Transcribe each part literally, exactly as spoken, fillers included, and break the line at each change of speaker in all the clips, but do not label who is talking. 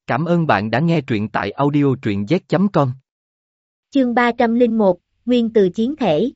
Cảm ơn bạn đã nghe truyện tại audio truyện z chấm com.
Chương ba trăm lẻ một, Nguyên từ chiến thể.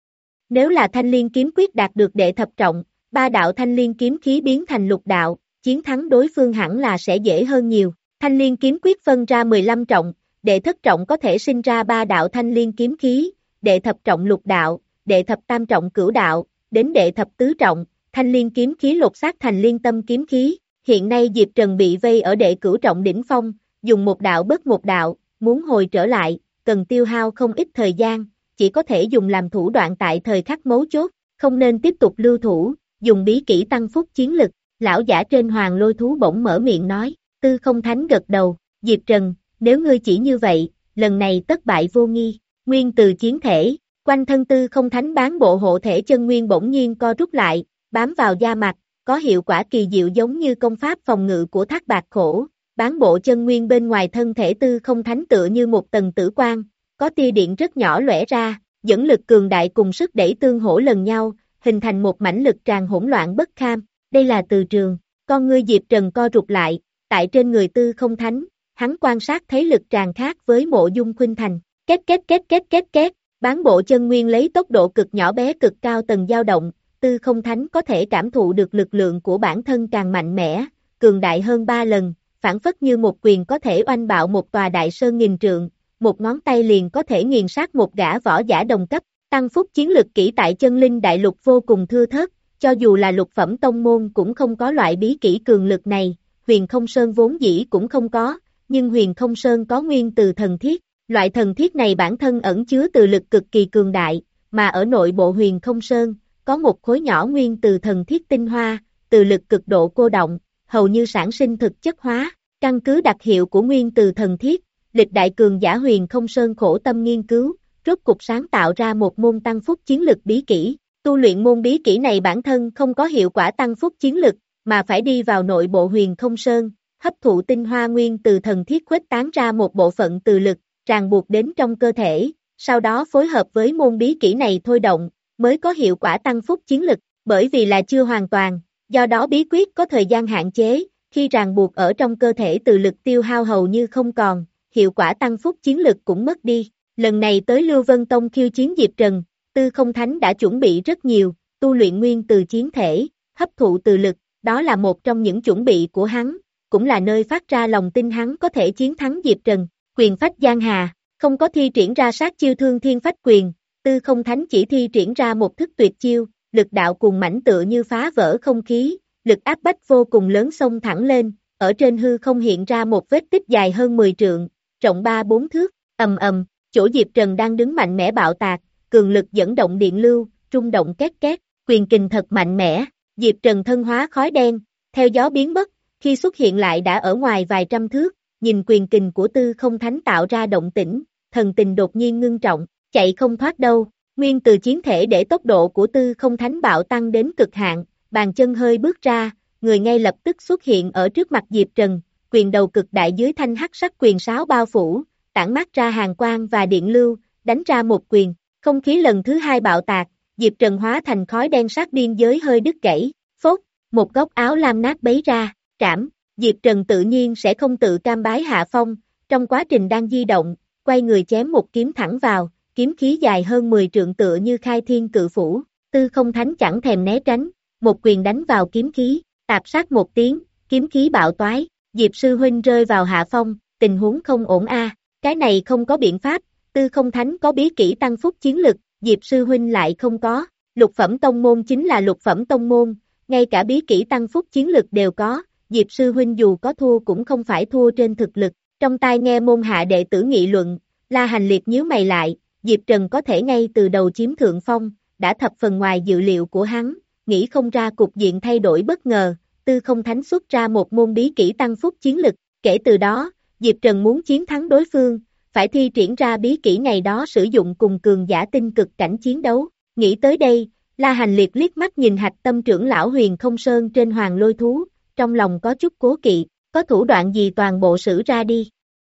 Nếu là Thanh Liên kiếm quyết đạt được đệ thập trọng, ba đạo Thanh Liên kiếm khí biến thành lục đạo, chiến thắng đối phương hẳn là sẽ dễ hơn nhiều. Thanh Liên kiếm quyết phân ra mười lăm trọng, đệ thất trọng có thể sinh ra ba đạo Thanh Liên kiếm khí, đệ thập trọng lục đạo, đệ thập tam trọng cửu đạo, đến đệ thập tứ trọng, Thanh Liên kiếm khí lột xác thành Liên Tâm kiếm khí. Hiện nay Diệp Trần bị vây ở đệ cửu trọng đỉnh phong, dùng một đạo bớt một đạo, muốn hồi trở lại, cần tiêu hao không ít thời gian, chỉ có thể dùng làm thủ đoạn tại thời khắc mấu chốt, không nên tiếp tục lưu thủ, dùng bí kỹ tăng phúc chiến lực. Lão giả trên hoàng lôi thú bỗng mở miệng nói, Tư Không Thánh gật đầu, Diệp Trần, nếu ngươi chỉ như vậy, lần này tất bại vô nghi. Nguyên từ chiến thể, quanh thân Tư Không Thánh bán bộ hộ thể chân nguyên bỗng nhiên co rút lại, bám vào da mặt, có hiệu quả kỳ diệu giống như công pháp phòng ngự của Thác Bạt Khổ. Bán bộ chân nguyên bên ngoài thân thể Tư Không Thánh tựa như một tầng tử quang, có tia điện rất nhỏ lóe ra, dẫn lực cường đại cùng sức đẩy tương hỗ lần nhau, hình thành một mãnh lực tràn hỗn loạn bất kham. Đây là từ trường, con ngươi Diệp Trần co rụt lại, tại trên người Tư Không Thánh, hắn quan sát thấy lực tràn khác với Mộ Dung Khuynh Thành. Két két két két két két, bán bộ chân nguyên lấy tốc độ cực nhỏ bé cực cao tầng dao động, Tư Không Thánh có thể cảm thụ được lực lượng của bản thân càng mạnh mẽ, cường đại hơn ba lần, phản phất như một quyền có thể oanh bạo một tòa đại sơn nghìn trượng, một ngón tay liền có thể nghiền sát một gã võ giả đồng cấp. Tăng phúc chiến lực kỹ tại chân linh đại lục vô cùng thưa thớt, cho dù là lục phẩm tông môn cũng không có loại bí kỹ cường lực này, Huyền Không Sơn vốn dĩ cũng không có, nhưng Huyền Không Sơn có nguyên từ thần thiết, loại thần thiết này bản thân ẩn chứa từ lực cực kỳ cường đại, mà ở nội bộ Huyền Không Sơn, có một khối nhỏ nguyên từ thần thiết tinh hoa, từ lực cực độ cô động, hầu như sản sinh thực chất hóa, căn cứ đặc hiệu của nguyên từ thần thiết, lịch đại cường giả Huyền Không Sơn khổ tâm nghiên cứu, rốt cục sáng tạo ra một môn tăng phúc chiến lực bí kỹ. Tu luyện môn bí kỹ này bản thân không có hiệu quả tăng phúc chiến lực, mà phải đi vào nội bộ Huyền Không Sơn, hấp thụ tinh hoa nguyên từ thần thiết khuếch tán ra một bộ phận từ lực, ràng buộc đến trong cơ thể, sau đó phối hợp với môn bí kỹ này thôi động, mới có hiệu quả tăng phúc chiến lực. Bởi vì là chưa hoàn toàn, do đó bí quyết có thời gian hạn chế, khi ràng buộc ở trong cơ thể từ lực tiêu hao hầu như không còn, hiệu quả tăng phúc chiến lực cũng mất đi. Lần này tới Lưu Vân Tông khiêu chiến Diệp Trần, Tư Không Thánh đã chuẩn bị rất nhiều, tu luyện nguyên từ chiến thể, hấp thụ từ lực, đó là một trong những chuẩn bị của hắn, cũng là nơi phát ra lòng tin hắn có thể chiến thắng Diệp Trần. Quyền phách giang hà, không có thi triển ra sát chiêu thương thiên phách quyền, Tư Không Thánh chỉ thi triển ra một thức tuyệt chiêu, lực đạo cuồng mãnh tựa như phá vỡ không khí, lực áp bách vô cùng lớn xông thẳng lên, ở trên hư không hiện ra một vết tích dài hơn mười trượng, rộng ba bốn thước, ầm ầm, chỗ Diệp Trần đang đứng mạnh mẽ bạo tạc, cường lực dẫn động điện lưu, rung động két két, quyền kình thật mạnh mẽ, Diệp Trần thân hóa khói đen, theo gió biến mất, khi xuất hiện lại đã ở ngoài vài trăm thước, nhìn quyền kình của Tư Không Thánh tạo ra động tĩnh, thần tình đột nhiên ngưng trọng, chạy không thoát đâu. Nguyên từ chiến thể để tốc độ của Tư Không Thánh bạo tăng đến cực hạn, bàn chân hơi bước ra, người ngay lập tức xuất hiện ở trước mặt Diệp Trần, quyền đầu cực đại dưới thanh hắc sắc quyền sáo bao phủ, tản mát ra hàn quang và điện lưu, đánh ra một quyền, không khí lần thứ hai bạo tạc, Diệp Trần hóa thành khói đen sát biên giới hơi đứt gãy, phốt, một góc áo lam nát bấy ra, trảm, Diệp Trần tự nhiên sẽ không tự cam bái hạ phong, trong quá trình đang di động, quay người chém một kiếm thẳng vào, kiếm khí dài hơn mười trượng tựa như khai thiên cự phủ, Tư Không Thánh chẳng thèm né tránh, một quyền đánh vào kiếm khí, tạp sát một tiếng, kiếm khí bạo toái, Diệp sư huynh rơi vào hạ phong, tình huống không ổn a, cái này không có biện pháp, Tư Không Thánh có bí kỹ tăng phúc chiến lực, Diệp sư huynh lại không có, lục phẩm tông môn chính là lục phẩm tông môn, ngay cả bí kỹ tăng phúc chiến lực đều có, Diệp sư huynh dù có thua cũng không phải thua trên thực lực. Trong tai nghe môn hạ đệ tử nghị luận, La Hành Liệt nhíu mày lại, Diệp Trần có thể ngay từ đầu chiếm thượng phong, đã thập phần ngoài dự liệu của hắn, nghĩ không ra cục diện thay đổi bất ngờ, Tư Không Thánh xuất ra một môn bí kỹ tăng phúc chiến lực, kể từ đó, Diệp Trần muốn chiến thắng đối phương, phải thi triển ra bí kỹ ngày đó sử dụng cùng cường giả tinh cực cảnh chiến đấu. Nghĩ tới đây, La Hành Liệt liếc mắt nhìn hạch tâm trưởng lão Huyền Không Sơn trên hoàng lôi thú, trong lòng có chút cố kỵ, có thủ đoạn gì toàn bộ sử ra đi.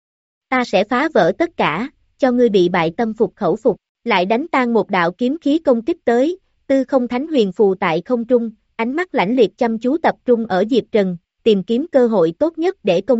Ta sẽ phá vỡ tất cả, cho ngươi bị bại tâm phục khẩu phục, lại đánh tan một đạo kiếm khí công kích tới, Tư Không Thánh huyền phù tại không trung, ánh mắt lãnh liệt chăm chú tập trung ở Diệp Trần, tìm kiếm cơ hội tốt nhất để công kích,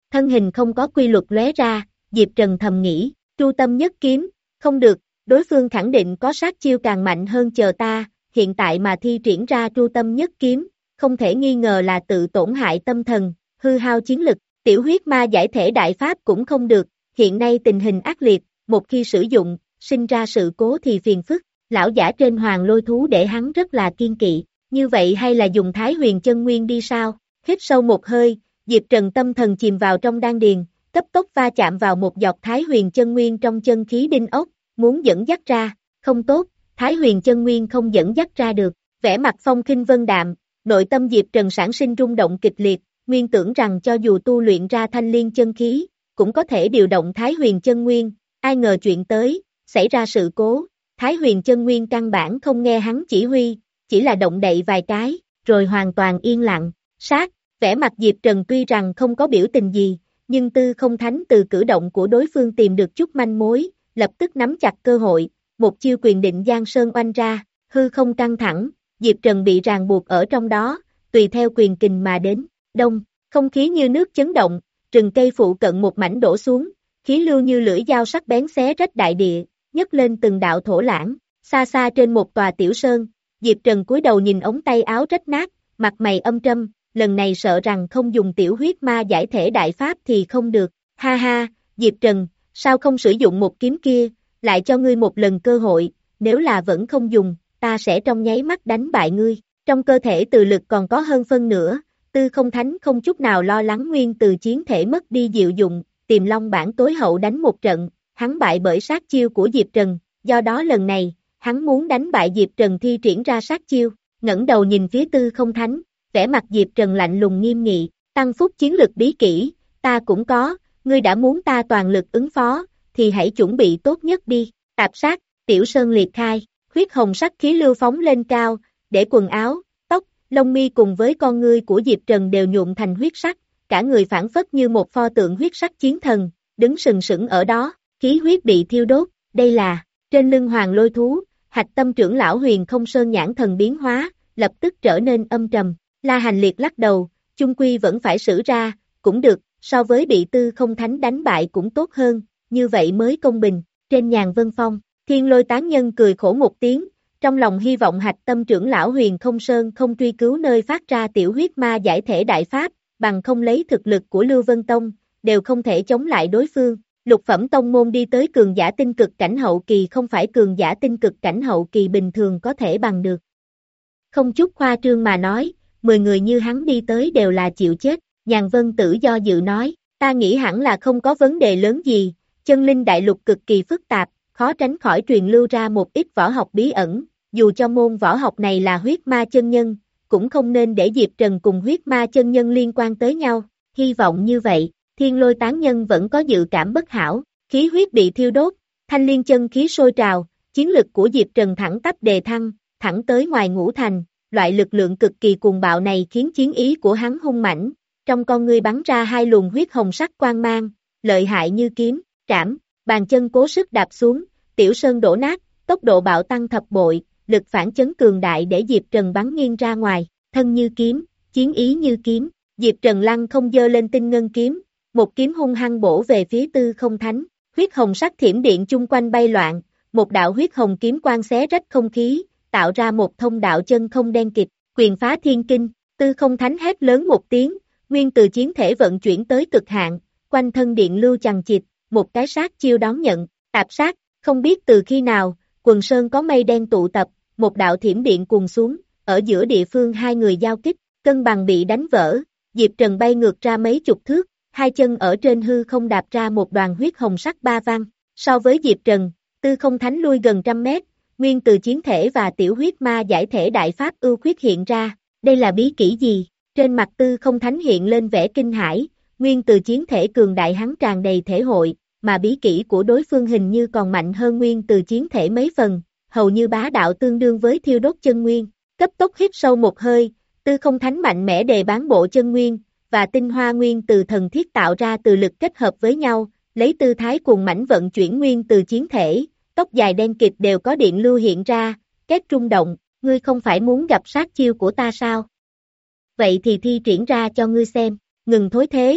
thân hình không có quy luật lóe ra, Diệp Trần thầm nghĩ, tru tâm nhất kiếm, không được, đối phương khẳng định có sát chiêu càng mạnh hơn chờ ta, hiện tại mà thi triển ra tru tâm nhất kiếm, không thể nghi ngờ là tự tổn hại tâm thần, hư hao chiến lực, tiểu huyết ma giải thể đại pháp cũng không được, hiện nay tình hình ác liệt, một khi sử dụng, sinh ra sự cố thì phiền phức, lão giả trên hoàng lôi thú để hắn rất là kiên kỵ, như vậy hay là dùng Thái Huyền chân nguyên đi sao, hít sâu một hơi, Diệp Trần tâm thần chìm vào trong đan điền, cấp tốc va chạm vào một giọt Thái Huyền chân nguyên trong chân khí đinh ốc, muốn dẫn dắt ra, không tốt, Thái Huyền chân nguyên không dẫn dắt ra được, vẻ mặt phong khinh vân đạm, nội tâm Diệp Trần sản sinh rung động kịch liệt, nguyên tưởng rằng cho dù tu luyện ra thanh liên chân khí, cũng có thể điều động Thái Huyền chân nguyên, ai ngờ chuyện tới, xảy ra sự cố, Thái Huyền chân nguyên căn bản không nghe hắn chỉ huy, chỉ là động đậy vài cái, rồi hoàn toàn yên lặng, sát, vẻ mặt Diệp Trần tuy rằng không có biểu tình gì, nhưng Tư Không Thánh từ cử động của đối phương tìm được chút manh mối, lập tức nắm chặt cơ hội, một chiêu quyền định Giang Sơn oanh ra, hư không căng thẳng, Diệp Trần bị ràng buộc ở trong đó, tùy theo quyền kình mà đến, đông, không khí như nước chấn động, rừng cây phụ cận một mảnh đổ xuống, khí lưu như lưỡi dao sắc bén xé rách đại địa, nhấc lên từng đạo thổ lãng, xa xa trên một tòa tiểu sơn, Diệp Trần cúi đầu nhìn ống tay áo rách nát, mặt mày âm trầm, lần này sợ rằng không dùng tiểu huyết ma giải thể đại pháp thì không được, ha ha, Diệp Trần, sao không sử dụng một kiếm kia, lại cho ngươi một lần cơ hội, nếu là vẫn không dùng, ta sẽ trong nháy mắt đánh bại ngươi, trong cơ thể từ lực còn có hơn phân nửa, Tư Không Thánh không chút nào lo lắng nguyên từ chiến thể mất đi diệu dụng, tìm long bản tối hậu đánh một trận, hắn bại bởi sát chiêu của Diệp Trần, do đó lần này, hắn muốn đánh bại Diệp Trần thi triển ra sát chiêu, ngẩng đầu nhìn phía Tư Không Thánh, vẻ mặt Diệp Trần lạnh lùng nghiêm nghị, tăng phúc chiến lực bí kỹ, ta cũng có, ngươi đã muốn ta toàn lực ứng phó, thì hãy chuẩn bị tốt nhất đi, tạp sát, tiểu sơn liệt khai, huyết hồng sắc khí lưu phóng lên cao, để quần áo, tóc, lông mi cùng với con ngươi của Diệp Trần đều nhuộm thành huyết sắc, cả người phản phất như một pho tượng huyết sắc chiến thần, đứng sừng sững ở đó, khí huyết bị thiêu đốt, đây là, trên lưng hoàng lôi thú, hạch tâm trưởng lão Huyền Không Sơn nhãn thần biến hóa, lập tức trở nên âm trầm, La Hành Liệt lắc đầu, chung quy vẫn phải xử ra, cũng được, so với bị Tư Không Thánh đánh bại cũng tốt hơn, như vậy mới công bình, trên nhàn vân phong, Thiên Lôi Tán Nhân cười khổ một tiếng, trong lòng hy vọng hạch tâm trưởng lão Huyền Không Sơn không truy cứu nơi phát ra tiểu huyết ma giải thể đại pháp, bằng không lấy thực lực của Lưu Vân Tông, đều không thể chống lại đối phương. Lục phẩm tông môn đi tới cường giả tinh cực cảnh hậu kỳ không phải cường giả tinh cực cảnh hậu kỳ bình thường có thể bằng được. Không chút khoa trương mà nói, mười người như hắn đi tới đều là chịu chết, Nhàn Vân Tử do dự nói, ta nghĩ hẳn là không có vấn đề lớn gì, chân linh đại lục cực kỳ phức tạp, khó tránh khỏi truyền lưu ra một ít võ học bí ẩn, dù cho môn võ học này là huyết ma chân nhân, cũng không nên để Diệp Trần cùng huyết ma chân nhân liên quan tới nhau, hy vọng như vậy. Thiên Lôi Tán Nhân vẫn có dự cảm bất hảo, khí huyết bị thiêu đốt, thanh liên chân khí sôi trào, chiến lực của Diệp Trần thẳng tắp đề thăng, thẳng tới ngoài ngũ thành, loại lực lượng cực kỳ cuồng bạo này khiến chiến ý của hắn hung mãnh, trong con ngươi bắn ra hai luồng huyết hồng sắc quang mang, lợi hại như kiếm, trảm, bàn chân cố sức đạp xuống, tiểu sơn đổ nát, tốc độ bạo tăng thập bội, lực phản chấn cường đại để Diệp Trần bắn nghiêng ra ngoài, thân như kiếm, chiến ý như kiếm, Diệp Trần lăng không dơ lên tinh ngân kiếm, một kiếm hung hăng bổ về phía Tư Không Thánh, huyết hồng sắc thiểm điện chung quanh bay loạn, một đạo huyết hồng kiếm quang xé rách không khí, tạo ra một thông đạo chân không đen kịt, quyền phá thiên kinh, Tư Không Thánh hét lớn một tiếng, nguyên từ chiến thể vận chuyển tới cực hạn, quanh thân điện lưu chằng chịt, một cái sát chiêu đón nhận, tạp sát, không biết từ khi nào, quần sơn có mây đen tụ tập, một đạo thiểm điện cuồn xuống, ở giữa địa phương hai người giao kích, cân bằng bị đánh vỡ, Diệp Trần bay ngược ra mấy chục thước, hai chân ở trên hư không đạp ra một đoàn huyết hồng sắc ba văn, so với Diệp Trần, Tư Không Thánh lui gần trăm mét, nguyên từ chiến thể và tiểu huyết ma giải thể đại pháp ưu khuyết hiện ra, đây là bí kỹ gì? Trên mặt Tư Không Thánh hiện lên vẻ kinh hãi, nguyên từ chiến thể cường đại hắn tràn đầy thể hội, mà bí kỹ của đối phương hình như còn mạnh hơn nguyên từ chiến thể mấy phần, hầu như bá đạo tương đương với thiêu đốt chân nguyên, cấp tốc hít sâu một hơi, Tư Không Thánh mạnh mẽ đề bán bộ chân nguyên, và tinh hoa nguyên từ thần thiết tạo ra từ lực kết hợp với nhau, lấy tư thái cuồng mãnh vận chuyển nguyên từ chiến thể, tóc dài đen kịt đều có điện lưu hiện ra, két rung động, ngươi không phải muốn gặp sát chiêu của ta sao? Vậy thì thi triển ra cho ngươi xem, ngừng thối thế,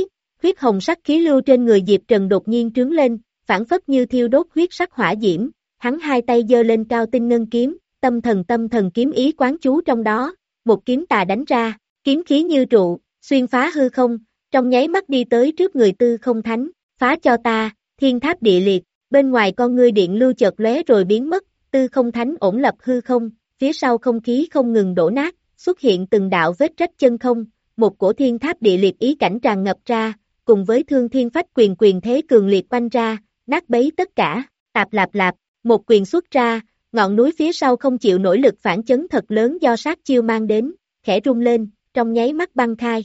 Huyết hồng sắc khí lưu trên người Diệp Trần đột nhiên trướng lên, phản phất như thiêu đốt huyết sắc hỏa diễm, hắn hai tay giơ lên cao tinh ngân kiếm, tâm thần tâm thần kiếm ý quán chú trong đó, một kiếm tà đánh ra, kiếm khí như trụ, xuyên phá hư không, trong nháy mắt đi tới trước người Tư Không Thánh, phá cho ta, thiên tháp địa liệt, bên ngoài con ngươi điện lưu chợt lóe rồi biến mất, Tư Không Thánh ổn lập hư không, phía sau không khí không ngừng đổ nát, xuất hiện từng đạo vết rách chân không, một cổ thiên tháp địa liệt ý cảnh tràn ngập ra, cùng với thương thiên phách quyền quyền thế cường liệt quanh ra, nát bấy tất cả, tạp lạp lạp, một quyền xuất ra, ngọn núi phía sau không chịu nổi lực phản chấn thật lớn do sát chiêu mang đến, khẽ rung lên, trong nháy mắt băng khai.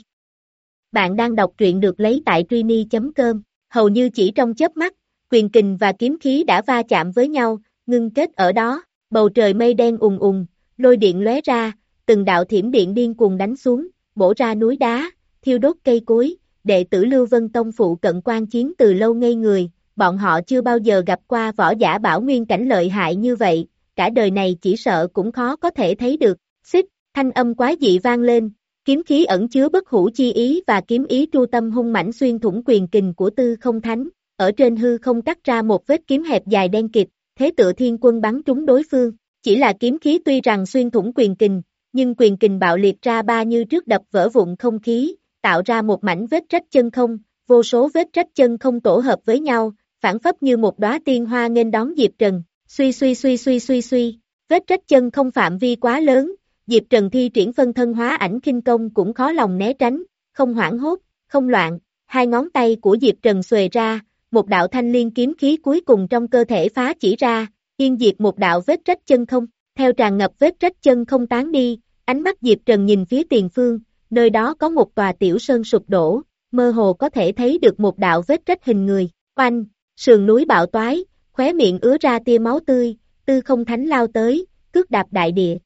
Bạn đang đọc truyện được lấy tại Trini chấm com, hầu như chỉ trong chớp mắt, quyền kình và kiếm khí đã va chạm với nhau, ngưng kết ở đó, bầu trời mây đen ùng ùng, lôi điện lóe ra, từng đạo thiểm điện điên cuồng đánh xuống, bổ ra núi đá, thiêu đốt cây cối, đệ tử Lưu Vân Tông phụ cận quan chiến từ lâu ngây người, bọn họ chưa bao giờ gặp qua võ giả bảo nguyên cảnh lợi hại như vậy, cả đời này chỉ sợ cũng khó có thể thấy được, xích, thanh âm quái dị vang lên, kiếm khí ẩn chứa bất hủ chi ý và kiếm ý tru tâm hung mãnh xuyên thủng quyền kình của Tư Không Thánh, ở trên hư không cắt ra một vết kiếm hẹp dài đen kịt, thế tựa thiên quân bắn trúng đối phương, chỉ là kiếm khí tuy rằng xuyên thủng quyền kình, nhưng quyền kình bạo liệt ra ba như trước đập vỡ vụn không khí, tạo ra một mảnh vết rách chân không, vô số vết rách chân không tổ hợp với nhau, phản phất như một đóa tiên hoa nghênh đón Diệp Trần, suy suy suy suy suy suy, vết rách chân không phạm vi quá lớn, Diệp Trần thi triển phân thân hóa ảnh kinh công cũng khó lòng né tránh, không hoảng hốt, không loạn, hai ngón tay của Diệp Trần xuề ra, một đạo thanh liên kiếm khí cuối cùng trong cơ thể phá chỉ ra, yên diệt một đạo vết rách chân không, theo tràn ngập vết rách chân không tán đi, ánh mắt Diệp Trần nhìn phía tiền phương, nơi đó có một tòa tiểu sơn sụp đổ, mơ hồ có thể thấy được một đạo vết rách hình người, oanh, sườn núi bạo toái, khóe miệng ứa ra tia máu tươi, Tư Không Thánh lao tới, cước đạp đại địa.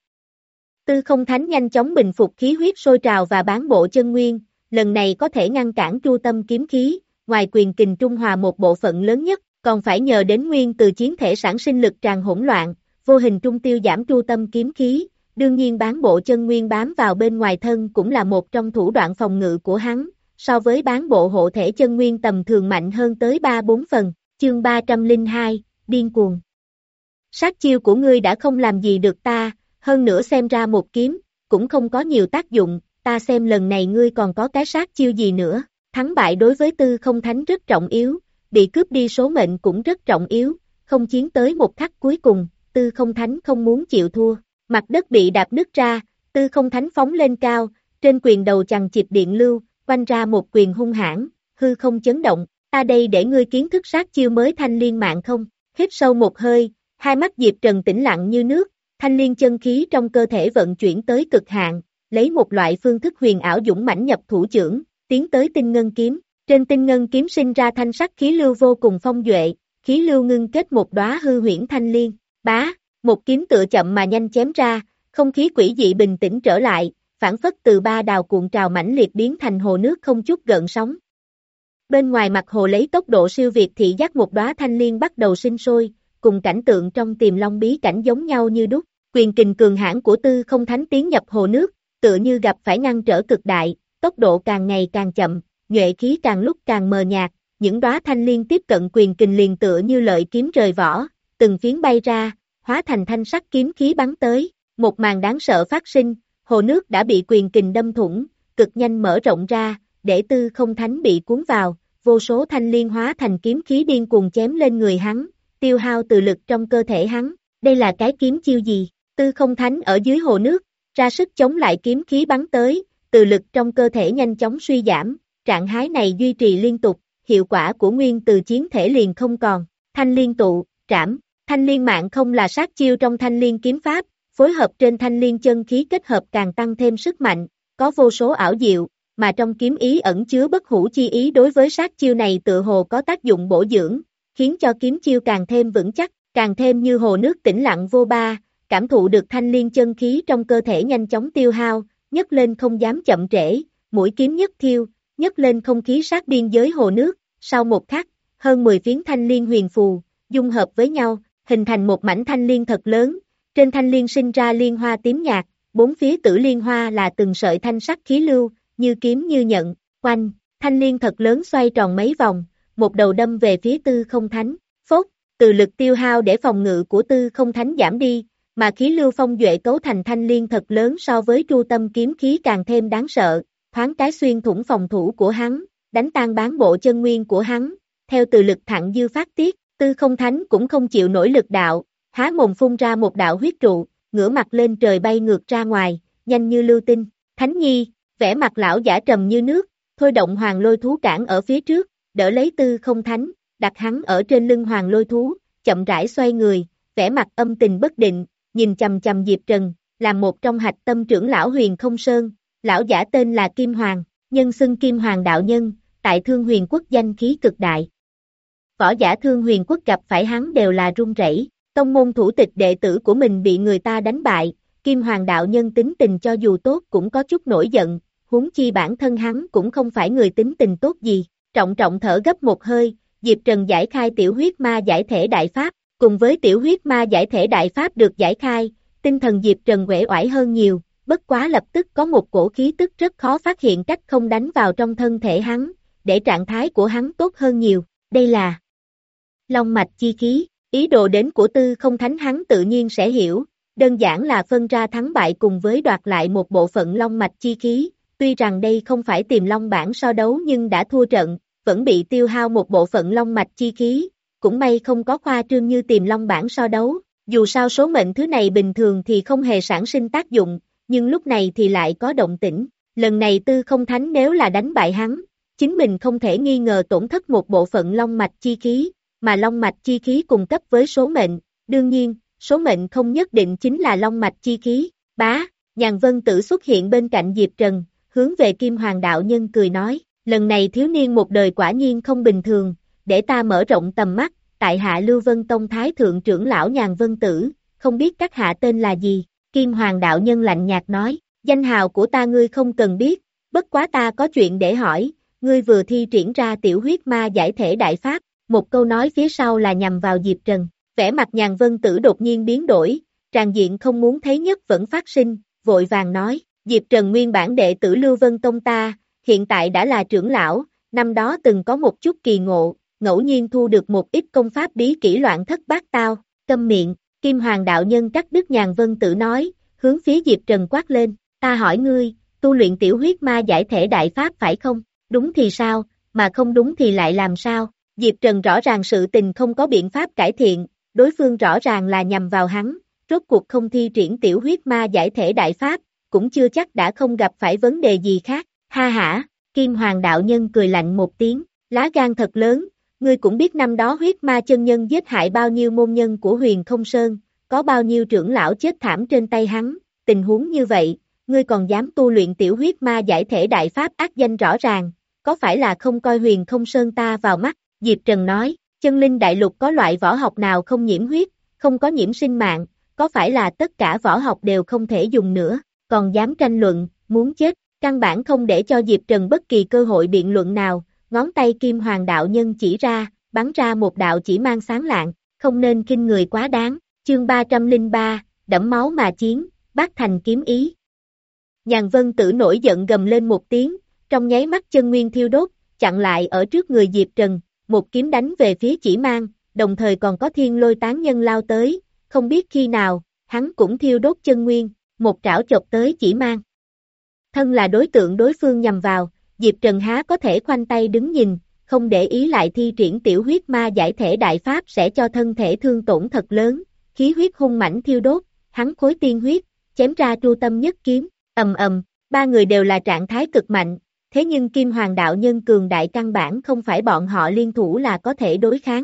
Tư Không Thánh nhanh chóng bình phục khí huyết sôi trào và bán bộ chân nguyên, lần này có thể ngăn cản tru tâm kiếm khí, ngoài quyền kình trung hòa một bộ phận lớn nhất, còn phải nhờ đến nguyên từ chiến thể sản sinh lực tràn hỗn loạn, vô hình trung tiêu giảm tru tâm kiếm khí, đương nhiên bán bộ chân nguyên bám vào bên ngoài thân cũng là một trong thủ đoạn phòng ngự của hắn, so với bán bộ hộ thể chân nguyên tầm thường mạnh hơn tới ba bốn phần, chương ba trăm lẻ hai, điên cuồng. Sát chiêu của ngươi đã không làm gì được ta, hơn nữa xem ra một kiếm, cũng không có nhiều tác dụng, ta xem lần này ngươi còn có cái sát chiêu gì nữa, thắng bại đối với Tư Không Thánh rất trọng yếu, bị cướp đi số mệnh cũng rất trọng yếu, không chiến tới một khắc cuối cùng, Tư Không Thánh không muốn chịu thua, mặt đất bị đạp nứt ra, Tư Không Thánh phóng lên cao, trên quyền đầu chằng chịt điện lưu, quanh ra một quyền hung hãn, hư không chấn động, ta đây để ngươi kiến thức sát chiêu mới thanh liên mạng không, hít sâu một hơi, hai mắt Diệp Trần tĩnh lặng như nước, thanh liên chân khí trong cơ thể vận chuyển tới cực hạn, lấy một loại phương thức huyền ảo dũng mãnh nhập thủ chưởng, tiến tới tinh ngân kiếm, trên tinh ngân kiếm sinh ra thanh sắc khí lưu vô cùng phong duệ, khí lưu ngưng kết một đóa hư huyễn thanh liên, bá, một kiếm tựa chậm mà nhanh chém ra, không khí quỷ dị bình tĩnh trở lại, phản phất từ ba đào cuộn trào mãnh liệt biến thành hồ nước không chút gợn sóng. Bên ngoài mặt hồ lấy tốc độ siêu việt thị giác một đóa thanh liên bắt đầu sinh sôi, cùng cảnh tượng trong Tiềm Long bí cảnh giống nhau như đúc, quyền kình cường hãn của Tư Không Thánh tiến nhập hồ nước, tựa như gặp phải ngăn trở cực đại, tốc độ càng ngày càng chậm, nhuệ khí càng lúc càng mờ nhạt, những đóa thanh liên tiếp cận quyền kình liền tựa như lợi kiếm rời vỏ, từng phiến bay ra, hóa thành thanh sắc kiếm khí bắn tới, một màn đáng sợ phát sinh, hồ nước đã bị quyền kình đâm thủng, cực nhanh mở rộng ra, để Tư Không Thánh bị cuốn vào, vô số thanh liên hóa thành kiếm khí điên cuồng chém lên người hắn, tiêu hao từ lực trong cơ thể hắn, đây là cái kiếm chiêu gì? Tư Không Thánh ở dưới hồ nước, ra sức chống lại kiếm khí bắn tới, từ lực trong cơ thể nhanh chóng suy giảm, trạng thái này duy trì liên tục, hiệu quả của nguyên từ chiến thể liền không còn, thanh liên tụ, trảm, thanh liên mạng không là sát chiêu trong thanh liên kiếm pháp, phối hợp trên thanh liên chân khí kết hợp càng tăng thêm sức mạnh, có vô số ảo diệu, mà trong kiếm ý ẩn chứa bất hủ chi ý đối với sát chiêu này tựa hồ có tác dụng bổ dưỡng, khiến cho kiếm chiêu càng thêm vững chắc, càng thêm như hồ nước tĩnh lặng vô ba, cảm thụ được thanh liên chân khí trong cơ thể nhanh chóng tiêu hao, nhấc lên không dám chậm trễ, mũi kiếm nhất thiêu, nhấc lên không khí sát biên giới hồ nước, sau một khắc, hơn mười phiến thanh liên huyền phù, dung hợp với nhau, hình thành một mảnh thanh liên thật lớn, trên thanh liên sinh ra liên hoa tím nhạt, bốn phía tử liên hoa là từng sợi thanh sắc khí lưu, như kiếm như nhận, quanh, thanh liên thật lớn xoay tròn mấy vòng, một đầu đâm về phía Tư Không Thánh, phốt, từ lực tiêu hao để phòng ngự của Tư Không Thánh giảm đi, mà khí lưu phong duệ cấu thành thanh liên thật lớn so với tru tâm kiếm khí càng thêm đáng sợ, thoáng cái xuyên thủng phòng thủ của hắn, đánh tan bán bộ chân nguyên của hắn, theo từ lực thặng dư phát tiết, Tư Không Thánh cũng không chịu nổi lực đạo, há mồm phun ra một đạo huyết trụ, ngửa mặt lên trời bay ngược ra ngoài, nhanh như lưu tinh, Thánh Nhi, vẻ mặt lão giả trầm như nước, thôi động hoàng lôi thú cản ở phía trước, đỡ lấy Tư Không Thánh, đặt hắn ở trên lưng hoàng lôi thú, chậm rãi xoay người, vẻ mặt âm tình bất định, nhìn chầm chầm Diệp Trần, là một trong hạch tâm trưởng lão Huyền Không Sơn, lão giả tên là Kim Hoàng, nhân xưng Kim Hoàng đạo nhân, tại Thương Huyền Quốc danh khí cực đại. Võ giả Thương Huyền Quốc gặp phải hắn đều là run rẩy, tông môn thủ tịch đệ tử của mình bị người ta đánh bại, Kim Hoàng đạo nhân tính tình cho dù tốt cũng có chút nổi giận, huống chi bản thân hắn cũng không phải người tính tình tốt gì, trọng trọng thở gấp một hơi, Diệp Trần giải khai tiểu huyết ma giải thể đại pháp, cùng với tiểu huyết ma giải thể đại pháp được giải khai, tinh thần Diệp Trần uể oải hơn nhiều, bất quá lập tức có một cổ khí tức rất khó phát hiện cách không đánh vào trong thân thể hắn, để trạng thái của hắn tốt hơn nhiều, đây là long mạch chi khí, ý đồ đến của Tư Không Thánh hắn tự nhiên sẽ hiểu, đơn giản là phân ra thắng bại cùng với đoạt lại một bộ phận long mạch chi khí, tuy rằng đây không phải tìm long bản so đấu nhưng đã thua trận, vẫn bị tiêu hao một bộ phận long mạch chi khí, cũng may không có khoa trương như tìm long bản so đấu, dù sao số mệnh thứ này bình thường thì không hề sản sinh tác dụng, nhưng lúc này thì lại có động tĩnh, lần này Tư Không Thánh nếu là đánh bại hắn, chính mình không thể nghi ngờ tổn thất một bộ phận long mạch chi khí, mà long mạch chi khí cùng cấp với số mệnh, đương nhiên, số mệnh không nhất định chính là long mạch chi khí, bá, Nhàn Vân Tử xuất hiện bên cạnh Diệp Trần, hướng về Kim Hoàng đạo nhân cười nói, lần này thiếu niên một đời quả nhiên không bình thường, để ta mở rộng tầm mắt, tại hạ Lưu Vân Tông Thái Thượng trưởng lão Nhàn Vân Tử, không biết các hạ tên là gì, Kim Hoàng đạo nhân lạnh nhạt nói, danh hào của ta ngươi không cần biết, bất quá ta có chuyện để hỏi, ngươi vừa thi triển ra tiểu huyết ma giải thể đại pháp, một câu nói phía sau là nhằm vào Diệp Trần, vẻ mặt Nhàn Vân Tử đột nhiên biến đổi, tràn diện không muốn thấy nhất vẫn phát sinh, vội vàng nói, Diệp Trần nguyên bản đệ tử Lưu Vân Tông ta, hiện tại đã là trưởng lão, năm đó từng có một chút kỳ ngộ, ngẫu nhiên thu được một ít công pháp bí kỹ loạn thất bát tao, câm miệng, Kim Hoàng đạo nhân cắt đứt Nhàn Vân Tử nói, hướng phía Diệp Trần quát lên, ta hỏi ngươi, tu luyện tiểu huyết ma giải thể đại pháp phải không, đúng thì sao, mà không đúng thì lại làm sao, Diệp Trần rõ ràng sự tình không có biện pháp cải thiện, đối phương rõ ràng là nhằm vào hắn, rốt cuộc không thi triển tiểu huyết ma giải thể đại pháp, cũng chưa chắc đã không gặp phải vấn đề gì khác, ha hả, Kim Hoàng đạo nhân cười lạnh một tiếng, lá gan thật lớn, ngươi cũng biết năm đó huyết ma chân nhân giết hại bao nhiêu môn nhân của Huyền Không Sơn, có bao nhiêu trưởng lão chết thảm trên tay hắn, tình huống như vậy, ngươi còn dám tu luyện tiểu huyết ma giải thể đại pháp ác danh rõ ràng, có phải là không coi Huyền Không Sơn ta vào mắt, Diệp Trần nói, chân linh đại lục có loại võ học nào không nhiễm huyết, không có nhiễm sinh mạng, có phải là tất cả võ học đều không thể dùng nữa, còn dám tranh luận, muốn chết, căn bản không để cho Diệp Trần bất kỳ cơ hội biện luận nào, ngón tay Kim Hoàng đạo nhân chỉ ra, bắn ra một đạo chỉ mang sáng lạng, không nên khinh người quá đáng, chương ba trăm lẻ ba, đẫm máu mà chiến, bát thành kiếm ý. Nhàn Vân Tử nổi giận gầm lên một tiếng, trong nháy mắt chân nguyên thiêu đốt, chặn lại ở trước người Diệp Trần, một kiếm đánh về phía chỉ mang, đồng thời còn có thiên lôi tán nhân lao tới, không biết khi nào, hắn cũng thiêu đốt chân nguyên, một trảo chộp tới chỉ mang. Thân là đối tượng đối phương nhằm vào, Diệp Trần há có thể khoanh tay đứng nhìn, không để ý lại thi triển tiểu huyết ma giải thể đại pháp sẽ cho thân thể thương tổn thật lớn, khí huyết hung mãnh thiêu đốt, hắn khối tiên huyết, chém ra tru tâm nhất kiếm, ầm ầm, ba người đều là trạng thái cực mạnh, thế nhưng Kim Hoàng đạo nhân cường đại căn bản không phải bọn họ liên thủ là có thể đối kháng.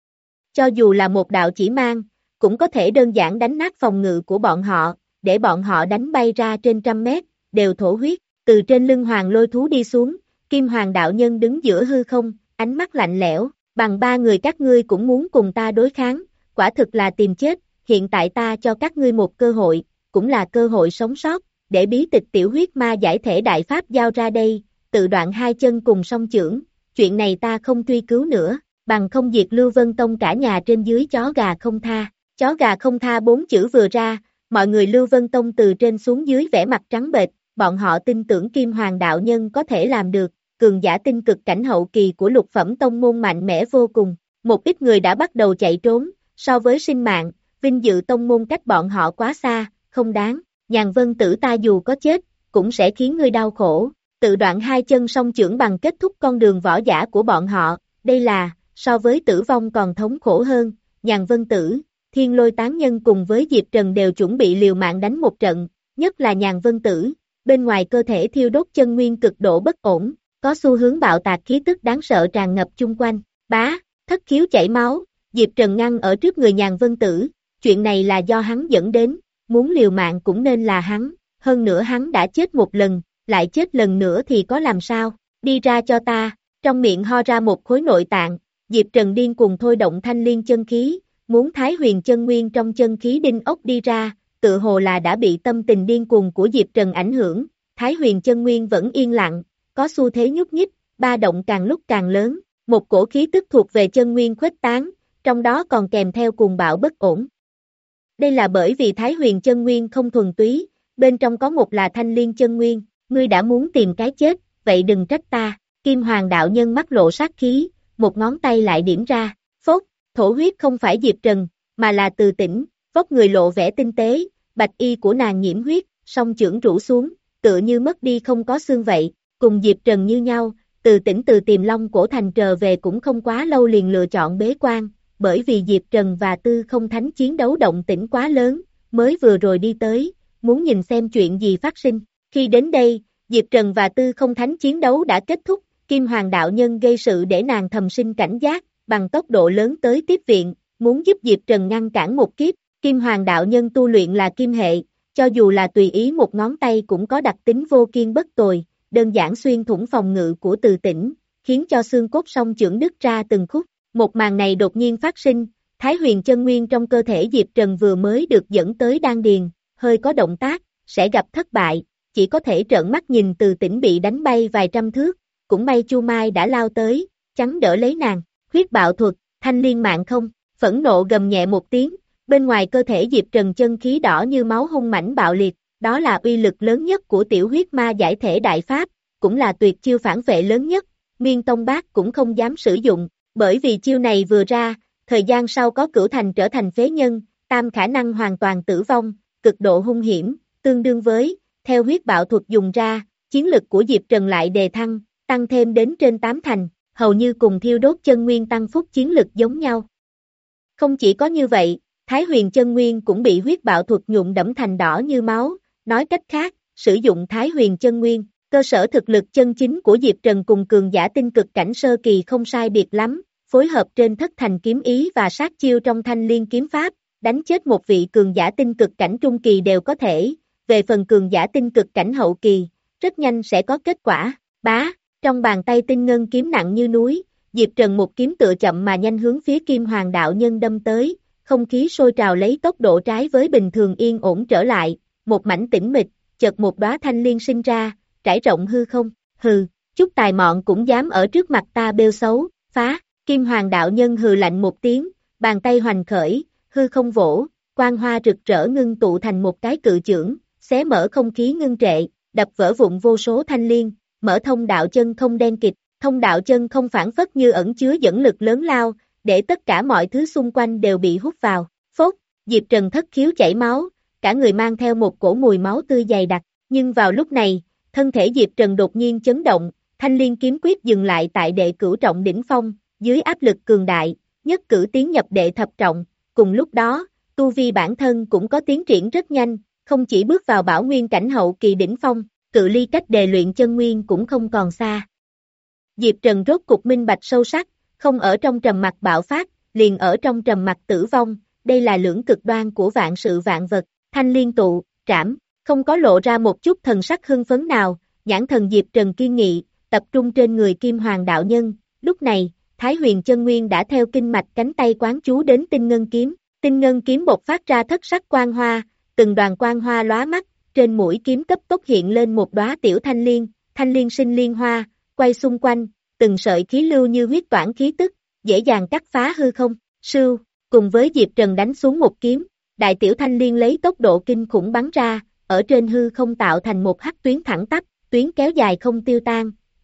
Cho dù là một đạo chỉ mang, cũng có thể đơn giản đánh nát phòng ngự của bọn họ, để bọn họ đánh bay ra trên trăm mét, đều thổ huyết, từ trên lưng hoàng lôi thú đi xuống, Kim Hoàng đạo nhân đứng giữa hư không, ánh mắt lạnh lẽo, bằng ba người các ngươi cũng muốn cùng ta đối kháng, quả thực là tìm chết, hiện tại ta cho các ngươi một cơ hội, cũng là cơ hội sống sót, để bí tịch tiểu huyết ma giải thể đại pháp giao ra đây, tự đoạn hai chân cùng song chưởng, chuyện này ta không truy cứu nữa, bằng không diệt Lưu Vân Tông cả nhà trên dưới chó gà không tha, chó gà không tha bốn chữ vừa ra, mọi người Lưu Vân Tông từ trên xuống dưới vẻ mặt trắng bệch, bọn họ tin tưởng Kim Hoàng đạo nhân có thể làm được, cường giả tinh cực cảnh hậu kỳ của lục phẩm tông môn mạnh mẽ vô cùng. Một ít người đã bắt đầu chạy trốn, so với sinh mạng, vinh dự tông môn cách bọn họ quá xa, không đáng. Nhàn Vân Tử ta dù có chết, cũng sẽ khiến ngươi đau khổ. Tự đoạn hai chân song chưởng bằng kết thúc con đường võ giả của bọn họ, đây là, so với tử vong còn thống khổ hơn. Nhàn Vân Tử, Thiên Lôi Tán Nhân cùng với Diệp Trần đều chuẩn bị liều mạng đánh một trận, nhất là Nhàn Vân Tử, bên ngoài cơ thể thiêu đốt chân nguyên cực độ bất ổn, có xu hướng bạo tạc khí tức đáng sợ tràn ngập chung quanh. Bá, thất khiếu chảy máu, Diệp Trần ngăn ở trước người Nhàn Vân Tử, chuyện này là do hắn dẫn đến, muốn liều mạng cũng nên là hắn, hơn nữa hắn đã chết một lần, lại chết lần nữa thì có làm sao, đi ra cho ta, trong miệng ho ra một khối nội tạng, Diệp Trần điên cuồng thôi động thanh liên chân khí, muốn Thái Huyền chân nguyên trong chân khí đinh ốc đi ra, tự hồ là đã bị tâm tình điên cuồng của Diệp Trần ảnh hưởng, Thái Huyền chân nguyên vẫn yên lặng, có xu thế nhúc nhích, ba động càng lúc càng lớn, một cổ khí tức thuộc về chân nguyên khuếch tán, trong đó còn kèm theo cuồng bạo bất ổn. Đây là bởi vì Thái Huyền chân nguyên không thuần túy, bên trong có một là thanh liên chân nguyên, ngươi đã muốn tìm cái chết, vậy đừng trách ta. Kim Hoàng đạo nhân mắt lộ sát khí, một ngón tay lại điểm ra, phốt, thổ huyết không phải Diệp Trần, mà là Từ Tĩnh, vóc người lộ vẻ tinh tế, bạch y của nàng nhiễm huyết, song chưởng rũ xuống, tựa như mất đi không có xương vậy, cùng Diệp Trần như nhau, Từ Tĩnh từ Tiềm Long cổ thành trở về cũng không quá lâu liền lựa chọn bế quan, bởi vì Diệp Trần và Tư Không Thánh chiến đấu động tĩnh quá lớn, mới vừa rồi đi tới, muốn nhìn xem chuyện gì phát sinh. Khi đến đây, Diệp Trần và Tư Không Thánh chiến đấu đã kết thúc, Kim Hoàng đạo nhân gây sự để nàng thầm sinh cảnh giác, bằng tốc độ lớn tới tiếp viện, muốn giúp Diệp Trần ngăn cản một kiếp. Kim Hoàng đạo nhân tu luyện là kim hệ, cho dù là tùy ý một ngón tay cũng có đặc tính vô kiên bất tồi, đơn giản xuyên thủng phòng ngự của Từ Tĩnh, khiến cho xương cốt song chưởng đứt ra từng khúc. Một màn này đột nhiên phát sinh, Thái Huyền chân nguyên trong cơ thể Diệp Trần vừa mới được dẫn tới đan điền, hơi có động tác, sẽ gặp thất bại, chỉ có thể trợn mắt nhìn Từ Tĩnh bị đánh bay vài trăm thước, cũng may Chu Mai đã lao tới, chắn đỡ lấy nàng, huyết bạo thuật, thanh liên mạng không, phẫn nộ gầm nhẹ một tiếng, bên ngoài cơ thể Diệp Trần chân khí đỏ như máu hung mãnh bạo liệt, đó là uy lực lớn nhất của tiểu huyết ma giải thể đại pháp, cũng là tuyệt chiêu phản vệ lớn nhất, Miên Tông Bác cũng không dám sử dụng, bởi vì chiêu này vừa ra, thời gian sau có Cửu Thành trở thành phế nhân, tam khả năng hoàn toàn tử vong, cực độ hung hiểm, tương đương với, theo huyết bạo thuật dùng ra, chiến lực của Diệp Trần lại đề thăng, tăng thêm đến trên tám thành, hầu như cùng thiêu đốt chân nguyên tăng phúc chiến lực giống nhau. Không chỉ có như vậy, Thái Huyền chân nguyên cũng bị huyết bạo thuật nhuộm đẫm thành đỏ như máu, nói cách khác, sử dụng Thái Huyền chân nguyên, cơ sở thực lực chân chính của Diệp Trần cùng cường giả tinh cực cảnh sơ kỳ không sai biệt lắm, phối hợp trên thất thành kiếm ý và sát chiêu trong thanh liên kiếm pháp, đánh chết một vị cường giả tinh cực cảnh trung kỳ đều có thể, về phần cường giả tinh cực cảnh hậu kỳ, rất nhanh sẽ có kết quả. Bá, trong bàn tay tinh ngân kiếm nặng như núi, Diệp Trần một kiếm tựa chậm mà nhanh hướng phía Kim Hoàng đạo nhân đâm tới, không khí sôi trào lấy tốc độ trái với bình thường yên ổn trở lại, một mảnh tĩnh mịch, chợt một đóa thanh liên sinh ra, trải rộng hư không, hừ, chút tài mọn cũng dám ở trước mặt ta bêu xấu, phá, Kim Hoàng đạo nhân hừ lạnh một tiếng, bàn tay hoành khởi, hư không vỗ, quang hoa rực rỡ ngưng tụ thành một cái cự chưởng, xé mở không khí ngưng trệ, đập vỡ vụn vô số thanh liên, mở thông đạo chân không đen kịt, thông đạo chân không phản phất như ẩn chứa dẫn lực lớn lao, để tất cả mọi thứ xung quanh đều bị hút vào, phốt, Diệp Trần thất khiếu chảy máu, cả người mang theo một cổ mùi máu tươi dày đặc, nhưng vào lúc này, thân thể Diệp Trần đột nhiên chấn động, thanh liên kiếm quyết dừng lại tại đệ cửu trọng đỉnh phong, dưới áp lực cường đại, nhất cử tiến nhập đệ thập trọng, cùng lúc đó, tu vi bản thân cũng có tiến triển rất nhanh, không chỉ bước vào bảo nguyên cảnh hậu kỳ đỉnh phong, cự ly cách đề luyện chân nguyên cũng không còn xa. Diệp Trần rốt cục minh bạch sâu sắc, không ở trong trầm mặc bạo phát, liền ở trong trầm mặc tử vong, đây là lưỡng cực đoan của vạn sự vạn vật, thanh liên tụ, trảm, không có lộ ra một chút thần sắc hưng phấn nào, nhãn thần Diệp Trần kiên nghị, tập trung trên người Kim Hoàng đạo nhân, lúc này, Thái Huyền chân nguyên đã theo kinh mạch cánh tay quán chú đến tinh ngân kiếm, tinh ngân kiếm bộc phát ra thất sắc quang hoa, từng đoàn quang hoa lóa mắt, trên mũi kiếm cấp tốc hiện lên một đóa tiểu thanh liên, thanh liên sinh liên hoa, quay xung quanh, từng sợi khí lưu như huyết toản khí tức, dễ dàng cắt phá hư không, sưu, cùng với Diệp Trần đánh xuống một kiếm, đại tiểu thanh liên lấy tốc độ kinh khủng bắn ra, ở trên hư không tạo thành một hắc tuyến thẳng tắp, tuyến kéo dài không tiêu tan,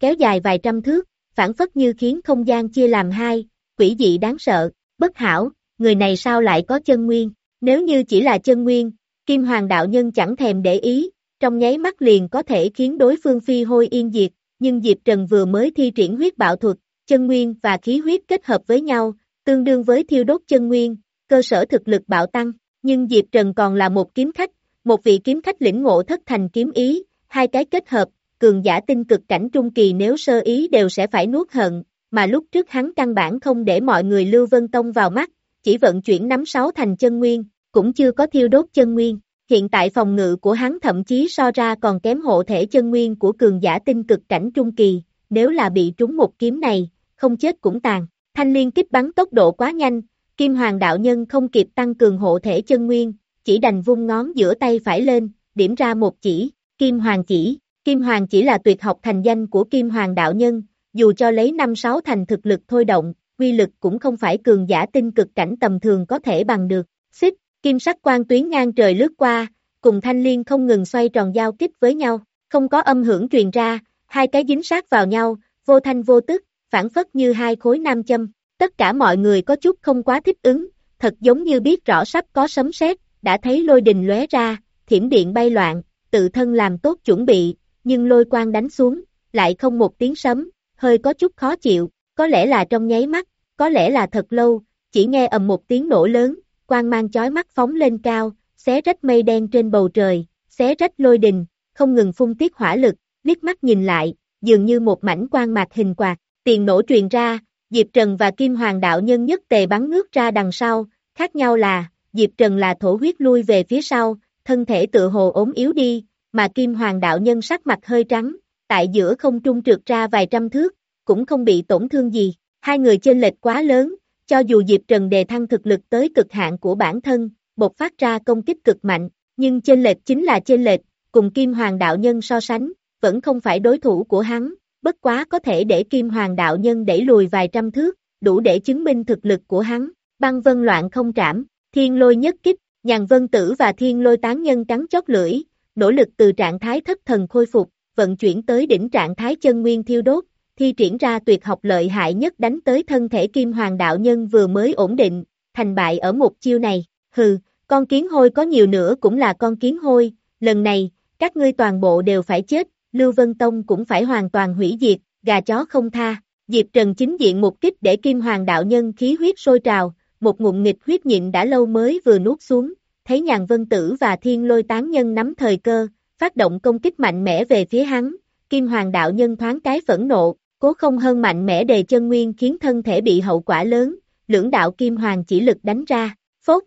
kéo dài vài trăm thước, phản phất như khiến không gian chia làm hai, quỷ dị đáng sợ, bất hảo, người này sao lại có chân nguyên, nếu như chỉ là chân nguyên, Kim Hoàng đạo nhân chẳng thèm để ý, trong nháy mắt liền có thể khiến đối phương phi hôi yên diệt, nhưng Diệp Trần vừa mới thi triển huyết bạo thuật, chân nguyên và khí huyết kết hợp với nhau, tương đương với thiêu đốt chân nguyên, cơ sở thực lực bạo tăng, nhưng Diệp Trần còn là một kiếm khách, một vị kiếm khách lĩnh ngộ thất thành kiếm ý, hai cái kết hợp, cường giả tinh cực cảnh trung kỳ nếu sơ ý đều sẽ phải nuốt hận, mà lúc trước hắn căn bản không để mọi người Lưu Vân Tông vào mắt, chỉ vận chuyển nắm sáu thành chân nguyên, cũng chưa có thiêu đốt chân nguyên. Hiện tại phòng ngự của hắn thậm chí so ra còn kém hộ thể chân nguyên của cường giả tinh cực cảnh trung kỳ, nếu là bị trúng một kiếm này, không chết cũng tàn. Thanh liên kích bắn tốc độ quá nhanh, Kim Hoàng đạo nhân không kịp tăng cường hộ thể chân nguyên, chỉ đành vung ngón giữa tay phải lên, điểm ra một chỉ, Kim Hoàng chỉ. Kim Hoàng chỉ là tuyệt học thành danh của Kim Hoàng đạo nhân, dù cho lấy năm sáu thành thực lực thôi động, uy lực cũng không phải cường giả tinh cực cảnh tầm thường có thể bằng được. Xích, kim sắc quang tuyến ngang trời lướt qua, cùng thanh liên không ngừng xoay tròn giao kích với nhau, không có âm hưởng truyền ra, hai cái dính sát vào nhau, vô thanh vô tức, phản phất như hai khối nam châm. Tất cả mọi người có chút không quá thích ứng, thật giống như biết rõ sắp có sấm sét, đã thấy lôi đình lóe ra, thiểm điện bay loạn, tự thân làm tốt chuẩn bị, nhưng lôi quang đánh xuống, lại không một tiếng sấm, hơi có chút khó chịu, có lẽ là trong nháy mắt, có lẽ là thật lâu, chỉ nghe ầm một tiếng nổ lớn, quang mang chói mắt phóng lên cao, xé rách mây đen trên bầu trời, xé rách lôi đình, không ngừng phun tiết hỏa lực, liếc mắt nhìn lại, dường như một mảnh quang mạc hình quạt, tiền nổ truyền ra, Diệp Trần và Kim Hoàng đạo nhân nhất tề bắn ngước ra đằng sau, khác nhau là, Diệp Trần là thổ huyết lui về phía sau, thân thể tựa hồ ốm yếu đi, mà Kim Hoàng đạo nhân sắc mặt hơi trắng, tại giữa không trung trượt ra vài trăm thước, cũng không bị tổn thương gì, hai người chênh lệch quá lớn, cho dù Diệp Trần đề thăng thực lực tới cực hạn của bản thân, bộc phát ra công kích cực mạnh, nhưng chênh lệch chính là chênh lệch, cùng Kim Hoàng đạo nhân so sánh, vẫn không phải đối thủ của hắn, bất quá có thể để Kim Hoàng đạo nhân đẩy lùi vài trăm thước, đủ để chứng minh thực lực của hắn, băng vân loạn không trảm, thiên lôi nhất kích, Nhàn Vân Tử và thiên lôi tán nhân cắn chót lưỡi, nỗ lực từ trạng thái thất thần khôi phục, vận chuyển tới đỉnh trạng thái chân nguyên thiêu đốt, thi triển ra tuyệt học lợi hại nhất đánh tới thân thể Kim Hoàng đạo nhân vừa mới ổn định, thành bại ở một chiêu này, hừ, con kiến hôi có nhiều nữa cũng là con kiến hôi, lần này, các ngươi toàn bộ đều phải chết, Lưu Vân Tông cũng phải hoàn toàn hủy diệt, gà chó không tha, Diệp Trần chính diện một kích để Kim Hoàng đạo nhân khí huyết sôi trào, một ngụm nghịch huyết nhịn đã lâu mới vừa nuốt xuống, thấy Nhàn Vân Tử và thiên lôi tán nhân nắm thời cơ, phát động công kích mạnh mẽ về phía hắn, Kim Hoàng đạo nhân thoáng cái phẫn nộ, cố không hơn mạnh mẽ đề chân nguyên khiến thân thể bị hậu quả lớn, lưỡng đạo Kim Hoàng chỉ lực đánh ra, phốt,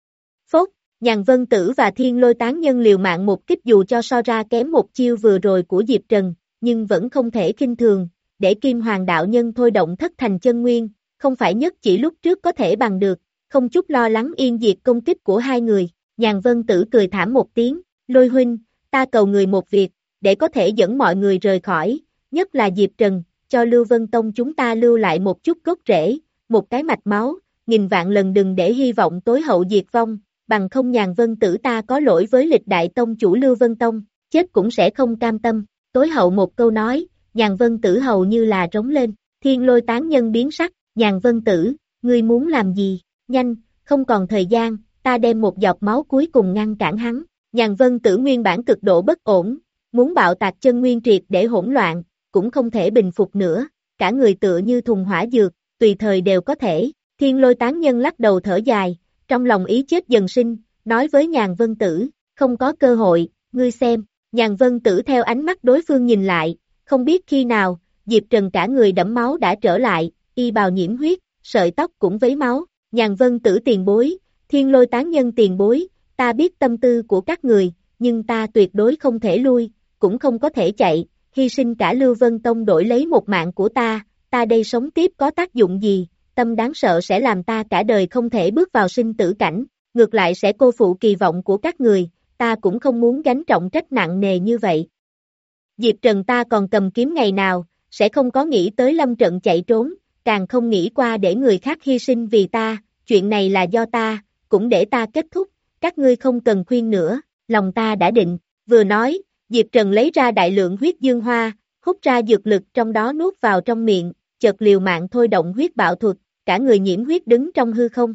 phốt, Nhàn Vân Tử và thiên lôi tán nhân liều mạng một kích dù cho so ra kém một chiêu vừa rồi của Diệp Trần, nhưng vẫn không thể khinh thường, để Kim Hoàng đạo nhân thôi động thất thành chân nguyên, không phải nhất chỉ lúc trước có thể bằng được, không chút lo lắng yên diệt công kích của hai người, Nhàn Vân Tử cười thảm một tiếng, Lôi huynh, ta cầu người một việc, để có thể dẫn mọi người rời khỏi, nhất là Diệp Trần, cho Lưu Vân Tông chúng ta lưu lại một chút gốc rễ, một cái mạch máu, nghìn vạn lần đừng để hy vọng tối hậu diệt vong, bằng không Nhàn Vân Tử ta có lỗi với lịch đại tông chủ Lưu Vân Tông, chết cũng sẽ không cam tâm, tối hậu một câu nói, Nhàn Vân Tử hầu như là trống lên, thiên lôi tán nhân biến sắc, Nhàn Vân Tử, ngươi muốn làm gì, nhanh, không còn thời gian, ta đem một giọt máu cuối cùng ngăn cản hắn, Nhàn Vân Tử nguyên bản cực độ bất ổn, muốn bạo tạc chân nguyên triệt để hỗn loạn, cũng không thể bình phục nữa, cả người tựa như thùng hỏa dược, tùy thời đều có thể, thiên lôi tán nhân lắc đầu thở dài, trong lòng ý chết dần sinh, nói với Nhàn Vân Tử, không có cơ hội, ngươi xem, Nhàn Vân Tử theo ánh mắt đối phương nhìn lại, không biết khi nào, Diệp Trần cả người đẫm máu đã trở lại, y bào nhiễm huyết, sợi tóc cũng vấy máu, Nhàn Vân Tử tiền bối, thiên lôi tán nhân tiền bối, ta biết tâm tư của các người, nhưng ta tuyệt đối không thể lui, cũng không có thể chạy, hy sinh cả Lưu Vân Tông đổi lấy một mạng của ta, ta đây sống tiếp có tác dụng gì, tâm đáng sợ sẽ làm ta cả đời không thể bước vào sinh tử cảnh, ngược lại sẽ cô phụ kỳ vọng của các người, ta cũng không muốn gánh trọng trách nặng nề như vậy. Diệp Trần ta còn cầm kiếm ngày nào, sẽ không có nghĩ tới lâm trận chạy trốn, càng không nghĩ qua để người khác hy sinh vì ta, chuyện này là do ta, cũng để ta kết thúc, các ngươi không cần khuyên nữa, lòng ta đã định, vừa nói, Diệp Trần lấy ra đại lượng huyết dương hoa, hút ra dược lực trong đó nuốt vào trong miệng, chợt liều mạng thôi động huyết bạo thuật, cả người nhiễm huyết đứng trong hư không.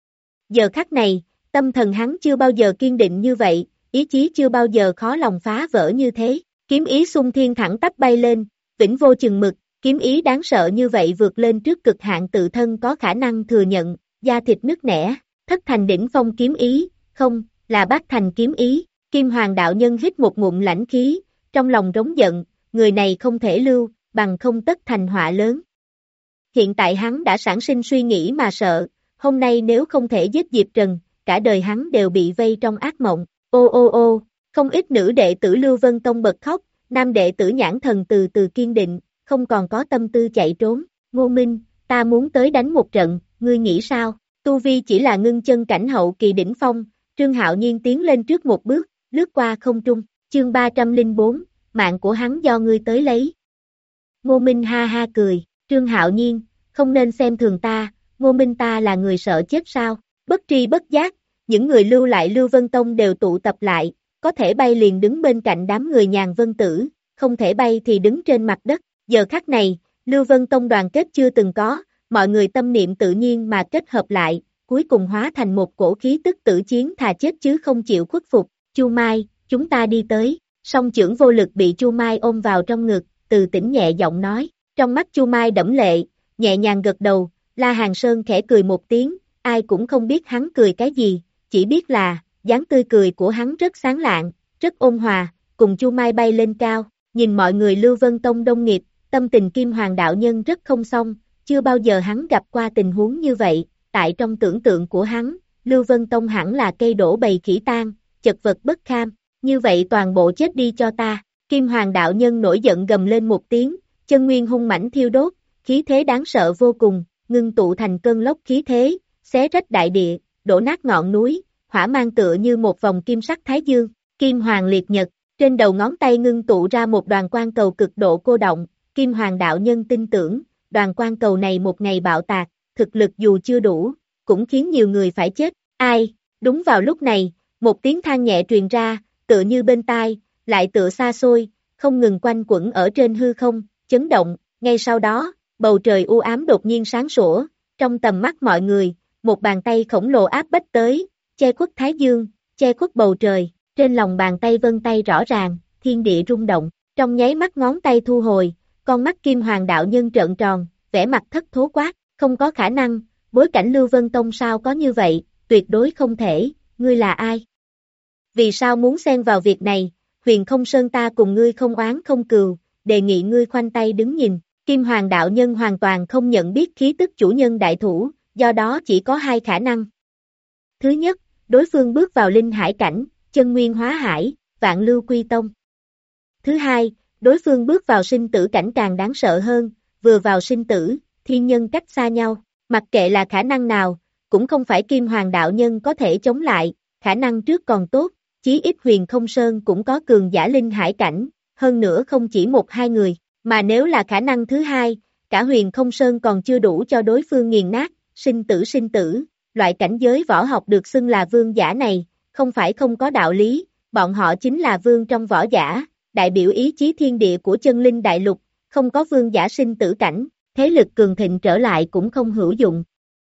Giờ khắc này, tâm thần hắn chưa bao giờ kiên định như vậy, ý chí chưa bao giờ khó lòng phá vỡ như thế, kiếm ý xung thiên thẳng tắp bay lên, vĩnh vô chừng mực, kiếm ý đáng sợ như vậy vượt lên trước cực hạn tự thân có khả năng thừa nhận, da thịt nứt nẻ, thất thành đỉnh phong kiếm ý, không, là bát thành kiếm ý, Kim Hoàng đạo nhân hít một ngụm lãnh khí, trong lòng rống giận, người này không thể lưu, bằng không tất thành họa lớn. Hiện tại hắn đã sản sinh suy nghĩ mà sợ, hôm nay nếu không thể giết Diệp Trần, cả đời hắn đều bị vây trong ác mộng, ô ô ô, không ít nữ đệ tử Lưu Vân Tông bật khóc, nam đệ tử Nhãn Thần từ từ kiên định, không còn có tâm tư chạy trốn, Ngô Minh, ta muốn tới đánh một trận, ngươi nghĩ sao, tu vi chỉ là ngưng chân cảnh hậu kỳ đỉnh phong, Trương Hạo Nhiên tiến lên trước một bước, lướt qua không trung, chương ba trăm lẻ bốn, mạng của hắn do ngươi tới lấy. Ngô Minh ha ha cười, Trương Hạo Nhiên, không nên xem thường ta, Ngô Minh ta là người sợ chết sao, bất tri bất giác, những người lưu lại Lưu Vân Tông đều tụ tập lại, có thể bay liền đứng bên cạnh đám người Nhàn Vân Tử, không thể bay thì đứng trên mặt đất, giờ khắc này, Lưu Vân Tông đoàn kết chưa từng có, mọi người tâm niệm tự nhiên mà kết hợp lại, cuối cùng hóa thành một cổ khí tức tử chiến thà chết chứ không chịu khuất phục, Chu Mai, chúng ta đi tới, song chưởng vô lực bị Chu Mai ôm vào trong ngực, Từ Tĩnh nhẹ giọng nói, trong mắt Chu Mai đẫm lệ, nhẹ nhàng gật đầu, La Hàng Sơn khẽ cười một tiếng, ai cũng không biết hắn cười cái gì, chỉ biết là, dáng tươi cười của hắn rất sáng lạng, rất ôn hòa, cùng Chu Mai bay lên cao, nhìn mọi người Lưu Vân Tông đông nghiệp, tâm tình Kim Hoàng đạo nhân rất không xong, chưa bao giờ hắn gặp qua tình huống như vậy, tại trong tưởng tượng của hắn, Lưu Vân Tông hẳn là cây đổ bầy khỉ tan, chật vật bất kham, như vậy toàn bộ chết đi cho ta, Kim Hoàng đạo nhân nổi giận gầm lên một tiếng, chân nguyên hung mãnh thiêu đốt, khí thế đáng sợ vô cùng, ngưng tụ thành cơn lốc khí thế, xé rách đại địa, đổ nát ngọn núi, hỏa mang tựa như một vòng kim sắc thái dương, Kim Hoàng liệt nhật, trên đầu ngón tay ngưng tụ ra một đoàn quang cầu cực độ cô động, Kim Hoàng đạo nhân tin tưởng, đoàn quang cầu này một ngày bạo tạc, thực lực dù chưa đủ, cũng khiến nhiều người phải chết, ai, đúng vào lúc này, một tiếng than nhẹ truyền ra, tựa như bên tai, lại tựa xa xôi, không ngừng quanh quẩn ở trên hư không, chấn động, ngay sau đó, bầu trời u ám đột nhiên sáng sủa, trong tầm mắt mọi người, một bàn tay khổng lồ áp bách tới, che khuất thái dương, che khuất bầu trời, trên lòng bàn tay vân tay rõ ràng, thiên địa rung động, trong nháy mắt ngón tay thu hồi, con mắt Kim Hoàng đạo nhân trợn tròn, vẻ mặt thất thố quát, không có khả năng, bối cảnh Lưu Vân Tông sao có như vậy, tuyệt đối không thể, ngươi là ai? Vì sao muốn xen vào việc này, Huyền Không Sơn ta cùng ngươi không oán không cừu, đề nghị ngươi khoanh tay đứng nhìn, Kim Hoàng đạo nhân hoàn toàn không nhận biết khí tức chủ nhân đại thủ, do đó chỉ có hai khả năng. Thứ nhất, đối phương bước vào linh hải cảnh, chân nguyên hóa hải, vạn lưu quy tông. Thứ hai, đối phương bước vào sinh tử cảnh càng đáng sợ hơn, vừa vào sinh tử, thiên nhân cách xa nhau, mặc kệ là khả năng nào, cũng không phải Kim Hoàng đạo nhân có thể chống lại, khả năng trước còn tốt, chí ít Huyền Không Sơn cũng có cường giả linh hải cảnh, hơn nữa không chỉ một hai người, mà nếu là khả năng thứ hai, cả Huyền Không Sơn còn chưa đủ cho đối phương nghiền nát, sinh tử sinh tử, loại cảnh giới võ học được xưng là vương giả này, không phải không có đạo lý, bọn họ chính là vương trong võ giả, đại biểu ý chí thiên địa của chân linh đại lục, không có vương giả sinh tử cảnh, thế lực cường thịnh trở lại cũng không hữu dụng.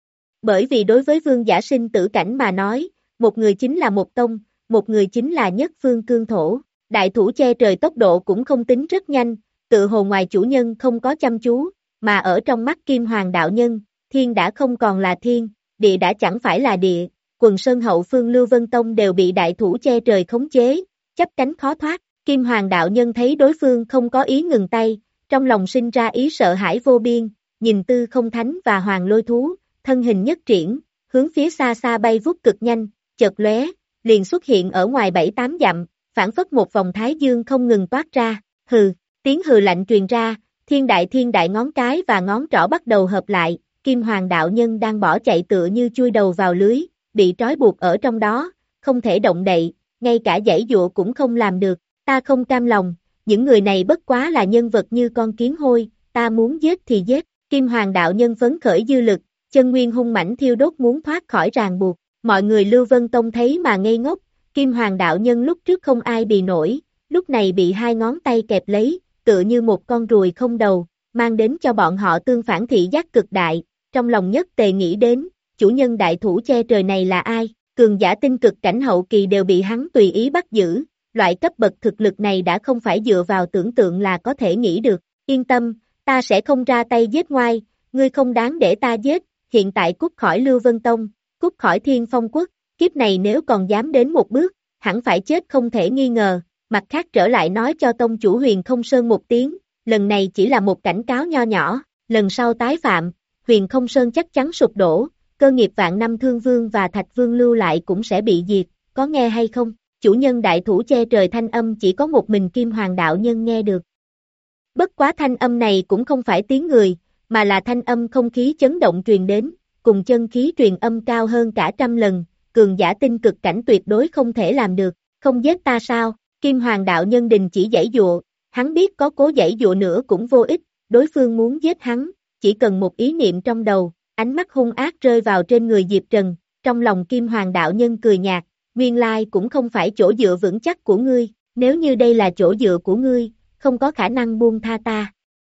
Bởi vì đối với vương giả sinh tử cảnh mà nói, một người chính là một tông, một người chính là nhất phương cương thổ, đại thủ che trời tốc độ cũng không tính rất nhanh, tự hồ ngoài chủ nhân không có chăm chú, mà ở trong mắt Kim Hoàng đạo nhân, thiên đã không còn là thiên, địa đã chẳng phải là địa, quần sơn hậu phương Lưu Vân Tông đều bị đại thủ che trời khống chế, chấp cánh khó thoát, Kim Hoàng đạo nhân thấy đối phương không có ý ngừng tay, trong lòng sinh ra ý sợ hãi vô biên, nhìn Tư Không Thánh và Hoàng Lôi Thú, thân hình nhất triển, hướng phía xa xa bay vút cực nhanh, chợt lóe, liền xuất hiện ở ngoài bảy tám dặm, phản phất một vòng thái dương không ngừng toát ra, hừ, tiếng hừ lạnh truyền ra, thiên đại thiên đại ngón cái và ngón trỏ bắt đầu hợp lại, Kim Hoàng đạo nhân đang bỏ chạy tựa như chui đầu vào lưới, bị trói buộc ở trong đó, không thể động đậy, ngay cả giãy giụa cũng không làm được, ta không cam lòng, những người này bất quá là nhân vật như con kiến hôi, ta muốn giết thì giết, Kim Hoàng đạo nhân phấn khởi dư lực, chân nguyên hung mãnh thiêu đốt muốn thoát khỏi ràng buộc, mọi người Lưu Vân Tông thấy mà ngây ngốc, Kim Hoàng đạo nhân lúc trước không ai bì nổi, lúc này bị hai ngón tay kẹp lấy, tựa như một con ruồi không đầu, mang đến cho bọn họ tương phản thị giác cực đại, trong lòng nhất tề nghĩ đến, chủ nhân đại thủ che trời này là ai, cường giả tinh cực cảnh hậu kỳ đều bị hắn tùy ý bắt giữ, loại cấp bậc thực lực này đã không phải dựa vào tưởng tượng là có thể nghĩ được, yên tâm, ta sẽ không ra tay giết ngoai, ngươi không đáng để ta giết, hiện tại cút khỏi Lưu Vân Tông, cút khỏi Thiên Phong Quốc, kiếp này nếu còn dám đến một bước, hẳn phải chết không thể nghi ngờ, mặt khác trở lại nói cho tông chủ Huyền Không Sơn một tiếng, lần này chỉ là một cảnh cáo nho nhỏ, lần sau tái phạm, Huyền Không Sơn chắc chắn sụp đổ, cơ nghiệp vạn năm Thương Vương và Thạch Vương lưu lại cũng sẽ bị diệt, có nghe hay không? Chủ nhân đại thủ che trời thanh âm chỉ có một mình Kim Hoàng đạo nhân nghe được. Bất quá thanh âm này cũng không phải tiếng người, mà là thanh âm không khí chấn động truyền đến, cùng chân khí truyền âm cao hơn cả trăm lần, cường giả tinh cực cảnh tuyệt đối không thể làm được, không giết ta sao? Kim Hoàng đạo nhân đình chỉ giãy dụa, hắn biết có cố giãy dụa nữa cũng vô ích, đối phương muốn giết hắn, chỉ cần một ý niệm trong đầu, ánh mắt hung ác rơi vào trên người Diệp Trần, trong lòng Kim Hoàng đạo nhân cười nhạt, nguyên lai cũng không phải chỗ dựa vững chắc của ngươi, nếu như đây là chỗ dựa của ngươi, không có khả năng buông tha ta.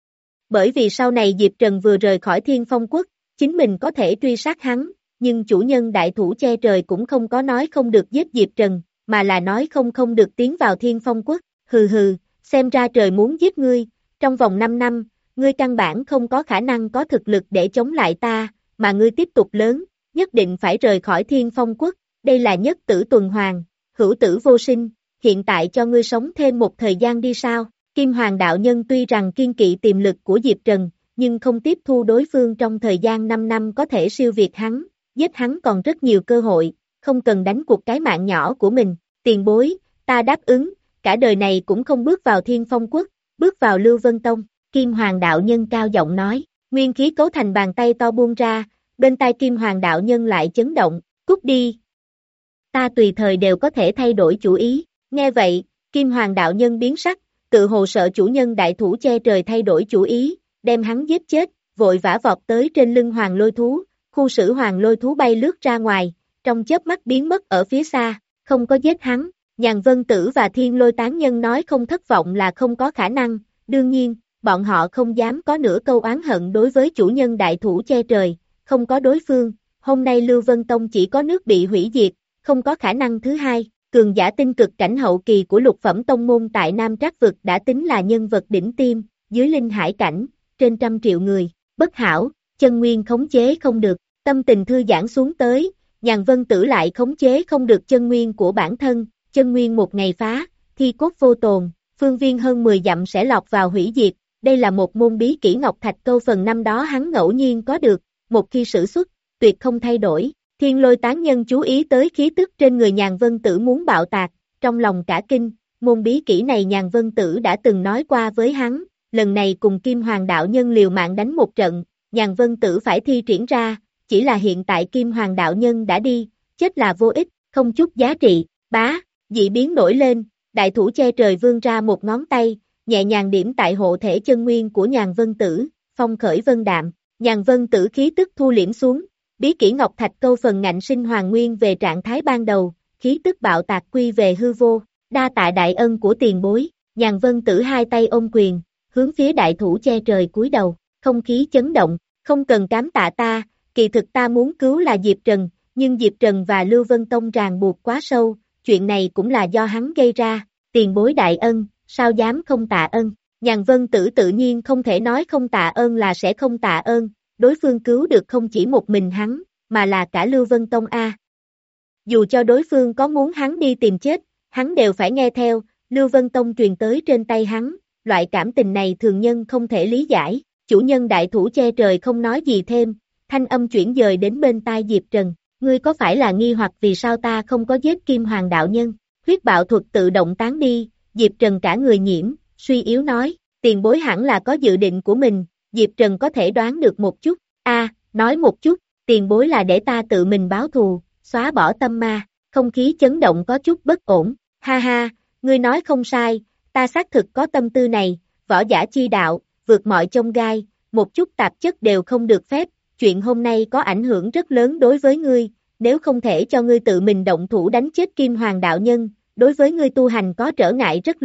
Bởi vì sau này Diệp Trần vừa rời khỏi Thiên Phong Quốc, chính mình có thể truy sát hắn, nhưng chủ nhân đại thủ che trời cũng không có nói không được giết Diệp Trần, mà là nói không không được tiến vào Thiên Phong Quốc, hừ hừ, xem ra trời muốn giết ngươi, trong vòng năm năm, ngươi căn bản không có khả năng có thực lực để chống lại ta, mà ngươi tiếp tục lớn, nhất định phải rời khỏi Thiên Phong Quốc, đây là nhất tử tuần hoàn, hữu tử vô sinh, hiện tại cho ngươi sống thêm một thời gian đi sao? Kim Hoàng đạo nhân tuy rằng kiên kỵ tiềm lực của Diệp Trần, nhưng không tiếp thu đối phương trong thời gian năm năm có thể siêu việt hắn, giết hắn còn rất nhiều cơ hội, không cần đánh cuộc cái mạng nhỏ của mình, tiền bối, ta đáp ứng, cả đời này cũng không bước vào Thiên Phong Quốc, bước vào Lưu Vân Tông, Kim Hoàng đạo nhân cao giọng nói, nguyên khí cấu thành bàn tay to buông ra, bên tai Kim Hoàng đạo nhân lại chấn động, cút đi. Ta tùy thời đều có thể thay đổi chủ ý, nghe vậy, Kim Hoàng đạo nhân biến sắc, tự hồ sợ chủ nhân đại thủ che trời thay đổi chủ ý, đem hắn giết chết, vội vã vọt tới trên lưng hoàng lôi thú, khu sử hoàng lôi thú bay lướt ra ngoài, trong chớp mắt biến mất ở phía xa, không có giết hắn, Nhàn Vân Tử và Thiên Lôi Tán Nhân nói không thất vọng là không có khả năng, đương nhiên, bọn họ không dám có nửa câu oán hận đối với chủ nhân đại thủ che trời, không có đối phương, hôm nay Lưu Vân Tông chỉ có nước bị hủy diệt, không có khả năng thứ hai. Cường giả tinh cực cảnh hậu kỳ của lục phẩm tông môn tại Nam Trác Vực đã tính là nhân vật đỉnh tiêm, dưới linh hải cảnh, trên trăm triệu người, bất hảo, chân nguyên khống chế không được, tâm tình thư giãn xuống tới, Nhàn Vân Tử lại khống chế không được chân nguyên của bản thân, chân nguyên một ngày phá, thi cốt vô tồn, phương viên hơn mười dặm sẽ lọt vào hủy diệt, đây là một môn bí kỹ Ngọc Thạch Câu phần năm đó hắn ngẫu nhiên có được, một khi sử xuất, tuyệt không thay đổi. Thiên Lôi Tán Nhân chú ý tới khí tức trên người Nhàn Vân Tử muốn bạo tạc, trong lòng cả kinh, môn bí kỹ này Nhàn Vân Tử đã từng nói qua với hắn, lần này cùng Kim Hoàng đạo nhân liều mạng đánh một trận, Nhàn Vân Tử phải thi triển ra, chỉ là hiện tại Kim Hoàng đạo nhân đã đi, chết là vô ích, không chút giá trị, bá, dị biến nổi lên, đại thủ che trời vươn ra một ngón tay, nhẹ nhàng điểm tại hộ thể chân nguyên của Nhàn Vân Tử, phong khởi vân đạm, Nhàn Vân Tử khí tức thu liễm xuống. Bí kỹ Ngọc Thạch Câu phần ngạnh sinh hoàng nguyên về trạng thái ban đầu, khí tức bạo tạc quy về hư vô, đa tạ đại ân của tiền bối, Nhàn Vân Tử hai tay ôm quyền, hướng phía đại thủ che trời cúi đầu, không khí chấn động, không cần cám tạ ta, kỳ thực ta muốn cứu là Diệp Trần, nhưng Diệp Trần và Lưu Vân Tông ràng buộc quá sâu, chuyện này cũng là do hắn gây ra, tiền bối đại ân, sao dám không tạ ân, Nhàn Vân Tử tự nhiên không thể nói không tạ ơn là sẽ không tạ ơn. Đối phương cứu được không chỉ một mình hắn, mà là cả Lưu Vân Tông A. Dù cho đối phương có muốn hắn đi tìm chết, hắn đều phải nghe theo, Lưu Vân Tông truyền tới trên tay hắn, loại cảm tình này thường nhân không thể lý giải, chủ nhân đại thủ che trời không nói gì thêm, thanh âm chuyển dời đến bên tai Diệp Trần, ngươi có phải là nghi hoặc vì sao ta không có giết Kim Hoàng đạo nhân, huyết bạo thuật tự động tán đi, Diệp Trần cả người nhiễm, suy yếu nói, tiền bối hẳn là có dự định của mình. Diệp Trần có thể đoán được một chút, a, à, nói một chút, tiền bối là để ta tự mình báo thù, xóa bỏ tâm ma, không khí chấn động có chút bất ổn, ha ha, ngươi nói không sai, ta xác thực có tâm tư này, võ giả chi đạo, vượt mọi chông gai, một chút tạp chất đều không được phép, chuyện hôm nay có ảnh hưởng rất lớn đối với ngươi, nếu không thể cho ngươi tự mình động thủ đánh chết Kim Hoàng đạo nhân, đối với ngươi tu hành có trở ngại rất lớn,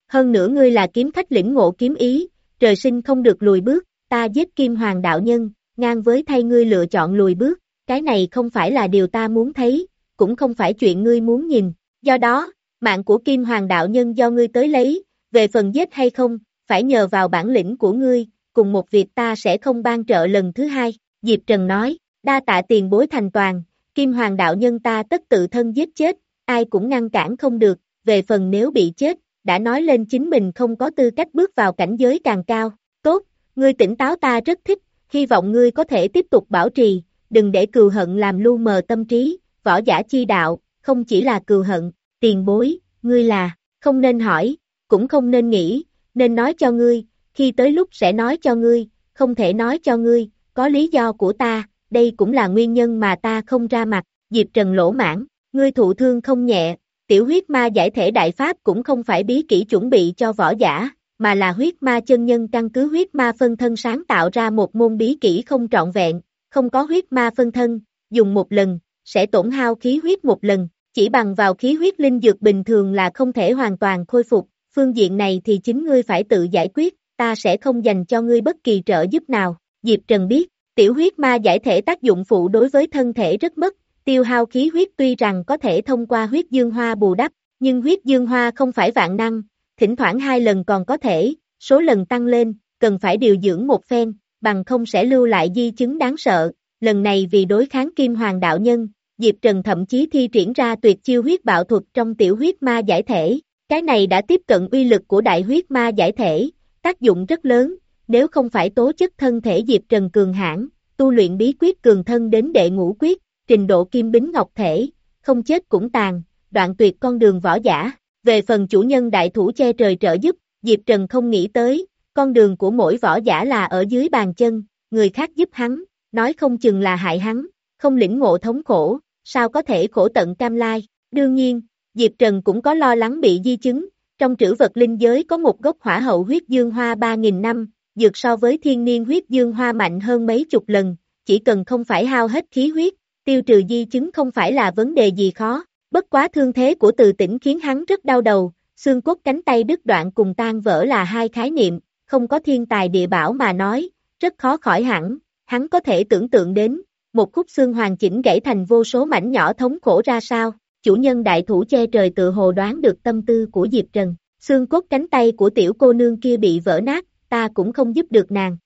Hơn nữa ngươi là kiếm khách lĩnh ngộ kiếm ý, trời sinh không được lùi bước, ta giết Kim Hoàng đạo nhân, ngang với thay ngươi lựa chọn lùi bước, cái này không phải là điều ta muốn thấy, cũng không phải chuyện ngươi muốn nhìn, do đó, mạng của Kim Hoàng đạo nhân do ngươi tới lấy, về phần giết hay không, phải nhờ vào bản lĩnh của ngươi, cùng một việc ta sẽ không ban trợ lần thứ hai, Diệp Trần nói, đa tạ tiền bối thành toàn, Kim Hoàng đạo nhân ta tất tự thân giết chết, ai cũng ngăn cản không được, về phần nếu bị chết, đã nói lên chính mình không có tư cách bước vào cảnh giới càng cao, tốt, ngươi tỉnh táo ta rất thích, hy vọng ngươi có thể tiếp tục bảo trì, đừng để cừu hận làm lu mờ tâm trí, võ giả chi đạo, không chỉ là cừu hận, tiền bối, ngươi là, không nên hỏi, cũng không nên nghĩ, nên nói cho ngươi, khi tới lúc sẽ nói cho ngươi, không thể nói cho ngươi, có lý do của ta, đây cũng là nguyên nhân mà ta không ra mặt, Diệp Trần lỗ mãn, ngươi thụ thương không nhẹ, tiểu huyết ma giải thể đại pháp cũng không phải bí kỹ chuẩn bị cho võ giả, mà là huyết ma chân nhân căn cứ huyết ma phân thân sáng tạo ra một môn bí kỹ không trọn vẹn, không có huyết ma phân thân, dùng một lần, sẽ tổn hao khí huyết một lần, chỉ bằng vào khí huyết linh dược bình thường là không thể hoàn toàn khôi phục, phương diện này thì chính ngươi phải tự giải quyết, ta sẽ không dành cho ngươi bất kỳ trợ giúp nào, Diệp Trần biết, tiểu huyết ma giải thể tác dụng phụ đối với thân thể rất mất, tiêu hao khí huyết tuy rằng có thể thông qua huyết dương hoa bù đắp, nhưng huyết dương hoa không phải vạn năng, thỉnh thoảng hai lần còn có thể, số lần tăng lên, cần phải điều dưỡng một phen, bằng không sẽ lưu lại di chứng đáng sợ, lần này vì đối kháng Kim Hoàng đạo nhân, Diệp Trần thậm chí thi triển ra tuyệt chiêu huyết bạo thuật trong tiểu huyết ma giải thể, cái này đã tiếp cận uy lực của đại huyết ma giải thể, tác dụng rất lớn, nếu không phải tố chất thân thể Diệp Trần cường hãn, tu luyện bí quyết cường thân đến đệ ngũ quyết, trình độ kim bính ngọc thể, không chết cũng tàn, đoạn tuyệt con đường võ giả. Về phần chủ nhân đại thủ che trời trợ giúp, Diệp Trần không nghĩ tới, con đường của mỗi võ giả là ở dưới bàn chân, người khác giúp hắn, nói không chừng là hại hắn, không lĩnh ngộ thống khổ, sao có thể khổ tận cam lai. Đương nhiên, Diệp Trần cũng có lo lắng bị di chứng, trong trữ vật linh giới có một gốc hỏa hậu huyết dương hoa ba nghìn năm, dược so với thiên niên huyết dương hoa mạnh hơn mấy chục lần, chỉ cần không phải hao hết khí huyết, tiêu trừ di chứng không phải là vấn đề gì khó. Bất quá thương thế của Từ Tĩnh khiến hắn rất đau đầu, xương cốt cánh tay đứt đoạn cùng tan vỡ là hai khái niệm, không có thiên tài địa bảo mà nói, rất khó khỏi hẳn, hắn có thể tưởng tượng đến, một khúc xương hoàn chỉnh gãy thành vô số mảnh nhỏ thống khổ ra sao, chủ nhân đại thủ che trời tự hồ đoán được tâm tư của Diệp Trần, xương cốt cánh tay của tiểu cô nương kia bị vỡ nát, ta cũng không giúp được nàng.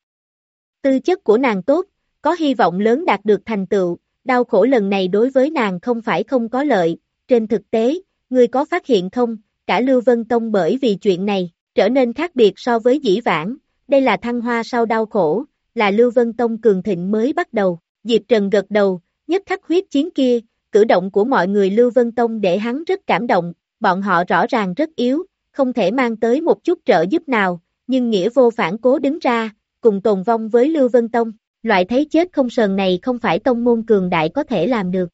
Tư chất của nàng tốt, có hy vọng lớn đạt được thành tựu, đau khổ lần này đối với nàng không phải không có lợi. Trên thực tế, ngươi có phát hiện không, cả Lưu Vân Tông bởi vì chuyện này, trở nên khác biệt so với dĩ vãng, đây là thăng hoa sau đau khổ, là Lưu Vân Tông cường thịnh mới bắt đầu, Diệp Trần gật đầu, nhất khắc huyết chiến kia, cử động của mọi người Lưu Vân Tông để hắn rất cảm động, bọn họ rõ ràng rất yếu, không thể mang tới một chút trợ giúp nào, nhưng nghĩa vô phản cố đứng ra, cùng tồn vong với Lưu Vân Tông, loại thấy chết không sờn này không phải tông môn cường đại có thể làm được.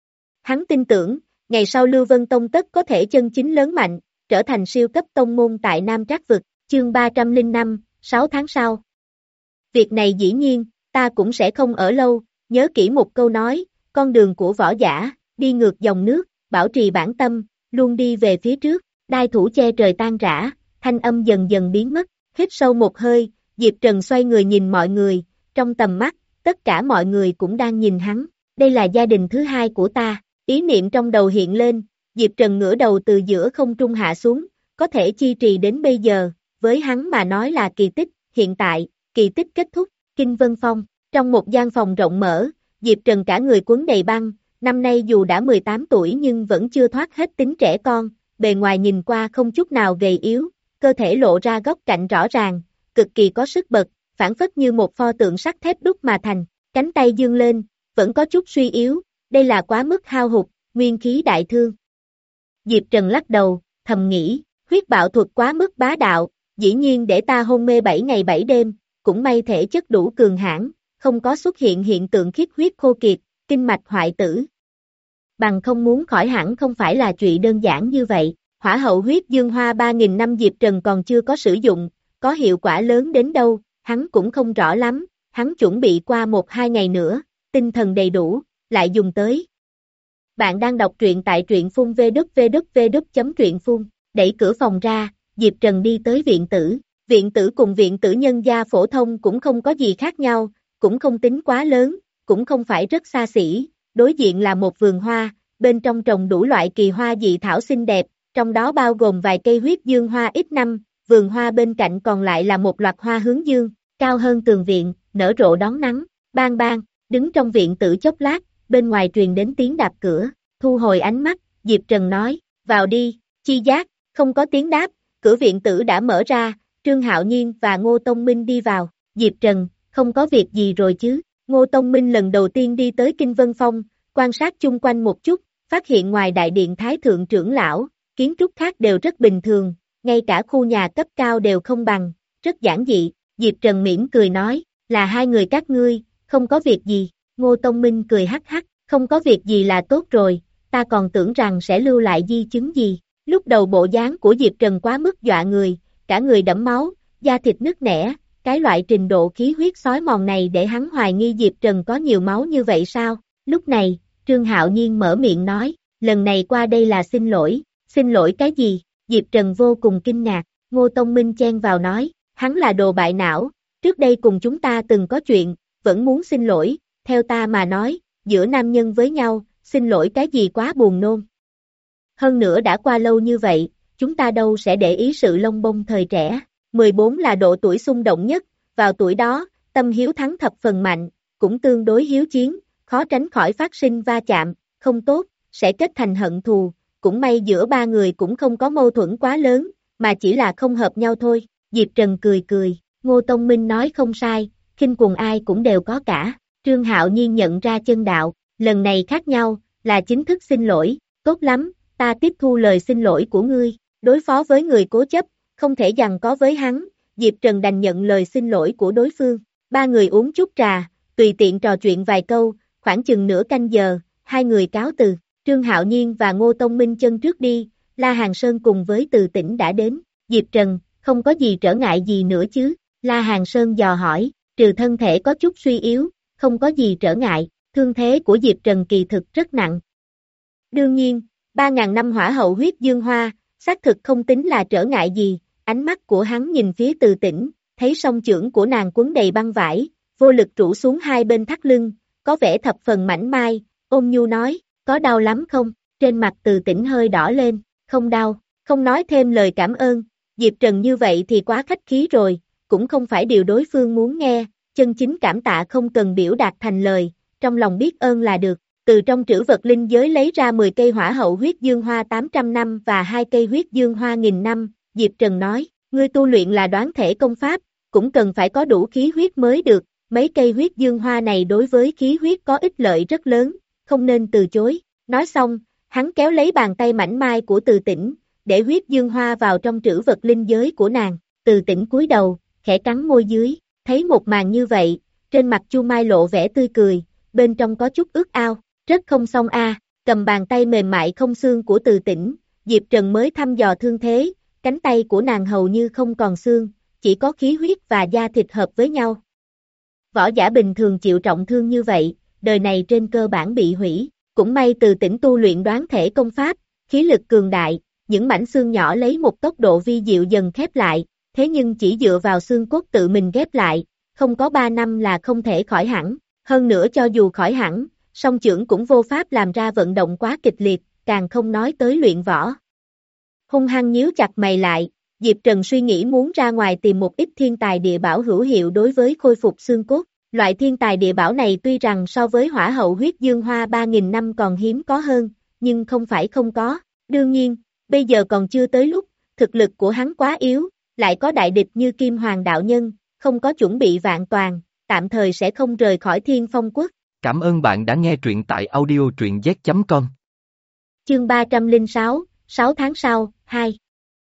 Hắn tin tưởng, ngày sau Lưu Vân Tông tất có thể chân chính lớn mạnh, trở thành siêu cấp tông môn tại Nam Trác Vực, chương ba trăm lẻ năm, sáu tháng sau. Việc này dĩ nhiên, ta cũng sẽ không ở lâu, nhớ kỹ một câu nói, con đường của võ giả, đi ngược dòng nước, bảo trì bản tâm, luôn đi về phía trước, đai thủ che trời tan rã, thanh âm dần dần biến mất, hít sâu một hơi, Diệp Trần xoay người nhìn mọi người, trong tầm mắt, tất cả mọi người cũng đang nhìn hắn, đây là gia đình thứ hai của ta. Ý niệm trong đầu hiện lên, Diệp Trần ngửa đầu từ giữa không trung hạ xuống, có thể chi trì đến bây giờ, với hắn mà nói là kỳ tích, hiện tại, kỳ tích kết thúc, Kinh Vân Phong, trong một gian phòng rộng mở, Diệp Trần cả người quấn đầy băng, năm nay dù đã mười tám tuổi nhưng vẫn chưa thoát hết tính trẻ con, bề ngoài nhìn qua không chút nào gầy yếu, cơ thể lộ ra góc cạnh rõ ràng, cực kỳ có sức bật, phản phất như một pho tượng sắt thép đúc mà thành, cánh tay dương lên, vẫn có chút suy yếu. Đây là quá mức hao hụt, nguyên khí đại thương. Diệp Trần lắc đầu, thầm nghĩ, huyết bạo thuật quá mức bá đạo, dĩ nhiên để ta hôn mê bảy ngày bảy đêm, cũng may thể chất đủ cường hãn, không có xuất hiện hiện tượng khiết huyết khô kiệt, kinh mạch hoại tử. Bằng không muốn khỏi hẳn không phải là chuyện đơn giản như vậy, hỏa hậu huyết dương hoa ba nghìn năm Diệp Trần còn chưa có sử dụng, có hiệu quả lớn đến đâu, hắn cũng không rõ lắm, hắn chuẩn bị qua một hai ngày nữa, tinh thần đầy đủ. Lại dùng tới. Bạn đang đọc truyện tại truyện phun vê kép vê kép vê kép chấm truyện phun, đẩy cửa phòng ra, Diệp Trần đi tới viện tử. Viện tử cùng viện tử nhân gia phổ thông cũng không có gì khác nhau, cũng không tính quá lớn, cũng không phải rất xa xỉ, đối diện là một vườn hoa, bên trong trồng đủ loại kỳ hoa dị thảo xinh đẹp, trong đó bao gồm vài cây huyết dương hoa ít năm, vườn hoa bên cạnh còn lại là một loạt hoa hướng dương, cao hơn tường viện, nở rộ đón nắng, bang bang, đứng trong viện tử chốc lát, bên ngoài truyền đến tiếng đạp cửa, thu hồi ánh mắt, Diệp Trần nói, vào đi, chi giác, không có tiếng đáp, cửa viện tử đã mở ra, Trương Hạo Nhiên và Ngô Tông Minh đi vào, Diệp Trần, không có việc gì rồi chứ, Ngô Tông Minh lần đầu tiên đi tới Kinh Vân Phong, quan sát chung quanh một chút, phát hiện ngoài đại điện Thái Thượng trưởng lão, kiến trúc khác đều rất bình thường, ngay cả khu nhà cấp cao đều không bằng, rất giản dị, Diệp Trần mỉm cười nói, là hai người các ngươi, không có việc gì, Ngô Tông Minh cười hắc hắc, không có việc gì là tốt rồi, ta còn tưởng rằng sẽ lưu lại di chứng gì, lúc đầu bộ dáng của Diệp Trần quá mức dọa người, cả người đẫm máu, da thịt nứt nẻ, cái loại trình độ khí huyết xói mòn này để hắn hoài nghi Diệp Trần có nhiều máu như vậy sao, lúc này, Trương Hạo Nhiên mở miệng nói, lần này qua đây là xin lỗi, xin lỗi cái gì, Diệp Trần vô cùng kinh ngạc, Ngô Tông Minh chen vào nói, hắn là đồ bại não, trước đây cùng chúng ta từng có chuyện, vẫn muốn xin lỗi, theo ta mà nói, giữa nam nhân với nhau, xin lỗi cái gì quá buồn nôn. Hơn nữa đã qua lâu như vậy, chúng ta đâu sẽ để ý sự lông bông thời trẻ, mười bốn là độ tuổi xung động nhất, vào tuổi đó, tâm hiếu thắng thập phần mạnh, cũng tương đối hiếu chiến, khó tránh khỏi phát sinh va chạm, không tốt, sẽ kết thành hận thù, cũng may giữa ba người cũng không có mâu thuẫn quá lớn, mà chỉ là không hợp nhau thôi, Diệp Trần cười cười, Ngô Tông Minh nói không sai, khinh quần ai cũng đều có cả, Trương Hạo Nhiên nhận ra chân đạo, lần này khác nhau, là chính thức xin lỗi, tốt lắm, ta tiếp thu lời xin lỗi của ngươi, đối phó với người cố chấp, không thể giằng có với hắn, Diệp Trần đành nhận lời xin lỗi của đối phương, ba người uống chút trà, tùy tiện trò chuyện vài câu, khoảng chừng nửa canh giờ, hai người cáo từ, Trương Hạo Nhiên và Ngô Tông Minh chân trước đi, La Hàn Sơn cùng với Từ Tĩnh đã đến, Diệp Trần, không có gì trở ngại gì nữa chứ, La Hàn Sơn dò hỏi, trừ thân thể có chút suy yếu, không có gì trở ngại, thương thế của Diệp Trần kỳ thực rất nặng. Đương nhiên, ba ngàn năm hỏa hậu huyết dương hoa, xác thực không tính là trở ngại gì, ánh mắt của hắn nhìn phía Từ Tĩnh, thấy song chưởng của nàng quấn đầy băng vải, vô lực rũ xuống hai bên thắt lưng, có vẻ thập phần mảnh mai, ôn nhu nói, có đau lắm không, trên mặt Từ Tĩnh hơi đỏ lên, không đau, không nói thêm lời cảm ơn, Diệp Trần như vậy thì quá khách khí rồi, cũng không phải điều đối phương muốn nghe, chân chính cảm tạ không cần biểu đạt thành lời, trong lòng biết ơn là được. Từ trong trữ vật linh giới lấy ra mười cây hỏa hậu huyết dương hoa tám trăm năm và hai cây huyết dương hoa nghìn năm, Diệp Trần nói, ngươi tu luyện là đoán thể công pháp, cũng cần phải có đủ khí huyết mới được, mấy cây huyết dương hoa này đối với khí huyết có ích lợi rất lớn, không nên từ chối. Nói xong, hắn kéo lấy bàn tay mảnh mai của Từ Tĩnh, để huyết dương hoa vào trong trữ vật linh giới của nàng, Từ Tĩnh cúi đầu, khẽ cắn môi dưới, thấy một màn như vậy, trên mặt Chu Mai lộ vẻ tươi cười, bên trong có chút ước ao. Rất không xong a, à, cầm bàn tay mềm mại không xương của Từ Tĩnh, Diệp Trần mới thăm dò thương thế, cánh tay của nàng hầu như không còn xương, chỉ có khí huyết và da thịt hợp với nhau. Võ giả bình thường chịu trọng thương như vậy, đời này trên cơ bản bị hủy, cũng may Từ Tĩnh tu luyện đoán thể công pháp, khí lực cường đại, những mảnh xương nhỏ lấy một tốc độ vi diệu dần khép lại, thế nhưng chỉ dựa vào xương cốt tự mình ghép lại, không có ba năm là không thể khỏi hẳn, hơn nữa cho dù khỏi hẳn, song chưởng cũng vô pháp làm ra vận động quá kịch liệt, càng không nói tới luyện võ. Hung hăng nhíu chặt mày lại, Diệp Trần suy nghĩ muốn ra ngoài tìm một ít thiên tài địa bảo hữu hiệu đối với khôi phục xương cốt. Loại thiên tài địa bảo này tuy rằng so với hỏa hậu huyết dương hoa ba nghìn năm còn hiếm có hơn, nhưng không phải không có. Đương nhiên, bây giờ còn chưa tới lúc, thực lực của hắn quá yếu, lại có đại địch như Kim Hoàng đạo nhân, không có chuẩn bị vạn toàn, tạm thời sẽ không rời khỏi Thiên Phong Quốc.
Cảm ơn bạn đã nghe truyện tại audio truyện z chấm com.
Chương ba trăm lẻ sáu, sáu tháng sau, hai.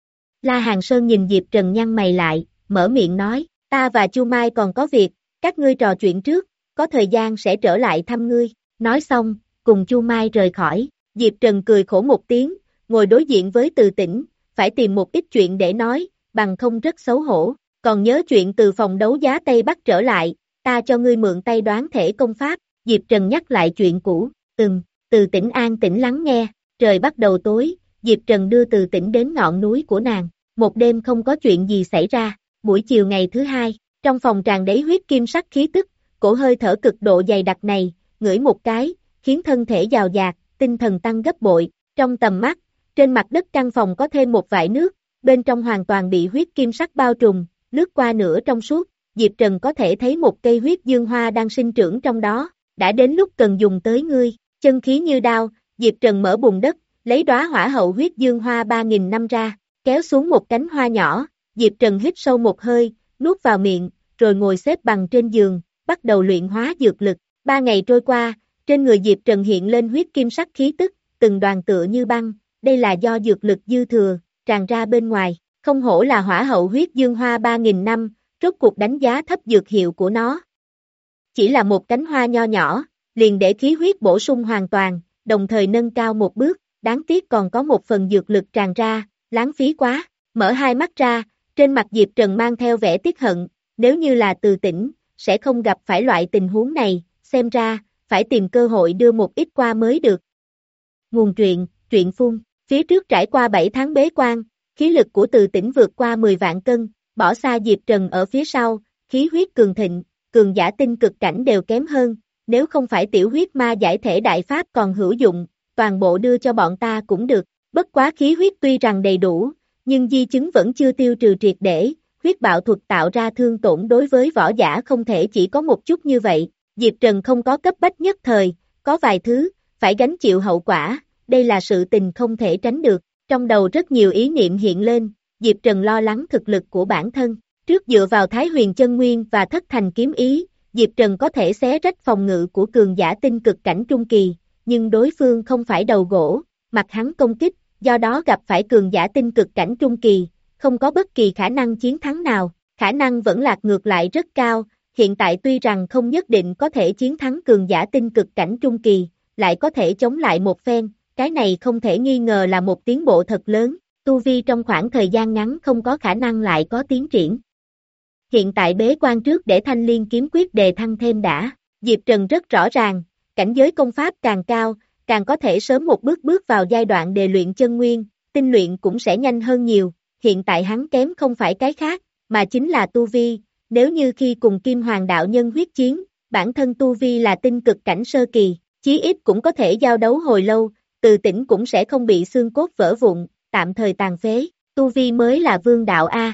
La Hàn Sơn nhìn Diệp Trần nhăn mày lại, mở miệng nói, ta và Chu Mai còn có việc, các ngươi trò chuyện trước, có thời gian sẽ trở lại thăm ngươi. Nói xong, cùng Chu Mai rời khỏi, Diệp Trần cười khổ một tiếng, ngồi đối diện với Từ Tĩnh, phải tìm một ít chuyện để nói, bằng không rất xấu hổ, còn nhớ chuyện từ phòng đấu giá Tây Bắc trở lại, ta cho ngươi mượn tay đoán thể công pháp. Diệp Trần nhắc lại chuyện cũ, từng, Từ Tĩnh an tĩnh lắng nghe, trời bắt đầu tối, Diệp Trần đưa Từ Tĩnh đến ngọn núi của nàng, Một đêm không có chuyện gì xảy ra, buổi chiều ngày thứ hai, trong phòng tràn đầy huyết kim sắc khí tức, cổ hơi thở cực độ dày đặc này, ngửi một cái, khiến thân thể dào dạt, tinh thần tăng gấp bội, trong tầm mắt, trên mặt đất căn phòng có thêm một vại nước, bên trong hoàn toàn bị huyết kim sắc bao trùm, lướt qua nửa trong suốt, Diệp Trần có thể thấy một cây huyết dương hoa đang sinh trưởng trong đó, đã đến lúc cần dùng tới ngươi, chân khí như đao, Diệp Trần mở bùn đất, lấy đóa hỏa hậu huyết dương hoa ba nghìn năm ra, kéo xuống một cánh hoa nhỏ, Diệp Trần hít sâu một hơi, nuốt vào miệng, rồi ngồi xếp bằng trên giường, bắt đầu luyện hóa dược lực, ba ngày trôi qua, trên người Diệp Trần hiện lên huyết kim sắc khí tức, từng đoàn tựa như băng, đây là do dược lực dư thừa, tràn ra bên ngoài, không hổ là hỏa hậu huyết dương hoa ba nghìn năm, rốt cuộc đánh giá thấp dược hiệu của nó. Chỉ là một cánh hoa nho nhỏ, liền để khí huyết bổ sung hoàn toàn, đồng thời nâng cao một bước, đáng tiếc còn có một phần dược lực tràn ra, lãng phí quá, mở hai mắt ra, trên mặt Diệp Trần mang theo vẻ tiếc hận, nếu như là Từ Tĩnh, sẽ không gặp phải loại tình huống này, xem ra, phải tìm cơ hội đưa một ít qua mới được. Nguồn truyện, truyện phun, phía trước trải qua bảy tháng bế quan, khí lực của Từ Tĩnh vượt qua mười vạn cân, bỏ xa Diệp Trần ở phía sau, khí huyết cường thịnh, cường giả tinh cực cảnh đều kém hơn, nếu không phải tiểu huyết ma giải thể đại pháp còn hữu dụng, toàn bộ đưa cho bọn ta cũng được, bất quá khí huyết tuy rằng đầy đủ, nhưng di chứng vẫn chưa tiêu trừ triệt để, huyết bạo thuật tạo ra thương tổn đối với võ giả không thể chỉ có một chút như vậy, Diệp Trần không có cấp bách nhất thời, có vài thứ, phải gánh chịu hậu quả, đây là sự tình không thể tránh được, trong đầu rất nhiều ý niệm hiện lên, Diệp Trần lo lắng thực lực của bản thân, trước dựa vào Thái Huyền chân nguyên và Thất Thành kiếm ý, Diệp Trần có thể xé rách phòng ngự của cường giả tinh cực cảnh trung kỳ, nhưng đối phương không phải đầu gỗ, mặt hắn công kích, do đó gặp phải cường giả tinh cực cảnh trung kỳ, không có bất kỳ khả năng chiến thắng nào, khả năng vẫn lạc ngược lại rất cao, hiện tại tuy rằng không nhất định có thể chiến thắng cường giả tinh cực cảnh trung kỳ, lại có thể chống lại một phen, cái này không thể nghi ngờ là một tiến bộ thật lớn, tu vi trong khoảng thời gian ngắn không có khả năng lại có tiến triển. Hiện tại bế quan trước để Thanh Liên kiếm quyết đề thăng thêm đã, Diệp Trần rất rõ ràng, cảnh giới công pháp càng cao, càng có thể sớm một bước bước vào giai đoạn đề luyện chân nguyên, tinh luyện cũng sẽ nhanh hơn nhiều, hiện tại hắn kém không phải cái khác, mà chính là tu vi, nếu như khi cùng Kim Hoàng đạo nhân huyết chiến, bản thân tu vi là tinh cực cảnh sơ kỳ, chí ít cũng có thể giao đấu hồi lâu, Từ Tĩnh cũng sẽ không bị xương cốt vỡ vụn, tạm thời tàn phế, tu vi mới là vương đạo A.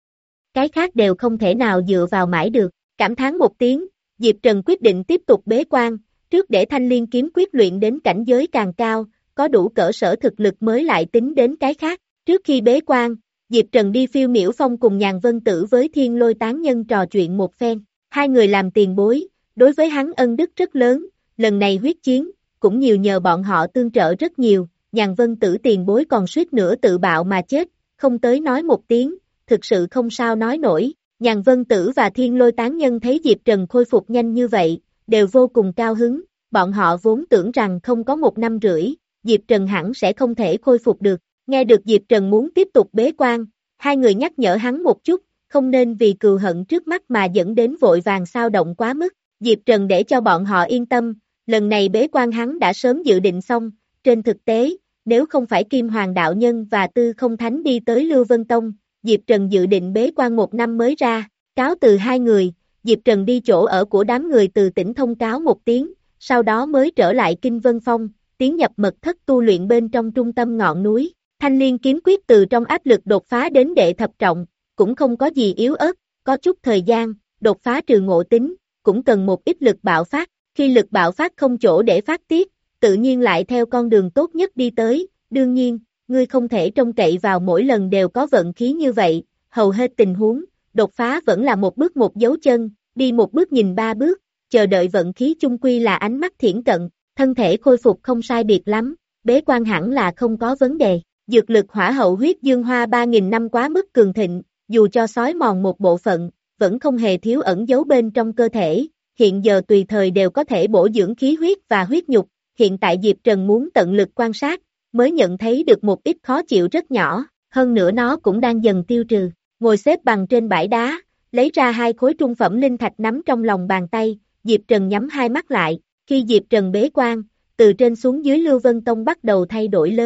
Cái khác đều không thể nào dựa vào mãi được, cảm thán một tiếng, Diệp Trần quyết định tiếp tục bế quan, trước để Thanh Liên kiếm quyết luyện đến cảnh giới càng cao, có đủ cỡ sở thực lực mới lại tính đến cái khác, trước khi bế quan, Diệp Trần đi Phiêu Miểu Phong cùng Nhàn Vân Tử với Thiên Lôi Tán Nhân trò chuyện một phen, hai người làm tiền bối, đối với hắn ân đức rất lớn, lần này huyết chiến, cũng nhiều nhờ bọn họ tương trợ rất nhiều, Nhàn Vân Tử tiền bối còn suýt nữa tự bạo mà chết, không tới nói một tiếng, thực sự không sao nói nổi, Nhàn Vân Tử và Thiên Lôi Tán Nhân thấy Diệp Trần khôi phục nhanh như vậy, đều vô cùng cao hứng, bọn họ vốn tưởng rằng không có một năm rưỡi, Diệp Trần hẳn sẽ không thể khôi phục được, nghe được Diệp Trần muốn tiếp tục bế quan, hai người nhắc nhở hắn một chút, không nên vì cừu hận trước mắt mà dẫn đến vội vàng xao động quá mức, Diệp Trần để cho bọn họ yên tâm, lần này bế quan hắn đã sớm dự định xong, trên thực tế, nếu không phải Kim Hoàng đạo nhân và Tư Không Thánh đi tới Lưu Vân Tông, Diệp Trần dự định bế quan một năm mới ra, cáo từ hai người, Diệp Trần đi chỗ ở của đám người Từ Tĩnh thông cáo một tiếng, sau đó mới trở lại Kinh Vân Phong, tiến nhập mật thất tu luyện bên trong trung tâm ngọn núi, Thanh Liên kiếm quyết từ trong áp lực đột phá đến đệ thập trọng, cũng không có gì yếu ớt, có chút thời gian, đột phá trừ ngộ tính, cũng cần một ít lực bạo phát, khi lực bạo phát không chỗ để phát tiết, tự nhiên lại theo con đường tốt nhất đi tới, đương nhiên, ngươi không thể trông cậy vào mỗi lần đều có vận khí như vậy, hầu hết tình huống, đột phá vẫn là một bước một dấu chân, đi một bước nhìn ba bước, chờ đợi vận khí chung quy là ánh mắt thiển cận, thân thể khôi phục không sai biệt lắm, bế quan hẳn là không có vấn đề, dược lực hỏa hậu huyết dương hoa ba nghìn năm quá mức cường thịnh, dù cho xói mòn một bộ phận, vẫn không hề thiếu ẩn giấu bên trong cơ thể, hiện giờ tùy thời đều có thể bổ dưỡng khí huyết và huyết nhục, hiện tại Diệp Trần muốn tận lực quan sát, mới nhận thấy được một ít khó chịu rất nhỏ, hơn nữa nó cũng đang dần tiêu trừ, ngồi xếp bằng trên bãi đá, lấy ra hai khối trung phẩm linh thạch nắm trong lòng bàn tay, Diệp Trần nhắm hai mắt lại, khi Diệp Trần bế quan, từ trên xuống dưới Lưu Vân Tông bắt đầu thay đổi lớn,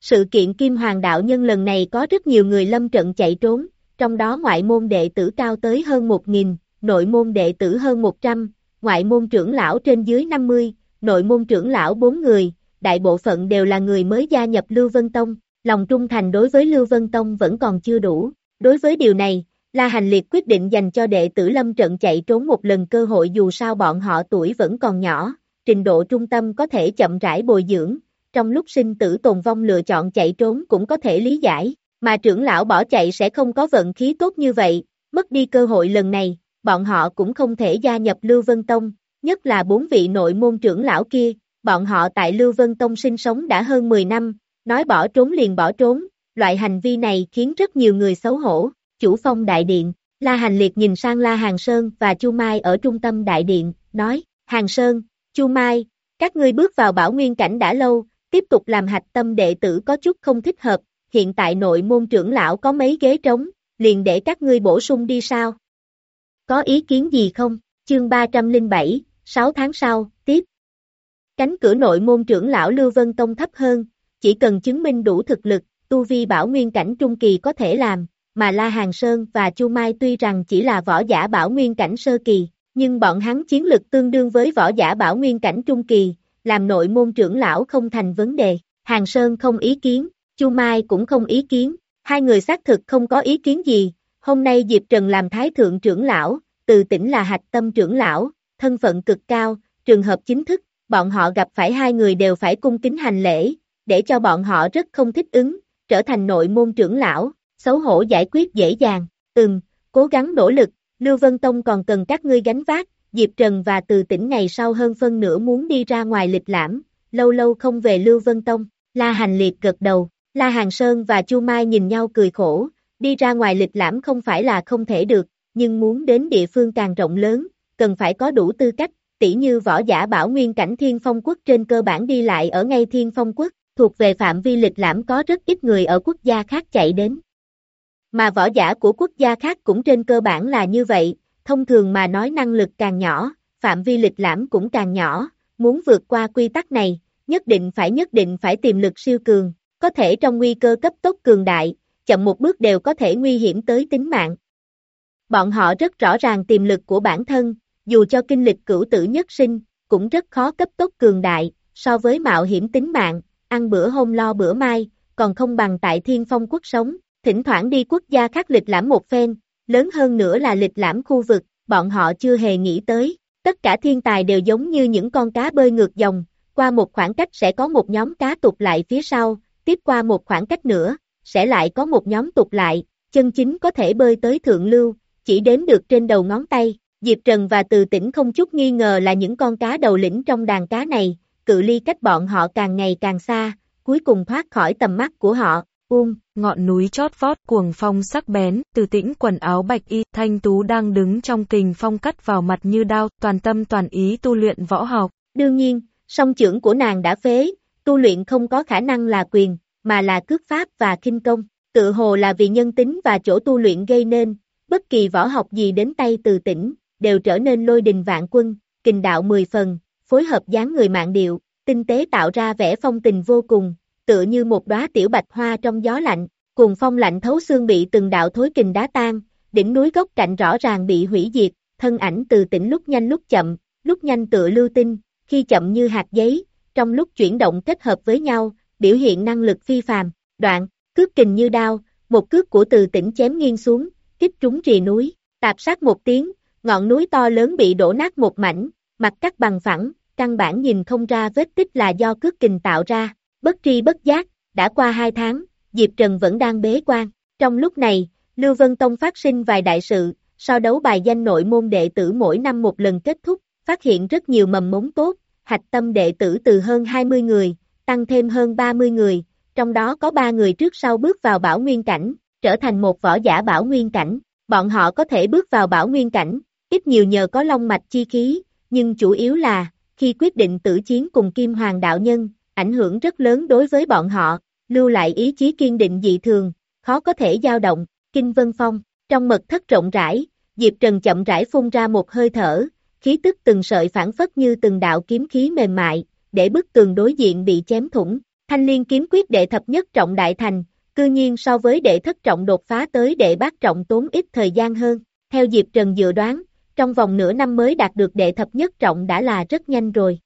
Sự kiện Kim Hoàng đạo nhân lần này có rất nhiều người lâm trận chạy trốn, trong đó ngoại môn đệ tử cao tới hơn một nghìn, nội môn đệ tử hơn một trăm, ngoại môn trưởng lão trên dưới năm mươi, nội môn trưởng lão bốn người, đại bộ phận đều là người mới gia nhập Lưu Vân Tông, lòng trung thành đối với Lưu Vân Tông vẫn còn chưa đủ. Đối với điều này, La Hành Liệt quyết định dành cho đệ tử lâm trận chạy trốn một lần cơ hội, dù sao bọn họ tuổi vẫn còn nhỏ, trình độ trung tâm có thể chậm rãi bồi dưỡng, trong lúc sinh tử tồn vong lựa chọn chạy trốn cũng có thể lý giải, mà trưởng lão bỏ chạy sẽ không có vận khí tốt như vậy, mất đi cơ hội lần này, bọn họ cũng không thể gia nhập Lưu Vân Tông, nhất là bốn vị nội môn trưởng lão kia, bọn họ tại Lưu Vân Tông sinh sống đã hơn mười năm, nói bỏ trốn liền bỏ trốn, loại hành vi này khiến rất nhiều người xấu hổ. Chủ phong đại điện, La Hành Liệt nhìn sang La Hàng Sơn và Chu Mai ở trung tâm đại điện, nói, Hàng Sơn, Chu Mai, các ngươi bước vào Bảo Nguyên cảnh đã lâu, tiếp tục làm hạch tâm đệ tử có chút không thích hợp, hiện tại nội môn trưởng lão có mấy ghế trống, liền để các ngươi bổ sung đi sao? Có ý kiến gì không? Chương ba trăm lẻ bảy, sáu tháng sau, tiếp. Cánh cửa nội môn trưởng lão Lưu Vân Tông thấp hơn, chỉ cần chứng minh đủ thực lực, tu vi Bảo Nguyên cảnh trung kỳ có thể làm, mà La Hàng Sơn và Chu Mai tuy rằng chỉ là võ giả Bảo Nguyên cảnh sơ kỳ, nhưng bọn hắn chiến lực tương đương với võ giả Bảo Nguyên cảnh trung kỳ, làm nội môn trưởng lão không thành vấn đề. Hàng Sơn không ý kiến, Chu Mai cũng không ý kiến, hai người xác thực không có ý kiến gì. Hôm nay Diệp Trần làm thái thượng trưởng lão, Từ Tĩnh là hạch tâm trưởng lão, thân phận cực cao, trường hợp chính thức, bọn họ gặp phải hai người đều phải cung kính hành lễ, để cho bọn họ rất không thích ứng, trở thành nội môn trưởng lão, xấu hổ giải quyết dễ dàng. Ừm, cố gắng nỗ lực, Lưu Vân Tông còn cần các ngươi gánh vác. Diệp Trần và Từ Tĩnh ngày sau hơn phân nửa muốn đi ra ngoài lịch lãm, lâu lâu không về Lưu Vân Tông. La Hành Liệt gật đầu, La Hàng Sơn và Chu Mai nhìn nhau cười khổ, đi ra ngoài lịch lãm không phải là không thể được, nhưng muốn đến địa phương càng rộng lớn, cần phải có đủ tư cách, tỉ như võ giả Bảo Nguyên cảnh Thiên Phong Quốc trên cơ bản đi lại ở ngay Thiên Phong Quốc, thuộc về phạm vi lịch lãm có rất ít người ở quốc gia khác chạy đến. Mà võ giả của quốc gia khác cũng trên cơ bản là như vậy, thông thường mà nói năng lực càng nhỏ, phạm vi lịch lãm cũng càng nhỏ, muốn vượt qua quy tắc này, nhất định phải nhất định phải tiềm lực siêu cường, có thể trong nguy cơ cấp tốc cường đại, chậm một bước đều có thể nguy hiểm tới tính mạng. Bọn họ rất rõ ràng tiềm lực của bản thân, dù cho kinh lịch cửu tử nhất sinh, cũng rất khó cấp tốc cường đại, so với mạo hiểm tính mạng, ăn bữa hôm lo bữa mai, còn không bằng tại Thiên Phong Quốc sống, thỉnh thoảng đi quốc gia khác lịch lãm một phen, lớn hơn nữa là lịch lãm khu vực, bọn họ chưa hề nghĩ tới, tất cả thiên tài đều giống như những con cá bơi ngược dòng, qua một khoảng cách sẽ có một nhóm cá tụt lại phía sau, tiếp qua một khoảng cách nữa, sẽ lại có một nhóm tụt lại, chân chính có thể bơi tới thượng lưu, chỉ đếm được trên đầu ngón tay. Diệp Trần và Từ Tĩnh không chút nghi ngờ là những con cá đầu lĩnh trong đàn cá này, cự ly cách bọn họ càng ngày càng xa, cuối cùng thoát khỏi tầm mắt của họ. Um,
ngọn núi chót vót, cuồng phong sắc bén, Từ Tĩnh quần áo bạch y, thanh tú đang đứng trong kình phong cắt vào mặt như đao, toàn tâm toàn ý tu luyện võ học.
Đương nhiên, song chưởng của nàng đã phế, tu luyện không có khả năng là quyền, mà là cước pháp và khinh công, tự hồ là vì nhân tính và chỗ tu luyện gây nên, bất kỳ võ học gì đến tay Từ Tĩnh, đều trở nên lôi đình vạn quân, kình đạo mười phần, phối hợp dáng người mạn điệu, tinh tế tạo ra vẻ phong tình vô cùng, tựa như một đóa tiểu bạch hoa trong gió lạnh, cuồng phong lạnh thấu xương bị từng đạo thối kình đá tan, đỉnh núi góc cạnh rõ ràng bị hủy diệt, thân ảnh Từ Tĩnh lúc nhanh lúc chậm, lúc nhanh tựa lưu tinh, khi chậm như hạt giấy, trong lúc chuyển động kết hợp với nhau, biểu hiện năng lực phi phàm. Đoạn, cước kình như đao, một cước của Từ Tĩnh chém nghiêng xuống, kích trúng rìa núi, tạp sát một tiếng, ngọn núi to lớn bị đổ nát một mảnh, mặt cắt bằng phẳng, căn bản nhìn không ra vết tích là do cước kình tạo ra. Bất tri bất giác, đã qua hai tháng, Diệp Trần vẫn đang bế quan. Trong lúc này, Lưu Vân Tông phát sinh vài đại sự, so đấu bài danh nội môn đệ tử mỗi năm một lần kết thúc, phát hiện rất nhiều mầm mống tốt, hạch tâm đệ tử từ hơn hai mươi người, tăng thêm hơn ba mươi người, trong đó có ba người trước sau bước vào Bảo Nguyên cảnh, trở thành một võ giả Bảo Nguyên cảnh. Bọn họ có thể bước vào Bảo Nguyên cảnh, ít nhiều nhờ có long mạch chi khí, nhưng chủ yếu là, khi quyết định tử chiến cùng Kim Hoàng đạo nhân, ảnh hưởng rất lớn đối với bọn họ, lưu lại ý chí kiên định dị thường, khó có thể dao động. Kinh Vân Phong, trong mật thất rộng rãi, Diệp Trần chậm rãi phun ra một hơi thở, khí tức từng sợi phản phất như từng đạo kiếm khí mềm mại, để bức tường đối diện bị chém thủng. Thanh Liên kiếm quyết đệ thập nhất trọng đại thành, cư nhiên so với đệ thất trọng đột phá tới đệ bát trọng tốn ít thời gian hơn. Theo Diệp Trần dự đoán, trong vòng nửa năm mới đạt được đệ thập nhất trọng đã là rất nhanh rồi.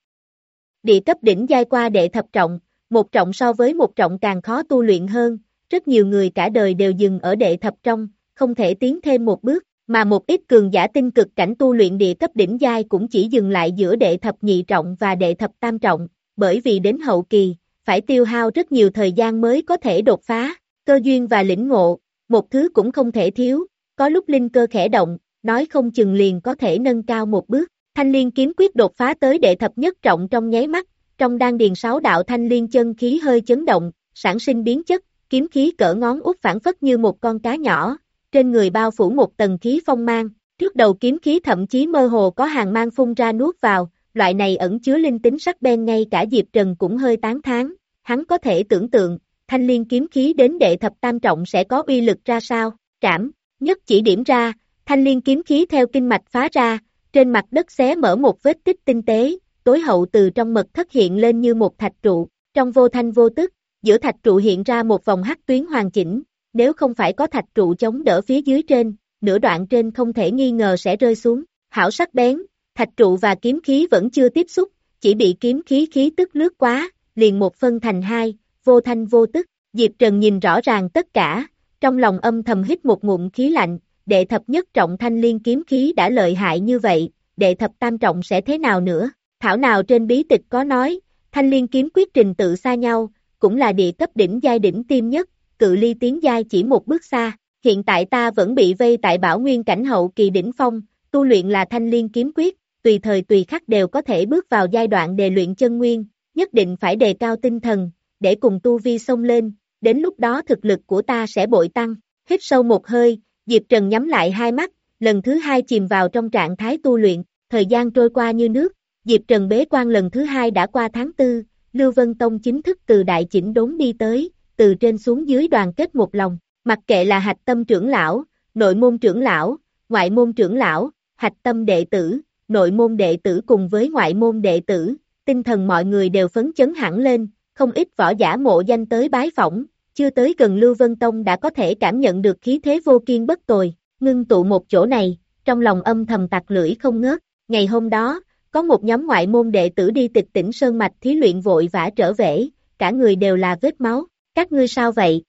Địa cấp đỉnh giai qua đệ thập trọng, một trọng so với một trọng càng khó tu luyện hơn, rất nhiều người cả đời đều dừng ở đệ thập trong, không thể tiến thêm một bước, mà một ít cường giả tinh cực cảnh tu luyện địa cấp đỉnh giai cũng chỉ dừng lại giữa đệ thập nhị trọng và đệ thập tam trọng, bởi vì đến hậu kỳ, phải tiêu hao rất nhiều thời gian mới có thể đột phá, cơ duyên và lĩnh ngộ, một thứ cũng không thể thiếu, có lúc linh cơ khẽ động, nói không chừng liền có thể nâng cao một bước. Thanh Liên kiếm quyết đột phá tới đệ thập nhất trọng trong nháy mắt, trong đan điền sáu đạo thanh liên chân khí hơi chấn động, sản sinh biến chất, kiếm khí cỡ ngón út phản phất như một con cá nhỏ, trên người bao phủ một tầng khí phong mang, trước đầu kiếm khí thậm chí mơ hồ có hàng mang phun ra nuốt vào, loại này ẩn chứa linh tính sắc bén ngay cả Diệp Trần cũng hơi tán thán, hắn có thể tưởng tượng, Thanh Liên kiếm khí đến đệ thập tam trọng sẽ có uy lực ra sao, trảm, nhất chỉ điểm ra, Thanh Liên kiếm khí theo kinh mạch phá ra, trên mặt đất xé mở một vết tích tinh tế, tối hậu từ trong mật thất hiện lên như một thạch trụ, trong vô thanh vô tức, giữa thạch trụ hiện ra một vòng hắc tuyến hoàn chỉnh, nếu không phải có thạch trụ chống đỡ phía dưới trên, nửa đoạn trên không thể nghi ngờ sẽ rơi xuống, hảo sắc bén, thạch trụ và kiếm khí vẫn chưa tiếp xúc, chỉ bị kiếm khí khí tức lướt quá, liền một phân thành hai, vô thanh vô tức, Diệp Trần nhìn rõ ràng tất cả, trong lòng âm thầm hít một ngụm khí lạnh, đệ thập nhất trọng Thanh Liên kiếm khí đã lợi hại như vậy, đệ thập tam trọng sẽ thế nào nữa, thảo nào trên bí tịch có nói, Thanh Liên kiếm quyết trình tự xa nhau, cũng là địa cấp đỉnh giai đỉnh tiêm nhất, cự ly tiến giai chỉ một bước xa, hiện tại ta vẫn bị vây tại Bảo Nguyên cảnh hậu kỳ đỉnh phong, tu luyện là Thanh Liên kiếm quyết, tùy thời tùy khắc đều có thể bước vào giai đoạn đề luyện chân nguyên, nhất định phải đề cao tinh thần, để cùng tu vi xông lên, đến lúc đó thực lực của ta sẽ bội tăng, hít sâu một hơi, Diệp Trần nhắm lại hai mắt, lần thứ hai chìm vào trong trạng thái tu luyện, thời gian trôi qua như nước, Diệp Trần bế quan lần thứ hai đã qua tháng tư, Lưu Vân Tông chính thức từ đại chỉnh đốn đi tới, từ trên xuống dưới đoàn kết một lòng, mặc kệ là hạch tâm trưởng lão, nội môn trưởng lão, ngoại môn trưởng lão, hạch tâm đệ tử, nội môn đệ tử cùng với ngoại môn đệ tử, tinh thần mọi người đều phấn chấn hẳn lên, không ít võ giả mộ danh tới bái phỏng, chưa tới gần Lưu Vân Tông đã có thể cảm nhận được khí thế vô kiên bất tồi, ngưng tụ một chỗ này, trong lòng âm thầm tặc lưỡi không ngớt, ngày hôm đó, có một nhóm ngoại môn đệ tử đi Tịch Tỉnh Sơn Mạch thí luyện vội vã trở về, cả người đều là vết máu, các ngươi sao vậy?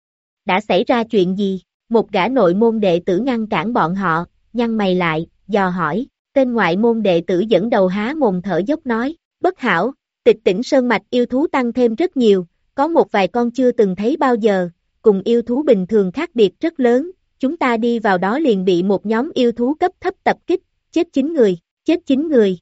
Đã xảy ra chuyện gì? Một gã nội môn đệ tử ngăn cản bọn họ, nhăn mày lại, dò hỏi, tên ngoại môn đệ tử dẫn đầu há mồm thở dốc nói, bất hảo, Tịch Tỉnh Sơn Mạch yêu thú tăng thêm rất nhiều, có một vài con chưa từng thấy bao giờ, cùng yêu thú bình thường khác biệt rất lớn, chúng ta đi vào đó liền bị một nhóm yêu thú cấp thấp tập kích, chết chín người, chết chín người.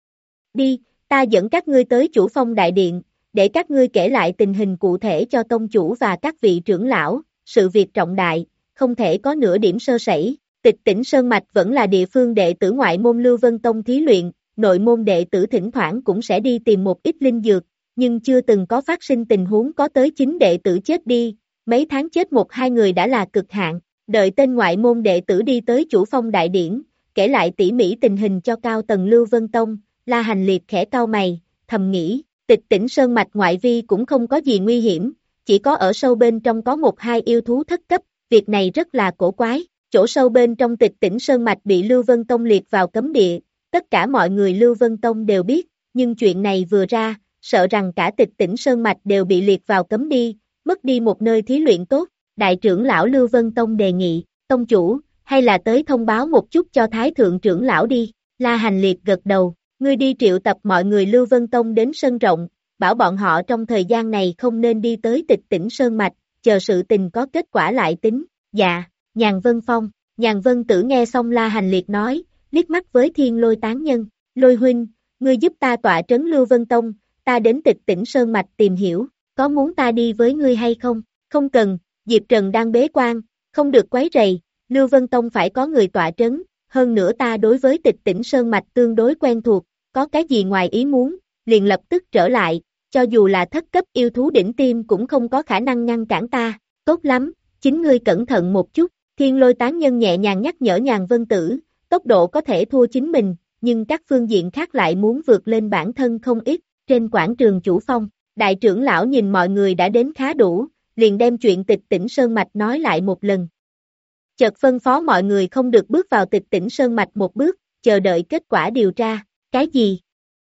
Đi, ta dẫn các ngươi tới Chủ Phong Đại Điện, để các ngươi kể lại tình hình cụ thể cho tông chủ và các vị trưởng lão, sự việc trọng đại, không thể có nửa điểm sơ sẩy. Tịch Tỉnh Sơn Mạch vẫn là địa phương đệ tử ngoại môn Lưu Vân Tông thí luyện, nội môn đệ tử thỉnh thoảng cũng sẽ đi tìm một ít linh dược, nhưng chưa từng có phát sinh tình huống có tới chín đệ tử chết đi, mấy tháng chết một hai người đã là cực hạn, đợi tên ngoại môn đệ tử đi tới Chủ Phong Đại Điển, kể lại tỉ mỉ tình hình cho cao tầng Lưu Vân Tông, La Hành Liệt khẽ cau mày, thầm nghĩ, Tịch Tỉnh Sơn Mạch ngoại vi cũng không có gì nguy hiểm, chỉ có ở sâu bên trong có một hai yêu thú thất cấp, việc này rất là cổ quái, chỗ sâu bên trong Tịch Tỉnh Sơn Mạch bị Lưu Vân Tông liệt vào cấm địa, tất cả mọi người Lưu Vân Tông đều biết, nhưng chuyện này vừa ra, sợ rằng cả Tịch Tỉnh Sơn Mạch đều bị liệt vào cấm đi, mất đi một nơi thí luyện tốt, đại trưởng lão Lưu Vân Tông đề nghị, tông chủ, hay là tới thông báo một chút cho Thái Thượng trưởng lão đi, La Hành Liệt gật đầu, ngươi đi triệu tập mọi người Lưu Vân Tông đến sân rộng, bảo bọn họ trong thời gian này không nên đi tới Tịch Tỉnh Sơn Mạch, chờ sự tình có kết quả lại tính, dạ, Nhàn Vân Phong, Nhàn Vân Tử nghe xong La Hành Liệt nói, liếc mắt với Thiên Lôi tán nhân, Lôi huynh, ngươi giúp ta tọa trấn Lưu Vân Tông, ta đến Tịch Tỉnh Sơn Mạch tìm hiểu, có muốn ta đi với ngươi hay không? Không cần, Diệp Trần đang bế quan, không được quấy rầy, Lưu Vân Tông phải có người tọa trấn, hơn nữa ta đối với Tịch Tỉnh Sơn Mạch tương đối quen thuộc, có cái gì ngoài ý muốn, liền lập tức trở lại, cho dù là thất cấp yêu thú đỉnh tiêm cũng không có khả năng ngăn cản ta, tốt lắm, chính ngươi cẩn thận một chút, Thiên Lôi tán nhân nhẹ nhàng nhắc nhở Nhàn Vân Tử, tốc độ có thể thua chính mình, nhưng các phương diện khác lại muốn vượt lên bản thân không ít, trên quảng trường Chủ Phong, Đại trưởng lão nhìn mọi người đã đến khá đủ, liền đem chuyện Tịch Tỉnh Sơn Mạch nói lại một lần. Chợt phân phó mọi người không được bước vào Tịch Tỉnh Sơn Mạch một bước, chờ đợi kết quả điều tra. Cái gì?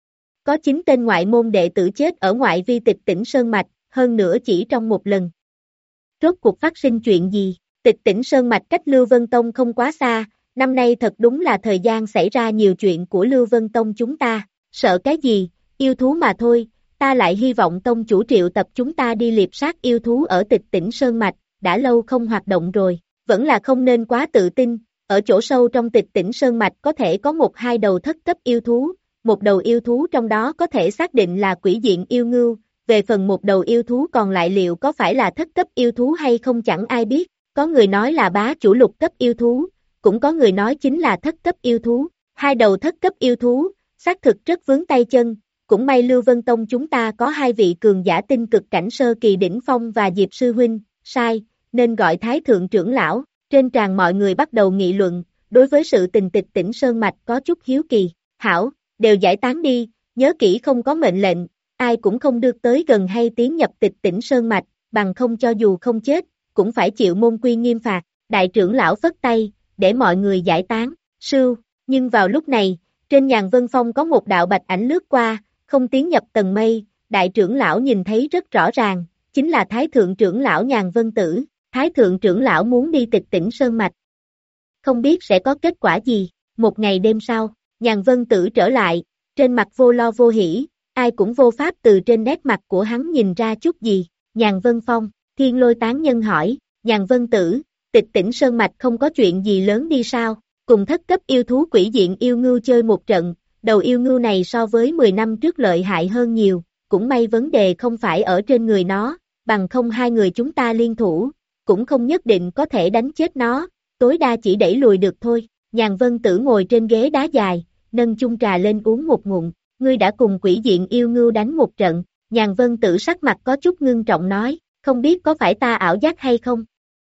Có chín tên ngoại môn đệ tử chết ở ngoại vi Tịch Tỉnh Sơn Mạch, hơn nữa chỉ trong một lần. Rốt cuộc phát sinh chuyện gì? Tịch Tỉnh Sơn Mạch cách Lưu Vân Tông không quá xa, năm nay thật đúng là thời gian xảy ra nhiều chuyện của Lưu Vân Tông chúng ta. Sợ cái gì? Yêu thú mà thôi, ta lại hy vọng tông chủ triệu tập chúng ta đi liệp sát yêu thú ở Tịch Tỉnh Sơn Mạch, đã lâu không hoạt động rồi, vẫn là không nên quá tự tin, ở chỗ sâu trong Tịch Tỉnh Sơn Mạch có thể có một hai đầu thất cấp yêu thú, một đầu yêu thú trong đó có thể xác định là quỷ diện yêu ngưu, về phần một đầu yêu thú còn lại liệu có phải là thất cấp yêu thú hay không chẳng ai biết, có người nói là bá chủ lục cấp yêu thú, cũng có người nói chính là thất cấp yêu thú, hai đầu thất cấp yêu thú, xác thực rất vướng tay chân, cũng may Lưu Vân Tông chúng ta có hai vị cường giả tinh cực cảnh sơ kỳ đỉnh phong và Diệp sư huynh, sai, nên gọi Thái thượng trưởng lão, trên tràng mọi người bắt đầu nghị luận, đối với sự tình Tịch Tỉnh Sơn Mạch có chút hiếu kỳ, hảo, đều giải tán đi, nhớ kỹ không có mệnh lệnh, ai cũng không được tới gần hay tiến nhập Tịch Tỉnh Sơn Mạch, bằng không cho dù không chết, cũng phải chịu môn quy nghiêm phạt, đại trưởng lão phất tay, để mọi người giải tán, sưu, nhưng vào lúc này, trên Nhàn Vân Phong có một đạo bạch ảnh lướt qua, không tiến nhập tầng mây, đại trưởng lão nhìn thấy rất rõ ràng, chính là Thái thượng trưởng lão Nhàn Vân Tử, Thái thượng trưởng lão muốn đi Tịch Tỉnh Sơn Mạch. Không biết sẽ có kết quả gì, một ngày đêm sau, Nhàn Vân Tử trở lại, trên mặt vô lo vô hỉ, ai cũng vô pháp từ trên nét mặt của hắn nhìn ra chút gì, Nhàn Vân Phong, Thiên Lôi Tán Nhân hỏi, Nhàn Vân Tử, Tịch Tỉnh Sơn Mạch không có chuyện gì lớn đi sao, cùng thất cấp yêu thú quỷ diện yêu ngưu chơi một trận, đầu yêu ngưu này so với mười năm trước lợi hại hơn nhiều, cũng may vấn đề không phải ở trên người nó, bằng không hai người chúng ta liên thủ, cũng không nhất định có thể đánh chết nó, tối đa chỉ đẩy lùi được thôi. Nhàn Vân Tử ngồi trên ghế đá dài, nâng chung trà lên uống một ngụm, ngươi đã cùng quỷ diện yêu ngưu đánh một trận, Nhàn Vân Tử sắc mặt có chút ngưng trọng nói, không biết có phải ta ảo giác hay không?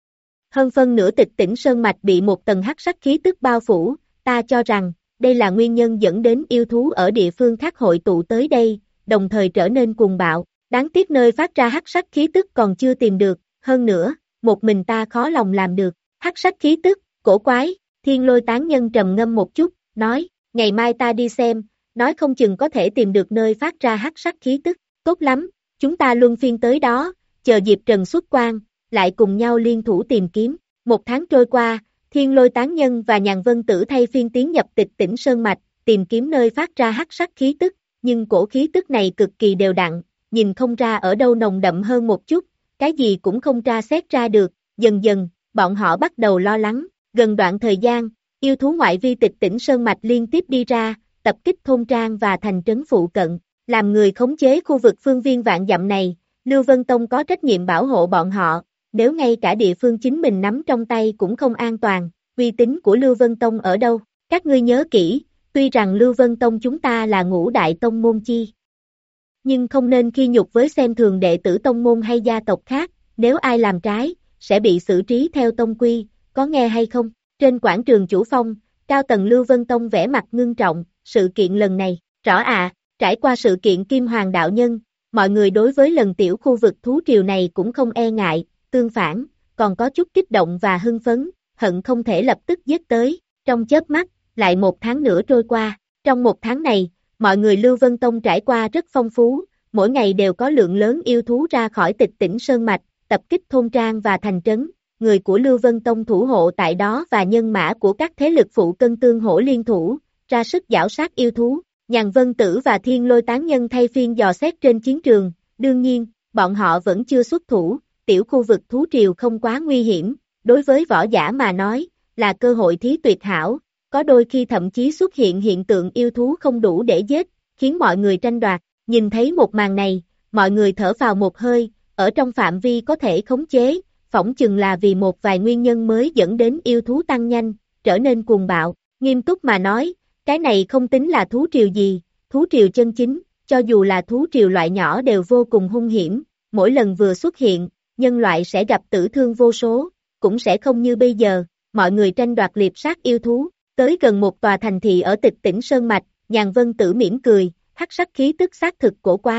Hơn phân nửa Tịch Tỉnh Sơn Mạch bị một tầng hắc sắc khí tức bao phủ, ta cho rằng, đây là nguyên nhân dẫn đến yêu thú ở địa phương khác hội tụ tới đây, đồng thời trở nên cuồng bạo, đáng tiếc nơi phát ra hắc sắc khí tức còn chưa tìm được, hơn nữa, một mình ta khó lòng làm được, hắc sắc khí tức, cổ quái, Thiên Lôi Tán Nhân trầm ngâm một chút, nói, ngày mai ta đi xem, nói không chừng có thể tìm được nơi phát ra hắc sắc khí tức, tốt lắm, chúng ta luân phiên tới đó, chờ Diệp Trần xuất quan, lại cùng nhau liên thủ tìm kiếm, một tháng trôi qua, Thiên Lôi Tán Nhân và Nhàn Vân Tử thay phiên tiến nhập Tịch Tỉnh Sơn Mạch, tìm kiếm nơi phát ra hắc sắc khí tức, nhưng cổ khí tức này cực kỳ đều đặn, nhìn không ra ở đâu nồng đậm hơn một chút, cái gì cũng không tra xét ra được, dần dần, bọn họ bắt đầu lo lắng, gần đoạn thời gian, yêu thú ngoại vi Tịch Tỉnh Sơn Mạch liên tiếp đi ra, tập kích thôn trang và thành trấn phụ cận, làm người khống chế khu vực phương viên vạn dặm này, Lưu Vân Tông có trách nhiệm bảo hộ bọn họ, nếu ngay cả địa phương chính mình nắm trong tay cũng không an toàn, uy tín của Lưu Vân Tông ở đâu, các ngươi nhớ kỹ, tuy rằng Lưu Vân Tông chúng ta là ngũ đại tông môn chi, nhưng không nên khi nhục với xem thường đệ tử tông môn hay gia tộc khác, nếu ai làm trái, sẽ bị xử trí theo tông quy, có nghe hay không? Trên quảng trường Chủ Phong, cao tầng Lưu Vân Tông vẻ mặt ngưng trọng, sự kiện lần này, rõ à, trải qua sự kiện Kim Hoàng đạo nhân, mọi người đối với lần tiểu khu vực thú triều này cũng không e ngại, tương phản, còn có chút kích động và hưng phấn, hận không thể lập tức giết tới, trong chớp mắt, lại một tháng nữa trôi qua, trong một tháng này, mọi người Lưu Vân Tông trải qua rất phong phú, mỗi ngày đều có lượng lớn yêu thú ra khỏi Tịch Tỉnh Sơn Mạch, tập kích thôn trang và thành trấn, người của Lưu Vân Tông thủ hộ tại đó và nhân mã của các thế lực phụ cân tương hỗ liên thủ, ra sức giảo sát yêu thú, Nhàn Vân Tử và Thiên Lôi Tán Nhân thay phiên dò xét trên chiến trường, đương nhiên, bọn họ vẫn chưa xuất thủ, tiểu khu vực thú triều không quá nguy hiểm, đối với võ giả mà nói, là cơ hội thí tuyệt hảo, có đôi khi thậm chí xuất hiện hiện tượng yêu thú không đủ để giết, khiến mọi người tranh đoạt, nhìn thấy một màn này, mọi người thở vào một hơi, ở trong phạm vi có thể khống chế, phỏng chừng là vì một vài nguyên nhân mới dẫn đến yêu thú tăng nhanh, trở nên cuồng bạo, nghiêm túc mà nói, cái này không tính là thú triều gì, thú triều chân chính, cho dù là thú triều loại nhỏ đều vô cùng hung hiểm, mỗi lần vừa xuất hiện, nhân loại sẽ gặp tử thương vô số, cũng sẽ không như bây giờ, mọi người tranh đoạt liệp sát yêu thú, tới gần một tòa thành thị ở Tịch Tỉnh Sơn Mạch, Nhàn Vân Tử mỉm cười, hắc sắc khí tức xác thực cổ quái,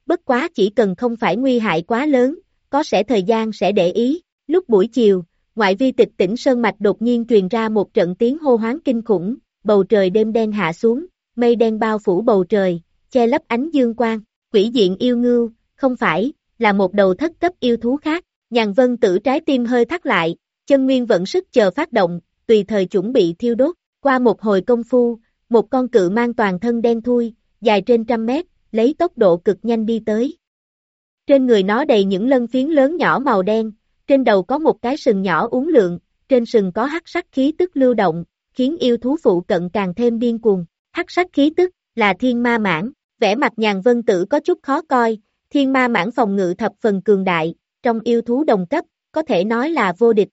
bất quá chỉ cần không phải nguy hại quá lớn, có sẽ thời gian sẽ để ý. Lúc buổi chiều, ngoại vi Tịch Tĩnh Sơn Mạch đột nhiên truyền ra một trận tiếng hô hoán kinh khủng, bầu trời đêm đen hạ xuống, mây đen bao phủ bầu trời, che lấp ánh dương quang, quỷ diện yêu ngưu, không phải, là một đầu thất cấp yêu thú khác. Nhàn Vân Tử trái tim hơi thắt lại, chân nguyên vận sức chờ phát động, tùy thời chuẩn bị thiêu đốt. Qua một hồi công phu, một con cự mang toàn thân đen thui, dài trên trăm mét, lấy tốc độ cực nhanh đi tới. Trên người nó đầy những lân phiến lớn nhỏ màu đen, trên đầu có một cái sừng nhỏ uốn lượn, trên sừng có hắc sắc khí tức lưu động, khiến yêu thú phụ cận càng thêm điên cuồng. Hắc sắc khí tức là thiên ma mãng, vẻ mặt Nhàn Vân Tử có chút khó coi, thiên ma mãng phòng ngự thập phần cường đại, trong yêu thú đồng cấp, có thể nói là vô địch.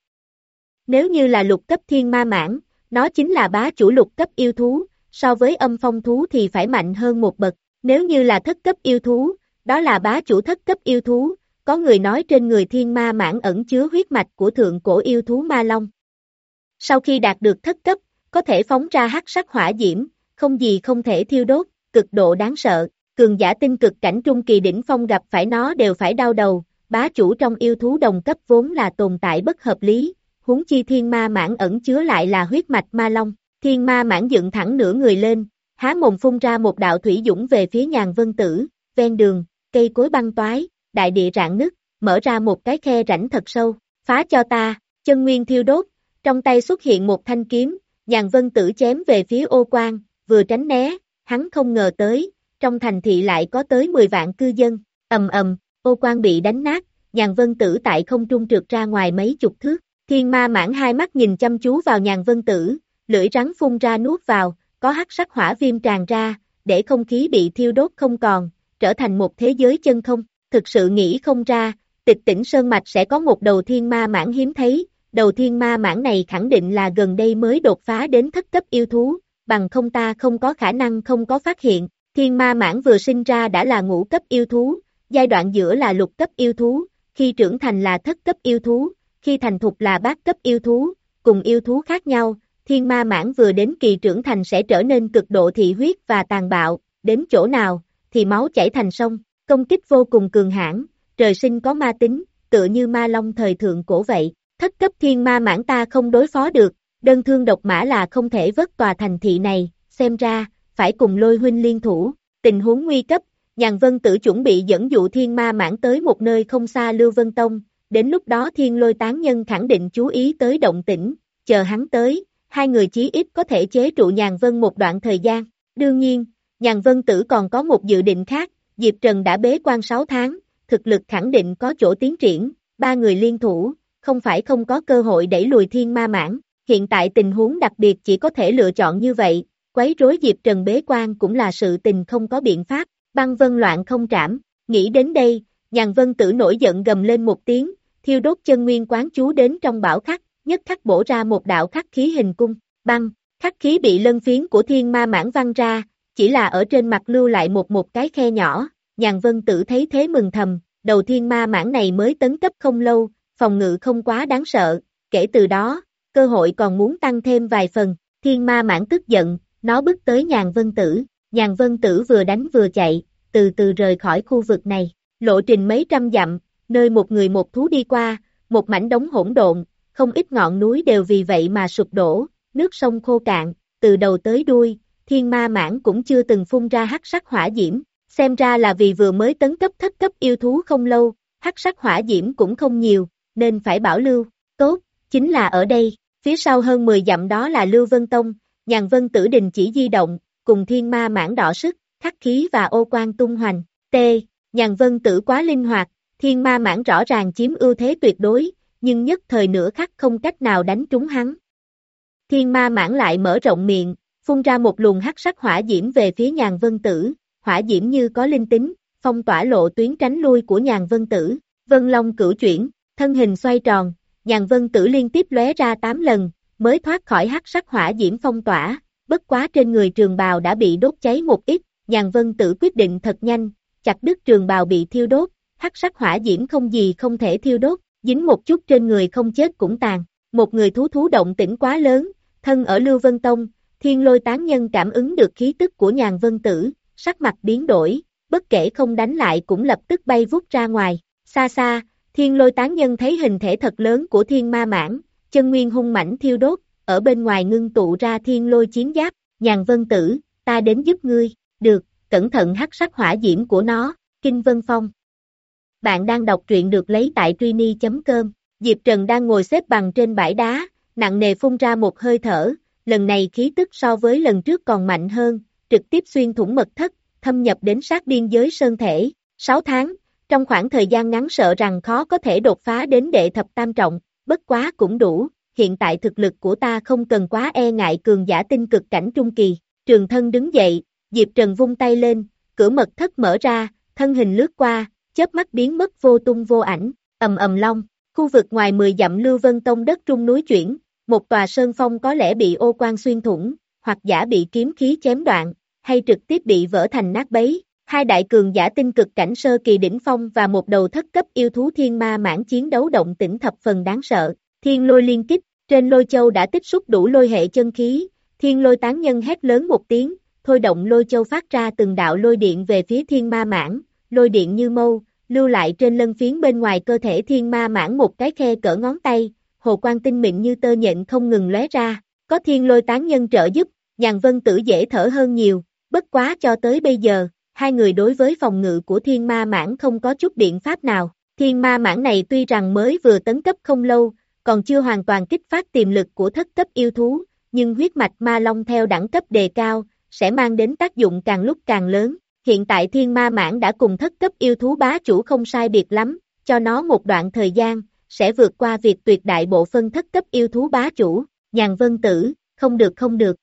Nếu như là lục cấp thiên ma mãng, nó chính là bá chủ lục cấp yêu thú, so với âm phong thú thì phải mạnh hơn một bậc. Nếu như là thất cấp yêu thú, đó là bá chủ thất cấp yêu thú, có người nói trên người thiên ma mãng ẩn chứa huyết mạch của thượng cổ yêu thú ma long. Sau khi đạt được thất cấp, có thể phóng ra hắc sắc hỏa diễm, không gì không thể thiêu đốt, cực độ đáng sợ, cường giả tinh cực cảnh trung kỳ đỉnh phong gặp phải nó đều phải đau đầu, bá chủ trong yêu thú đồng cấp vốn là tồn tại bất hợp lý, huống chi thiên ma mãng ẩn chứa lại là huyết mạch ma long. Thiên ma mãng dựng thẳng nửa người lên, há mồm phun ra một đạo thủy dũng về phía Nhàn Vân Tử, ven đường, cây cối băng toái, đại địa rạn nứt, mở ra một cái khe rãnh thật sâu, phá cho ta, chân nguyên thiêu đốt, trong tay xuất hiện một thanh kiếm, Nhàn Vân Tử chém về phía Ô Quan, vừa tránh né, hắn không ngờ tới, trong thành thị lại có tới mười vạn cư dân, ầm ầm, Ô Quan bị đánh nát, Nhàn Vân Tử tại không trung trượt ra ngoài mấy chục thước, thiên ma mãng hai mắt nhìn chăm chú vào Nhàn Vân Tử, lưỡi rắn phun ra nuốt vào, có hắc sắc hỏa viêm tràn ra, để không khí bị thiêu đốt không còn, trở thành một thế giới chân không, thực sự nghĩ không ra, Tịch Tĩnh Sơn Mạch sẽ có một đầu thiên ma mãng hiếm thấy, đầu thiên ma mãng này khẳng định là gần đây mới đột phá đến thất cấp yêu thú, bằng không ta không có khả năng không có phát hiện, thiên ma mãng vừa sinh ra đã là ngũ cấp yêu thú, giai đoạn giữa là lục cấp yêu thú, khi trưởng thành là thất cấp yêu thú, khi thành thục là bát cấp yêu thú, cùng yêu thú khác nhau. Thiên ma mãng vừa đến kỳ trưởng thành sẽ trở nên cực độ thị huyết và tàn bạo, đến chỗ nào, thì máu chảy thành sông, công kích vô cùng cường hãn, trời sinh có ma tính, tựa như ma long thời thượng cổ vậy. Thất cấp thiên ma mãng ta không đối phó được, đơn thương độc mã là không thể vớt tòa thành thị này, xem ra, phải cùng Lôi huynh liên thủ. Tình huống nguy cấp, Nhàn Vân Tử chuẩn bị dẫn dụ thiên ma mãng tới một nơi không xa Lưu Vân Tông, đến lúc đó Thiên Lôi tán nhân khẳng định chú ý tới động tĩnh, chờ hắn tới. Hai người chí ít có thể chế trụ Nhàn Vân một đoạn thời gian. Đương nhiên, Nhàn Vân Tử còn có một dự định khác, Diệp Trần đã bế quan sáu tháng, thực lực khẳng định có chỗ tiến triển, ba người liên thủ, không phải không có cơ hội đẩy lùi thiên ma mãng. Hiện tại tình huống đặc biệt chỉ có thể lựa chọn như vậy, quấy rối Diệp Trần bế quan cũng là sự tình không có biện pháp, băng vân loạn không trảm. Nghĩ đến đây, Nhàn Vân Tử nổi giận gầm lên một tiếng, thiêu đốt chân nguyên quán chú đến trong bảo khắc. Nhất khắc bổ ra một đạo khắc khí hình cung, băng, khắc khí bị lân phiến của thiên ma mãng văng ra, chỉ là ở trên mặt lưu lại một một cái khe nhỏ, Nhàn Vân Tử thấy thế mừng thầm, đầu thiên ma mãng này mới tấn cấp không lâu, phòng ngự không quá đáng sợ, kể từ đó, cơ hội còn muốn tăng thêm vài phần, thiên ma mãng tức giận, nó bước tới Nhàn Vân Tử, Nhàn Vân Tử vừa đánh vừa chạy, từ từ rời khỏi khu vực này, lộ trình mấy trăm dặm, nơi một người một thú đi qua, một mảnh đống hỗn độn. Không ít ngọn núi đều vì vậy mà sụp đổ, nước sông khô cạn, từ đầu tới đuôi, thiên ma mãng cũng chưa từng phun ra hắc sắc hỏa diễm, xem ra là vì vừa mới tấn cấp thất cấp yêu thú không lâu, hắc sắc hỏa diễm cũng không nhiều, nên phải bảo lưu, tốt, chính là ở đây, phía sau hơn mười dặm đó là Lưu Vân Tông, Nhàn Vân Tử đình chỉ di động, cùng thiên ma mãng đỏ sức, khắc khí và ô quan tung hoành, t, Nhàn Vân Tử quá linh hoạt, thiên ma mãng rõ ràng chiếm ưu thế tuyệt đối, nhưng nhất thời nửa khắc không cách nào đánh trúng hắn. Thiên ma mãng lại mở rộng miệng, phun ra một luồng hắc sắc hỏa diễm về phía Nhàn Vân Tử, hỏa diễm như có linh tính, phong tỏa lộ tuyến tránh lui của Nhàn Vân Tử. Vân Long cửu chuyển, thân hình xoay tròn, Nhàn Vân Tử liên tiếp lóe ra tám lần, mới thoát khỏi hắc sắc hỏa diễm phong tỏa, bất quá trên người trường bào đã bị đốt cháy một ít, Nhàn Vân Tử quyết định thật nhanh, chặt đứt trường bào bị thiêu đốt, hắc sắc hỏa diễm không gì không thể thiêu đốt. Dính một chút trên người không chết cũng tàn, một người thú thú động tĩnh quá lớn, thân ở Lưu Vân Tông, Thiên Lôi tán nhân cảm ứng được khí tức của Nhàn Vân Tử, sắc mặt biến đổi, bất kể không đánh lại cũng lập tức bay vút ra ngoài. Xa xa, Thiên Lôi Tán Nhân thấy hình thể thật lớn của Thiên Ma Mãng, chân nguyên hung mãnh thiêu đốt, ở bên ngoài ngưng tụ ra Thiên Lôi chiến giáp. Nhàn Vân Tử, ta đến giúp ngươi. Được, cẩn thận hắc sắc hỏa diễm của nó. Kinh Vân Phong. Bạn đang đọc truyện được lấy tại truy chấm com. Diệp Trần đang ngồi xếp bằng trên bãi đá, nặng nề phun ra một hơi thở, lần này khí tức so với lần trước còn mạnh hơn, trực tiếp xuyên thủng mật thất, thâm nhập đến sát biên giới sơn thể. sáu tháng, trong khoảng thời gian ngắn sợ rằng khó có thể đột phá đến đệ thập tam trọng, bất quá cũng đủ, hiện tại thực lực của ta không cần quá e ngại cường giả tinh cực cảnh trung kỳ. Trường Thân đứng dậy, Diệp Trần vung tay lên, cửa mật thất mở ra, thân hình lướt qua, chớp mắt biến mất vô tung vô ảnh. Ầm ầm long, khu vực ngoài mười dặm Lưu Vân Tông đất trung núi chuyển, một tòa sơn phong có lẽ bị ô quan xuyên thủng, hoặc giả bị kiếm khí chém đoạn, hay trực tiếp bị vỡ thành nát bấy. Hai đại cường giả tinh cực cảnh sơ kỳ đỉnh phong và một đầu thất cấp yêu thú thiên ma mãng chiến đấu động tĩnh thập phần đáng sợ. Thiên lôi liên kích, trên lôi châu đã tích xúc đủ lôi hệ chân khí, Thiên Lôi Tán Nhân hét lớn một tiếng, thôi động lôi châu phát ra từng đạo lôi điện về phía thiên ma mãng, lôi điện như mâu, lưu lại trên lân phiến bên ngoài cơ thể thiên ma mãng một cái khe cỡ ngón tay, hồ quang tinh mịn như tơ nhện không ngừng lóe ra. Có Thiên Lôi Tán Nhân trợ giúp, Nhàn Vân Tử dễ thở hơn nhiều, bất quá cho tới bây giờ, hai người đối với phòng ngự của thiên ma mãng không có chút biện pháp nào. Thiên ma mãng này tuy rằng mới vừa tấn cấp không lâu, còn chưa hoàn toàn kích phát tiềm lực của thất cấp yêu thú, nhưng huyết mạch ma long theo đẳng cấp đề cao, sẽ mang đến tác dụng càng lúc càng lớn. Hiện tại thiên ma mãng đã cùng thất cấp yêu thú bá chủ không sai biệt lắm, cho nó một đoạn thời gian, sẽ vượt qua việc tuyệt đại bộ phân thất cấp yêu thú bá chủ. Nhàn Vân Tử, không được không được.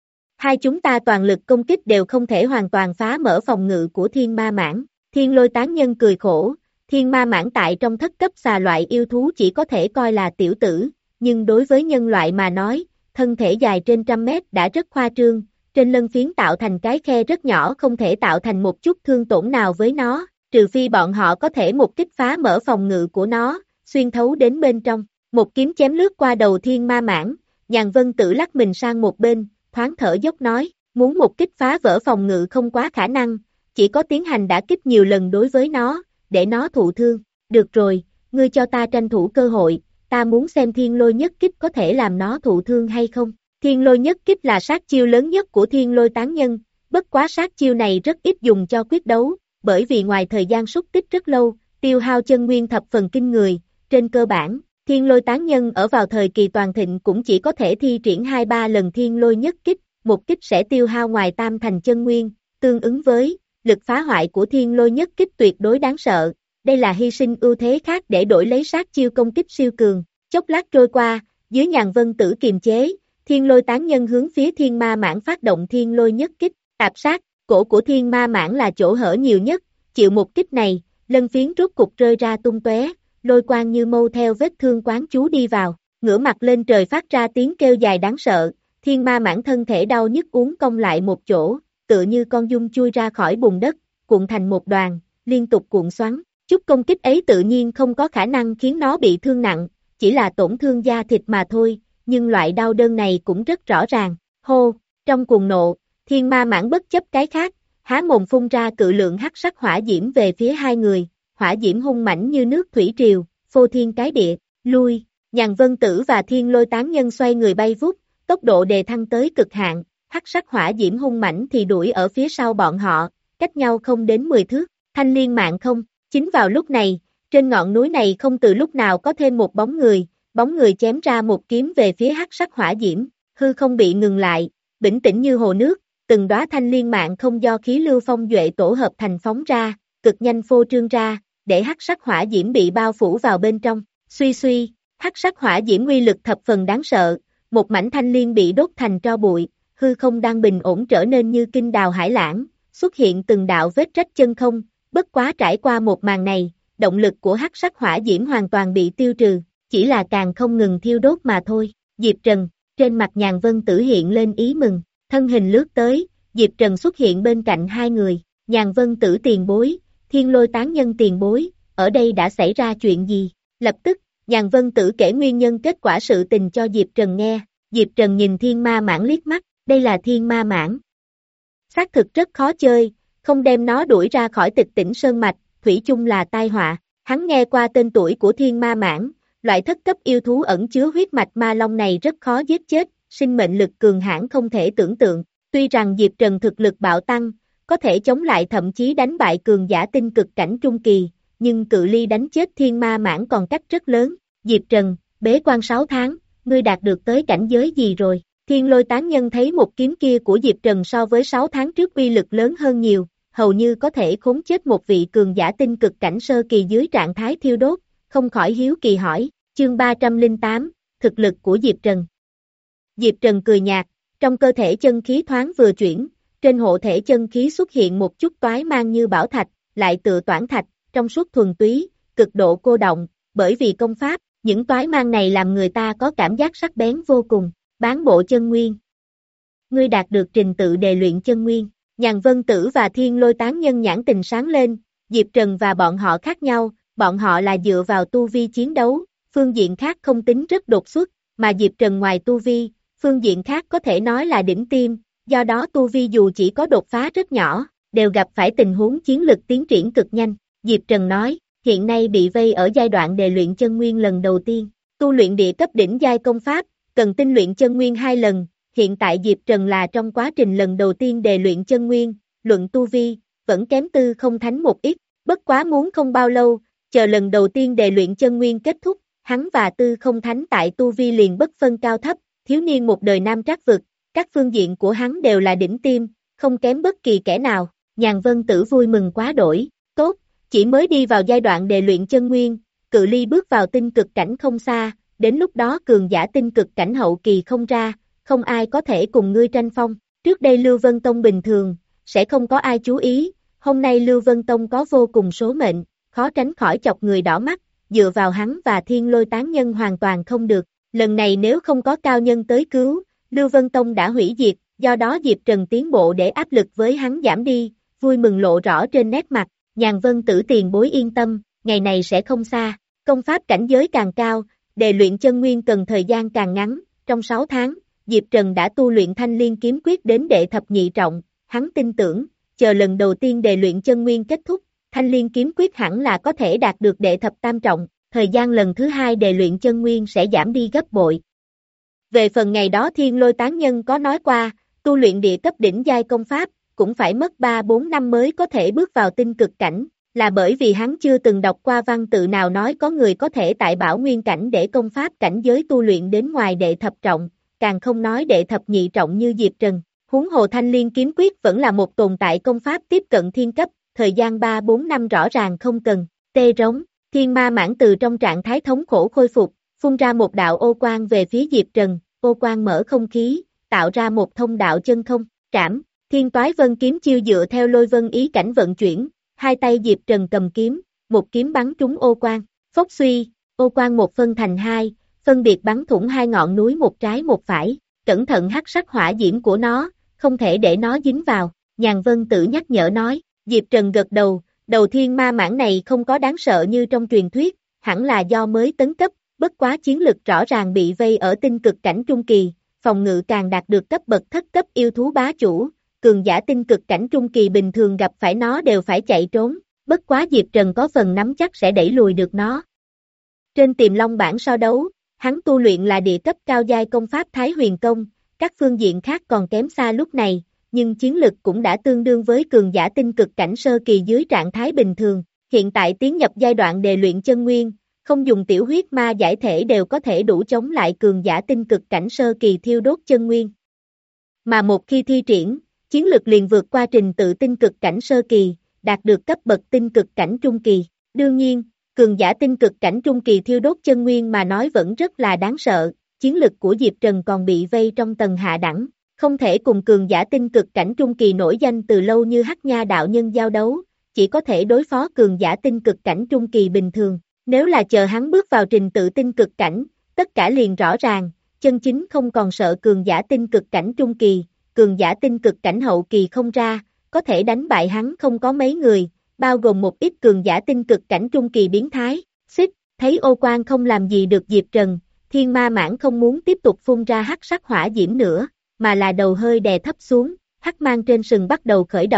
Hai chúng ta toàn lực công kích đều không thể hoàn toàn phá mở phòng ngự của thiên ma mãng. Thiên Lôi Tán Nhân cười khổ, thiên ma mãng tại trong thất cấp xà loại yêu thú chỉ có thể coi là tiểu tử, nhưng đối với nhân loại mà nói, thân thể dài trên trăm mét đã rất khoa trương, trên lân phiến tạo thành cái khe rất nhỏ không thể tạo thành một chút thương tổn nào với nó, trừ phi bọn họ có thể một kích phá mở phòng ngự của nó, xuyên thấu đến bên trong. Một kiếm chém lướt qua đầu thiên ma mãng, Nhàn Vân Tử lắc mình sang một bên, thoáng thở dốc nói, muốn một kích phá vỡ phòng ngự không quá khả năng, chỉ có tiến hành đả kích nhiều lần đối với nó, để nó thụ thương. Được rồi, ngươi cho ta tranh thủ cơ hội, ta muốn xem thiên lôi nhất kích có thể làm nó thụ thương hay không. Thiên lôi nhất kích là sát chiêu lớn nhất của Thiên Lôi Tán Nhân, bất quá sát chiêu này rất ít dùng cho quyết đấu, bởi vì ngoài thời gian xúc tích rất lâu, tiêu hao chân nguyên thập phần kinh người, trên cơ bản, Thiên Lôi Tán Nhân ở vào thời kỳ toàn thịnh cũng chỉ có thể thi triển hai ba lần thiên lôi nhất kích, một kích sẽ tiêu hao ngoài tam thành chân nguyên, tương ứng với lực phá hoại của thiên lôi nhất kích tuyệt đối đáng sợ. Đây là hy sinh ưu thế khác để đổi lấy sát chiêu công kích siêu cường. Chốc lát trôi qua, dưới Nhàn Vân Tử kiềm chế, Thiên Lôi Tán Nhân hướng phía thiên ma mãng phát động thiên lôi nhất kích, tạp sát. Cổ của thiên ma mãng là chỗ hở nhiều nhất, chịu một kích này, lân phiến rốt cục rơi ra tung tóe, lôi quang như mâu theo vết thương quán chú đi vào, ngửa mặt lên trời phát ra tiếng kêu dài đáng sợ, thiên ma mãng thân thể đau nhức uốn cong lại một chỗ, tựa như con giun chui ra khỏi bùn đất, cuộn thành một đoàn, liên tục cuộn xoắn. Chút công kích ấy tự nhiên không có khả năng khiến nó bị thương nặng, chỉ là tổn thương da thịt mà thôi, nhưng loại đau đớn này cũng rất rõ ràng. Hô, trong cuồng nộ, thiên ma mãng bất chấp cái khác, há mồm phun ra cự lượng hắc sắc hỏa diễm về phía hai người, hỏa diễm hung mãnh như nước thủy triều, phô thiên cái địa, lui. Nhàn Vân Tử và Thiên Lôi Tán Nhân xoay người bay vút, tốc độ đề thăng tới cực hạn, hắc sắc hỏa diễm hung mãnh thì đuổi ở phía sau bọn họ, cách nhau không đến mười thước. Thanh liên mạng không. Chính vào lúc này, trên ngọn núi này không từ lúc nào có thêm một bóng người, bóng người chém ra một kiếm về phía hắc sắc hỏa diễm, hư không bị ngừng lại, bình tĩnh như hồ nước, từng đóa thanh liên mạng không do khí lưu phong duệ tổ hợp thành phóng ra, cực nhanh phô trương ra, để hắc sắc hỏa diễm bị bao phủ vào bên trong. Suy suy, hắc sắc hỏa diễm uy lực thập phần đáng sợ, một mảnh thanh liên bị đốt thành tro bụi, hư không đang bình ổn trở nên như kinh đào hải lãng, xuất hiện từng đạo vết rách chân không. Bất quá trải qua một màn này, động lực của hắc sắc hỏa diễm hoàn toàn bị tiêu trừ, chỉ là càng không ngừng thiêu đốt mà thôi. Diệp Trần, trên mặt Nhàn Vân Tử hiện lên ý mừng, thân hình lướt tới, Diệp Trần xuất hiện bên cạnh hai người. Nhàn Vân Tử tiền bối, Thiên Lôi Tán Nhân tiền bối, ở đây đã xảy ra chuyện gì? Lập tức, Nhàn Vân Tử kể nguyên nhân kết quả sự tình cho Diệp Trần nghe. Diệp Trần nhìn thiên ma mãng liếc mắt, đây là thiên ma mãng. Xác thực rất khó chơi, không đem nó đuổi ra khỏi Tịch Tĩnh Sơn mạch, thủy chung là tai họa. Hắn nghe qua tên tuổi của Thiên Ma Mãng, loại thất cấp yêu thú ẩn chứa huyết mạch ma long này rất khó giết chết, sinh mệnh lực cường hãn không thể tưởng tượng. Tuy rằng Diệp Trần thực lực bạo tăng, có thể chống lại thậm chí đánh bại cường giả tinh cực cảnh trung kỳ, nhưng cự ly đánh chết Thiên Ma Mãng còn cách rất lớn. Diệp Trần, bế quan sáu tháng, ngươi đạt được tới cảnh giới gì rồi? Thiên Lôi Tán Nhân thấy một kiếm kia của Diệp Trần so với sáu tháng trước uy lực lớn hơn nhiều, hầu như có thể khốn chết một vị cường giả tinh cực cảnh sơ kỳ dưới trạng thái thiêu đốt, không khỏi hiếu kỳ hỏi. Chương ba trăm lẻ tám, thực lực của Diệp Trần. Diệp Trần cười nhạt, trong cơ thể chân khí thoáng vừa chuyển, trên hộ thể chân khí xuất hiện một chút toái mang như bảo thạch, lại tựa toản thạch, trong suốt thuần túy, cực độ cô động, bởi vì công pháp, những toái mang này làm người ta có cảm giác sắc bén vô cùng. Bán bộ chân nguyên. Ngươi đạt được trình tự đề luyện chân nguyên. Nhàn Vân Tử và Thiên Lôi Tán Nhân nhãn tình sáng lên, Diệp Trần và bọn họ khác nhau, bọn họ là dựa vào tu vi chiến đấu, phương diện khác không tính rất đột xuất, mà Diệp Trần ngoài tu vi, phương diện khác có thể nói là đỉnh tiêm, do đó tu vi dù chỉ có đột phá rất nhỏ, đều gặp phải tình huống chiến lực tiến triển cực nhanh. Diệp Trần nói, hiện nay bị vây ở giai đoạn đề luyện chân nguyên lần đầu tiên, tu luyện địa cấp đỉnh giai công pháp, cần tinh luyện chân nguyên hai lần, hiện tại Diệp Trần là trong quá trình lần đầu tiên đề luyện chân nguyên, luận tu vi, vẫn kém tư không thánh một ít, bất quá muốn không bao lâu, chờ lần đầu tiên đề luyện chân nguyên kết thúc, hắn và tư không thánh tại tu vi liền bất phân cao thấp, thiếu niên một đời nam trác vực, các phương diện của hắn đều là đỉnh tiêm, không kém bất kỳ kẻ nào. Nhàn Vân Tử vui mừng quá đổi, tốt, chỉ mới đi vào giai đoạn đề luyện chân nguyên, cự ly bước vào tinh cực cảnh không xa, đến lúc đó cường giả tinh cực cảnh hậu kỳ không ra, không ai có thể cùng ngươi tranh phong. Trước đây Lưu Vân Tông bình thường, sẽ không có ai chú ý, hôm nay Lưu Vân Tông có vô cùng số mệnh, khó tránh khỏi chọc người đỏ mắt, dựa vào hắn và Thiên Lôi Tán Nhân hoàn toàn không được. Lần này nếu không có cao nhân tới cứu, Lưu Vân Tông đã hủy diệt, do đó Diệp Trần tiến bộ để áp lực với hắn giảm đi, vui mừng lộ rõ trên nét mặt. Nhàn Vân Tử tiền bối yên tâm, ngày này sẽ không xa, công pháp cảnh giới càng cao, đề luyện chân nguyên cần thời gian càng ngắn, trong sáu tháng, Diệp Trần đã tu luyện Thanh Liên kiếm quyết đến đệ thập nhị trọng, hắn tin tưởng, chờ lần đầu tiên đề luyện chân nguyên kết thúc, Thanh Liên kiếm quyết hẳn là có thể đạt được đệ thập tam trọng, thời gian lần thứ hai đề luyện chân nguyên sẽ giảm đi gấp bội. Về phần ngày đó Thiên Lôi Tán Nhân có nói qua, tu luyện địa cấp đỉnh giai công pháp, cũng phải mất ba bốn năm mới có thể bước vào tinh cực cảnh, là bởi vì hắn chưa từng đọc qua văn tự nào nói có người có thể tại bảo nguyên cảnh để công pháp cảnh giới tu luyện đến ngoài đệ thập trọng, càng không nói đệ thập nhị trọng như Diệp Trần. Huống hồ Thanh Liên kiếm quyết vẫn là một tồn tại công pháp tiếp cận thiên cấp, thời gian ba bốn năm rõ ràng không cần. Tê rống, Thiên Ma Mãng từ trong trạng thái thống khổ khôi phục, phun ra một đạo ô quang về phía Diệp Trần, ô quang mở không khí, tạo ra một thông đạo chân không, trảm. Thiên Toái Vân kiếm chiêu dựa theo lôi vân ý cảnh vận chuyển, hai tay Diệp Trần cầm kiếm, một kiếm bắn trúng ô quang, phốc suy, ô quang một phân thành hai, phân biệt bắn thủng hai ngọn núi một trái một phải, cẩn thận hắc sắc hỏa diễm của nó, không thể để nó dính vào. Nhàn Vân Tử nhắc nhở nói. Diệp Trần gật đầu, đầu Thiên Ma Mãng này không có đáng sợ như trong truyền thuyết, hẳn là do mới tấn cấp, bất quá chiến lực rõ ràng bị vây ở tinh cực cảnh trung kỳ, phòng ngự càng đạt được cấp bậc thất cấp yêu thú bá chủ. Cường giả tinh cực cảnh trung kỳ bình thường gặp phải nó đều phải chạy trốn, bất quá Diệp Trần có phần nắm chắc sẽ đẩy lùi được nó. Trên Tiềm Long bảng so đấu, hắn tu luyện là địa cấp cao giai công pháp Thái Huyền Công, các phương diện khác còn kém xa lúc này, nhưng chiến lực cũng đã tương đương với cường giả tinh cực cảnh sơ kỳ dưới trạng thái bình thường. Hiện tại tiến nhập giai đoạn đề luyện chân nguyên, không dùng tiểu huyết ma giải thể đều có thể đủ chống lại cường giả tinh cực cảnh sơ kỳ thiêu đốt chân nguyên. Mà một khi thi triển, chiến lực liền vượt qua trình tự tinh cực cảnh sơ kỳ, đạt được cấp bậc tinh cực cảnh trung kỳ. Đương nhiên, cường giả tinh cực cảnh trung kỳ thiêu đốt chân nguyên mà nói vẫn rất là đáng sợ, chiến lực của Diệp Trần còn bị vây trong tầng hạ đẳng, không thể cùng cường giả tinh cực cảnh trung kỳ nổi danh từ lâu như Hắc Nha đạo nhân giao đấu, chỉ có thể đối phó cường giả tinh cực cảnh trung kỳ bình thường. Nếu là chờ hắn bước vào trình tự tinh cực cảnh, tất cả liền rõ ràng, chân chính không còn sợ cường giả tinh cực cảnh trung kỳ. Cường giả tinh cực cảnh hậu kỳ không ra, có thể đánh bại hắn không có mấy người, bao gồm một ít cường giả tinh cực cảnh trung kỳ biến thái. Xích, thấy ô quang không làm gì được Diệp Trần, Thiên Ma Mãng không muốn tiếp tục phun ra hắc sắc hỏa diễm nữa, mà là đầu hơi đè thấp xuống, hắc mang trên sừng bắt đầu khởi động,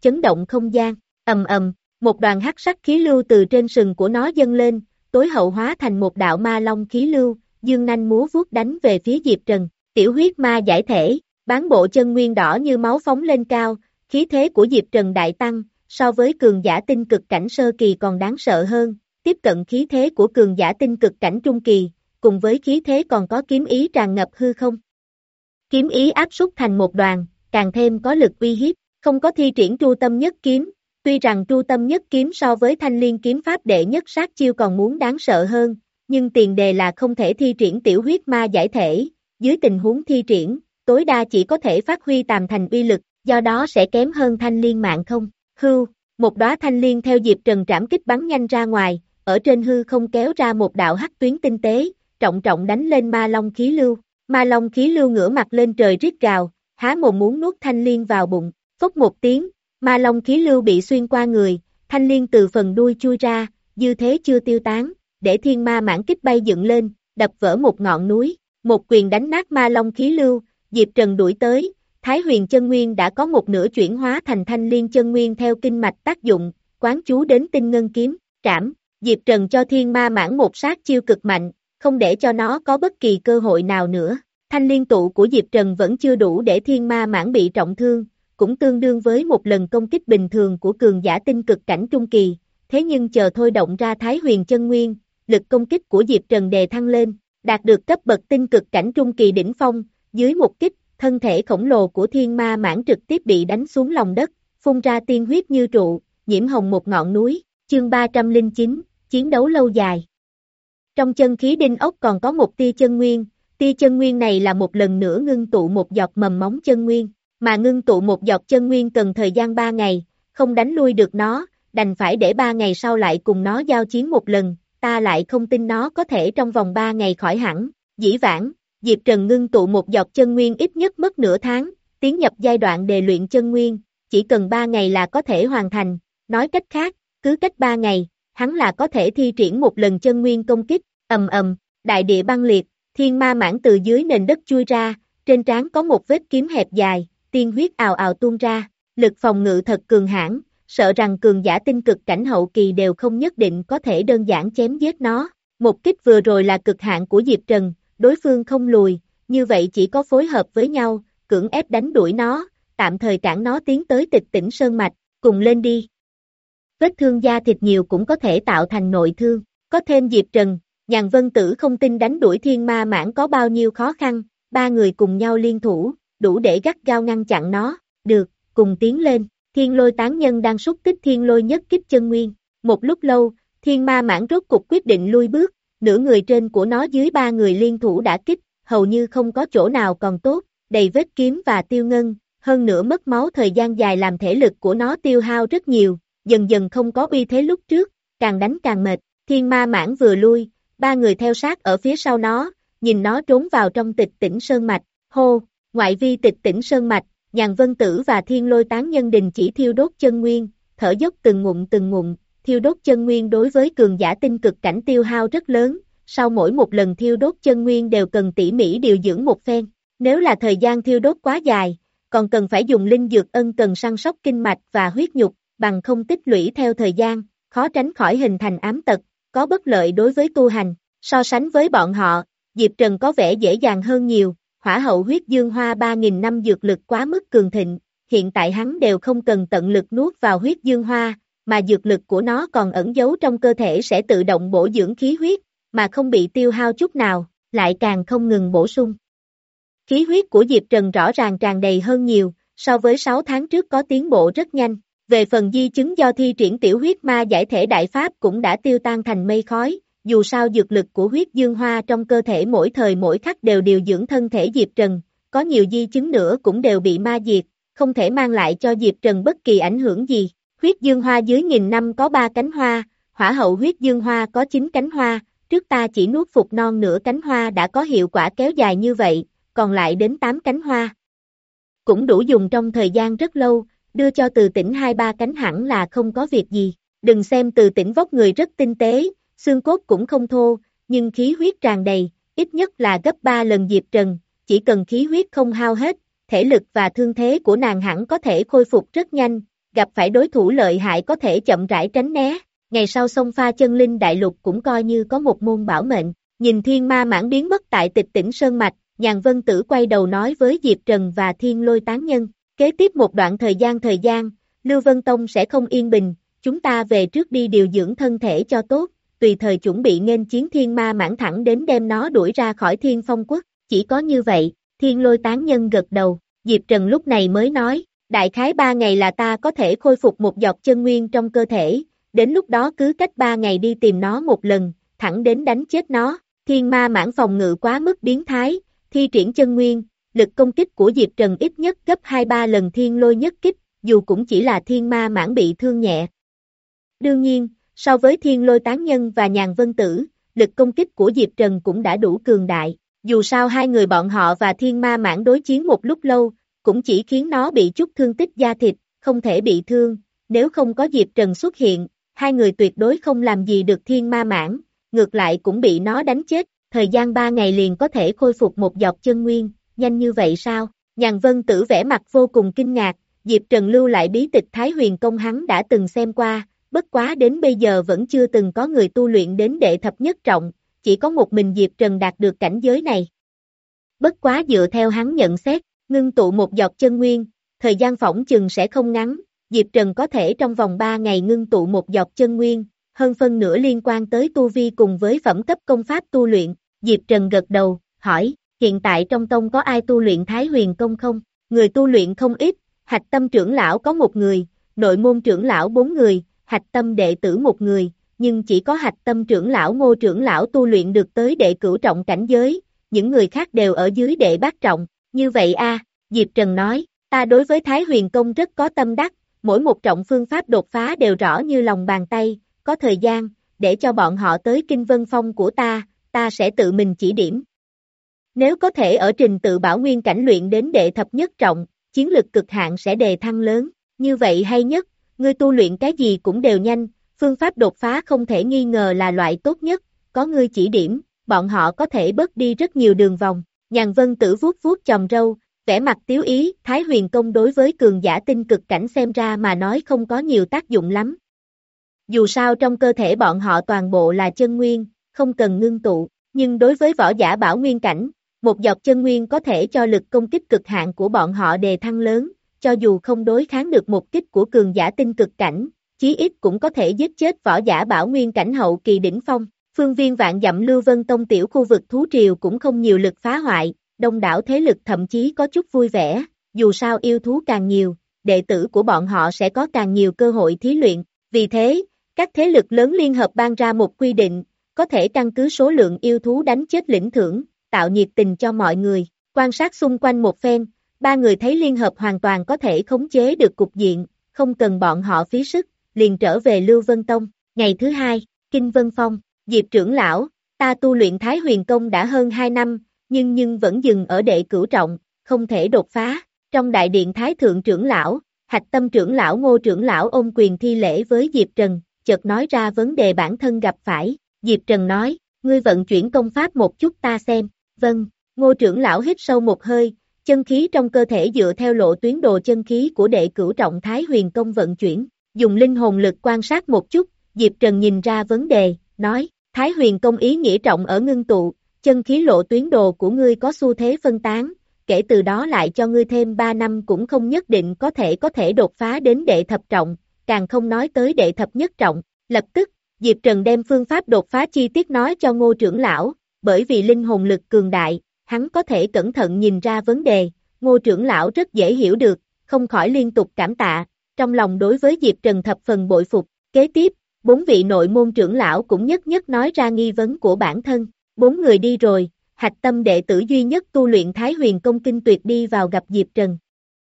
chấn động không gian, ầm ầm, một đoàn hắc sắc khí lưu từ trên sừng của nó dâng lên, tối hậu hóa thành một đạo ma long khí lưu, dương nanh múa vuốt đánh về phía Diệp Trần, tiểu huyết ma giải thể, bán bộ chân nguyên đỏ như máu phóng lên cao, khí thế của Diệp Trần đại tăng, so với cường giả tinh cực cảnh sơ kỳ còn đáng sợ hơn, tiếp cận khí thế của cường giả tinh cực cảnh trung kỳ, cùng với khí thế còn có kiếm ý tràn ngập hư không. Kiếm ý áp xúc thành một đoàn, càng thêm có lực uy hiếp, không có thi triển Tru Tâm Nhất Kiếm, tuy rằng Tru Tâm Nhất Kiếm so với Thanh Liên kiếm pháp đệ nhất sát chiêu còn muốn đáng sợ hơn, nhưng tiền đề là không thể thi triển tiểu huyết ma giải thể, dưới tình huống thi triển, tối đa chỉ có thể phát huy tàm thành uy lực, do đó sẽ kém hơn Thanh Liên mạng không. Hưu, một đóa thanh liên theo Diệp Trần trảm kích bắn nhanh ra ngoài, ở trên hư không kéo ra một đạo hắc tuyến tinh tế, trọng trọng đánh lên ma long khí lưu. Ma long khí lưu ngửa mặt lên trời rít gào, há mồm muốn nuốt thanh liên vào bụng, phốc một tiếng, ma long khí lưu bị xuyên qua người, thanh liên từ phần đuôi chui ra, dư thế chưa tiêu tán, để thiên ma mãn kích bay dựng lên, đập vỡ một ngọn núi, một quyền đánh nát ma long khí lưu, Diệp Trần đuổi tới, Thái Huyền chân nguyên đã có một nửa chuyển hóa thành thanh liên chân nguyên theo kinh mạch tác dụng, quán chú đến tinh ngân kiếm, trảm, Diệp Trần cho thiên ma mãn một sát chiêu cực mạnh, không để cho nó có bất kỳ cơ hội nào nữa. Thanh liên tụ của Diệp Trần vẫn chưa đủ để thiên ma mãn bị trọng thương, cũng tương đương với một lần công kích bình thường của cường giả tinh cực cảnh trung kỳ, thế nhưng chờ thôi động ra Thái Huyền chân nguyên, lực công kích của Diệp Trần đề thăng lên, đạt được cấp bậc tinh cực cảnh trung kỳ đỉnh phong, dưới một kích, thân thể khổng lồ của thiên ma mãn trực tiếp bị đánh xuống lòng đất, phun ra tiên huyết như trụ, nhiễm hồng một ngọn núi, chương ba trăm lẻ chín, chiến đấu lâu dài. Trong chân khí đinh ốc còn có một tia chân nguyên, tia chân nguyên này là một lần nữa ngưng tụ một giọt mầm móng chân nguyên, mà ngưng tụ một giọt chân nguyên cần thời gian ba ngày, không đánh lui được nó, đành phải để ba ngày sau lại cùng nó giao chiến một lần, ta lại không tin nó có thể trong vòng ba ngày khỏi hẳn, dĩ vãng, Diệp Trần ngưng tụ một giọt chân nguyên ít nhất mất nửa tháng, tiến nhập giai đoạn đề luyện chân nguyên, chỉ cần ba ngày là có thể hoàn thành, nói cách khác, cứ cách ba ngày, hắn là có thể thi triển một lần chân nguyên công kích, ầm ầm, đại địa băng liệt, thiên ma mãn từ dưới nền đất chui ra, trên trán có một vết kiếm hẹp dài, tiên huyết ào ào tuôn ra, lực phòng ngự thật cường hãn, sợ rằng cường giả tinh cực cảnh hậu kỳ đều không nhất định có thể đơn giản chém giết nó, một kích vừa rồi là cực hạn của Diệp Trần, đối phương không lùi, như vậy chỉ có phối hợp với nhau, cưỡng ép đánh đuổi nó, tạm thời cản nó tiến tới Tịch Tĩnh Sơn Mạch, cùng lên đi. Vết thương da thịt nhiều cũng có thể tạo thành nội thương, có thêm Diệp Trần, Nhàn Vân Tử không tin đánh đuổi thiên ma mãn có bao nhiêu khó khăn, ba người cùng nhau liên thủ, đủ để gắt gao ngăn chặn nó, được, cùng tiến lên, thiên lôi tán nhân đang xúc tích thiên lôi nhất kích chân nguyên, một lúc lâu, thiên ma mãn rốt cục quyết định lui bước, nửa người trên của nó dưới ba người liên thủ đã kích, hầu như không có chỗ nào còn tốt, đầy vết kiếm và tiêu ngân, hơn nữa mất máu thời gian dài làm thể lực của nó tiêu hao rất nhiều, dần dần không có uy thế lúc trước, càng đánh càng mệt, thiên ma mãn vừa lui, ba người theo sát ở phía sau nó, nhìn nó trốn vào trong Tịch Tĩnh Sơn Mạch, hô, ngoại vi Tịch Tĩnh Sơn Mạch, Nhàn Vân Tử và thiên lôi tán nhân đình chỉ thiêu đốt chân nguyên, thở dốc từng ngụm từng ngụm, thiêu đốt chân nguyên đối với cường giả tinh cực cảnh tiêu hao rất lớn, sau mỗi một lần thiêu đốt chân nguyên đều cần tỉ mỉ điều dưỡng một phen, nếu là thời gian thiêu đốt quá dài, còn cần phải dùng linh dược ân cần săn sóc kinh mạch và huyết nhục, bằng không tích lũy theo thời gian, khó tránh khỏi hình thành ám tật, có bất lợi đối với tu hành, so sánh với bọn họ, Diệp Trần có vẻ dễ dàng hơn nhiều, hỏa hậu huyết dương hoa ba nghìn năm dược lực quá mức cường thịnh, hiện tại hắn đều không cần tận lực nuốt vào huyết dương hoa, mà dược lực của nó còn ẩn giấu trong cơ thể sẽ tự động bổ dưỡng khí huyết, mà không bị tiêu hao chút nào, lại càng không ngừng bổ sung. Khí huyết của Diệp Trần rõ ràng tràn đầy hơn nhiều, so với sáu tháng trước có tiến bộ rất nhanh, về phần di chứng do thi triển tiểu huyết ma giải thể đại pháp cũng đã tiêu tan thành mây khói, dù sao dược lực của huyết dương hoa trong cơ thể mỗi thời mỗi khắc đều điều dưỡng thân thể Diệp Trần, có nhiều di chứng nữa cũng đều bị ma diệt, không thể mang lại cho Diệp Trần bất kỳ ảnh hưởng gì. Huyết dương hoa dưới nghìn năm có ba cánh hoa, hỏa hậu huyết dương hoa có chín cánh hoa, trước ta chỉ nuốt phục non nửa cánh hoa đã có hiệu quả kéo dài như vậy, còn lại đến tám cánh hoa. Cũng đủ dùng trong thời gian rất lâu, đưa cho Từ Tĩnh hai ba cánh hẳn là không có việc gì. Đừng xem Từ Tĩnh vóc người rất tinh tế, xương cốt cũng không thô, nhưng khí huyết tràn đầy, ít nhất là gấp ba lần Diệp Trần, chỉ cần khí huyết không hao hết, thể lực và thương thế của nàng hẳn có thể khôi phục rất nhanh, gặp phải đối thủ lợi hại có thể chậm rãi tránh né, ngày sau xông pha chân linh đại lục cũng coi như có một môn bảo mệnh. Nhìn thiên ma mãng biến mất tại Tịch Tĩnh Sơn Mạch, Nhàn Vân Tử quay đầu nói với Diệp Trần và Thiên Lôi Tán Nhân, kế tiếp một đoạn thời gian thời gian, Lưu Vân Tông sẽ không yên bình, chúng ta về trước đi điều dưỡng thân thể cho tốt, tùy thời chuẩn bị nghênh chiến thiên ma mãng thẳng đến đem nó đuổi ra khỏi Thiên Phong Quốc. Chỉ có như vậy, Thiên Lôi Tán Nhân gật đầu, Diệp Trần lúc này mới nói, đại khái ba ngày là ta có thể khôi phục một giọt chân nguyên trong cơ thể, đến lúc đó cứ cách ba ngày đi tìm nó một lần, thẳng đến đánh chết nó. Thiên ma mãng phòng ngự quá mức biến thái, thi triển chân nguyên, lực công kích của Diệp Trần ít nhất gấp hai ba lần thiên lôi nhất kích, dù cũng chỉ là thiên ma mãng bị thương nhẹ. Đương nhiên, so với Thiên Lôi Tán Nhân và Nhàn Vân Tử, lực công kích của Diệp Trần cũng đã đủ cường đại. Dù sao hai người bọn họ và thiên ma mãng đối chiến một lúc lâu, cũng chỉ khiến nó bị chút thương tích da thịt, không thể bị thương. Nếu không có Diệp Trần xuất hiện, hai người tuyệt đối không làm gì được thiên ma mãng, ngược lại cũng bị nó đánh chết. Thời gian ba ngày liền có thể khôi phục một giọt chân nguyên, nhanh như vậy sao? Nhàn Vân Tử vẻ mặt vô cùng kinh ngạc, Diệp Trần lưu lại bí tịch Thái Huyền Công hắn đã từng xem qua, bất quá đến bây giờ vẫn chưa từng có người tu luyện đến đệ thập nhất trọng, chỉ có một mình Diệp Trần đạt được cảnh giới này. Bất quá dựa theo hắn nhận xét, ngưng tụ một giọt chân nguyên, thời gian phỏng chừng sẽ không ngắn, Diệp Trần có thể trong vòng ba ngày ngưng tụ một giọt chân nguyên, hơn phân nửa liên quan tới tu vi cùng với phẩm cấp công pháp tu luyện. Diệp Trần gật đầu, hỏi, hiện tại trong tông có ai tu luyện Thái Huyền Công không? Người tu luyện không ít, Hạch Tâm trưởng lão có một người, nội môn trưởng lão bốn người, Hạch Tâm đệ tử một người, nhưng chỉ có Hạch Tâm trưởng lão Ngô trưởng lão tu luyện được tới đệ cửu trọng cảnh giới, những người khác đều ở dưới đệ bát trọng. Như vậy a, Diệp Trần nói, ta đối với Thái Huyền Công rất có tâm đắc, mỗi một trọng phương pháp đột phá đều rõ như lòng bàn tay, có thời gian, để cho bọn họ tới Kinh Vân Phong của ta, ta sẽ tự mình chỉ điểm. Nếu có thể ở trình tự bảo nguyên cảnh luyện đến đệ thập nhất trọng, chiến lực cực hạn sẽ đề thăng lớn, như vậy hay nhất, ngươi tu luyện cái gì cũng đều nhanh, phương pháp đột phá không thể nghi ngờ là loại tốt nhất, có ngươi chỉ điểm, bọn họ có thể bớt đi rất nhiều đường vòng. Nhàn Vân Tử vuốt vuốt chòm râu, vẻ mặt tiếu ý, Thái Huyền Công đối với cường giả tinh cực cảnh xem ra mà nói không có nhiều tác dụng lắm. Dù sao trong cơ thể bọn họ toàn bộ là chân nguyên, không cần ngưng tụ, nhưng đối với võ giả bảo nguyên cảnh, một giọt chân nguyên có thể cho lực công kích cực hạn của bọn họ đề thăng lớn, cho dù không đối kháng được một kích của cường giả tinh cực cảnh, chí ít cũng có thể giết chết võ giả bảo nguyên cảnh hậu kỳ đỉnh phong. Phương viên vạn dặm Lưu Vân Tông tiểu khu vực thú triều cũng không nhiều lực phá hoại, đông đảo thế lực thậm chí có chút vui vẻ, dù sao yêu thú càng nhiều, đệ tử của bọn họ sẽ có càng nhiều cơ hội thí luyện, vì thế, các thế lực lớn liên hợp ban ra một quy định, có thể căn cứ số lượng yêu thú đánh chết lĩnh thưởng, tạo nhiệt tình cho mọi người. Quan sát xung quanh một phen, ba người thấy liên hợp hoàn toàn có thể khống chế được cục diện, không cần bọn họ phí sức, liền trở về Lưu Vân Tông. Ngày thứ hai, Kinh Vân Phong, Diệp trưởng lão, ta tu luyện Thái Huyền Công đã hơn hai năm, nhưng nhưng vẫn dừng ở đệ cửu trọng, không thể đột phá. Trong đại điện Thái Thượng trưởng lão, Hạch Tâm trưởng lão Ngô trưởng lão ôm quyền thi lễ với Diệp Trần, chợt nói ra vấn đề bản thân gặp phải. Diệp Trần nói, ngươi vận chuyển công pháp một chút ta xem. Vâng, Ngô trưởng lão hít sâu một hơi, chân khí trong cơ thể dựa theo lộ tuyến đồ chân khí của đệ cửu trọng Thái Huyền Công vận chuyển, dùng linh hồn lực quan sát một chút, Diệp Trần nhìn ra vấn đề, nói, Thái Huyền Công ý nghĩa trọng ở ngưng tụ, chân khí lộ tuyến đồ của ngươi có xu thế phân tán, kể từ đó lại cho ngươi thêm ba năm cũng không nhất định có thể có thể đột phá đến đệ thập trọng, càng không nói tới đệ thập nhất trọng. Lập tức, Diệp Trần đem phương pháp đột phá chi tiết nói cho Ngô trưởng lão, bởi vì linh hồn lực cường đại, hắn có thể cẩn thận nhìn ra vấn đề, Ngô trưởng lão rất dễ hiểu được, không khỏi liên tục cảm tạ, trong lòng đối với Diệp Trần thập phần bội phục. Kế tiếp, bốn vị nội môn trưởng lão cũng nhất nhất nói ra nghi vấn của bản thân, bốn người đi rồi, Hạch Tâm đệ tử duy nhất tu luyện Thái Huyền Công kinh tuyệt đi vào gặp Diệp Trần.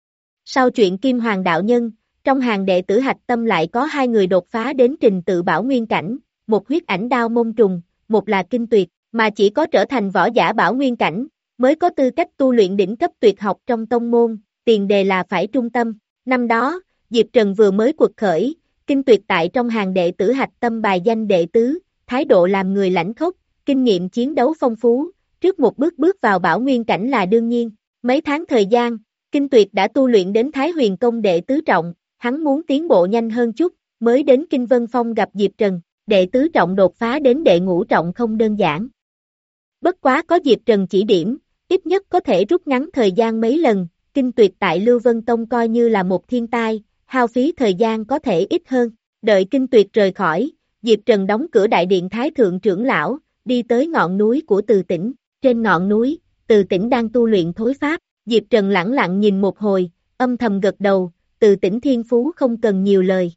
Sau chuyện Kim Hoàng đạo nhân, trong hàng đệ tử Hạch Tâm lại có hai người đột phá đến trình tự bảo nguyên cảnh, một huyết ảnh đao môn trùng, một là kinh tuyệt, mà chỉ có trở thành võ giả bảo nguyên cảnh, mới có tư cách tu luyện đỉnh cấp tuyệt học trong tông môn, tiền đề là phải trung tâm. Năm đó, Diệp Trần vừa mới quật khởi, kinh tuyệt tại trong hàng đệ tử Hạch Tâm bài danh đệ tứ, thái độ làm người lãnh khốc, kinh nghiệm chiến đấu phong phú, trước một bước bước vào bảo nguyên cảnh là đương nhiên. Mấy tháng thời gian, kinh tuyệt đã tu luyện đến Thái Huyền Công đệ tứ trọng, hắn muốn tiến bộ nhanh hơn chút, mới đến Kinh Vân Phong gặp Diệp Trần, đệ tứ trọng đột phá đến đệ ngũ trọng không đơn giản. Bất quá có Diệp Trần chỉ điểm, ít nhất có thể rút ngắn thời gian mấy lần, kinh tuyệt tại Lưu Vân Tông coi như là một thiên tai, hao phí thời gian có thể ít hơn. Đợi kinh tuyệt rời khỏi, Diệp Trần đóng cửa đại điện Thái Thượng trưởng lão, đi tới ngọn núi của Từ Tĩnh. Trên ngọn núi, Từ Tĩnh đang tu luyện thối pháp, Diệp Trần lẳng lặng nhìn một hồi, âm thầm gật đầu, Từ Tĩnh thiên phú không cần nhiều lời.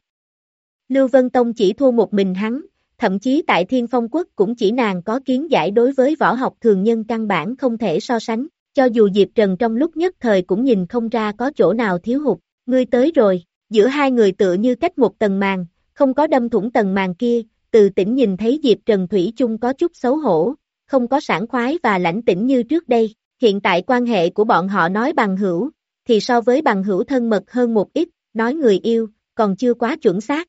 Lưu Vân Tông chỉ thua một mình hắn, thậm chí tại Thiên Phong Quốc cũng chỉ nàng có kiến giải đối với võ học thường nhân căn bản không thể so sánh, cho dù Diệp Trần trong lúc nhất thời cũng nhìn không ra có chỗ nào thiếu hụt, ngươi tới rồi, giữa hai người tựa như cách một tầng màn, không có đâm thủng tầng màn kia, Từ Tĩnh nhìn thấy Diệp Trần thủy chung có chút xấu hổ, không có sảng khoái và lãnh tĩnh như trước đây, hiện tại quan hệ của bọn họ nói bằng hữu, thì so với bằng hữu thân mật hơn một ít, nói người yêu, còn chưa quá chuẩn xác.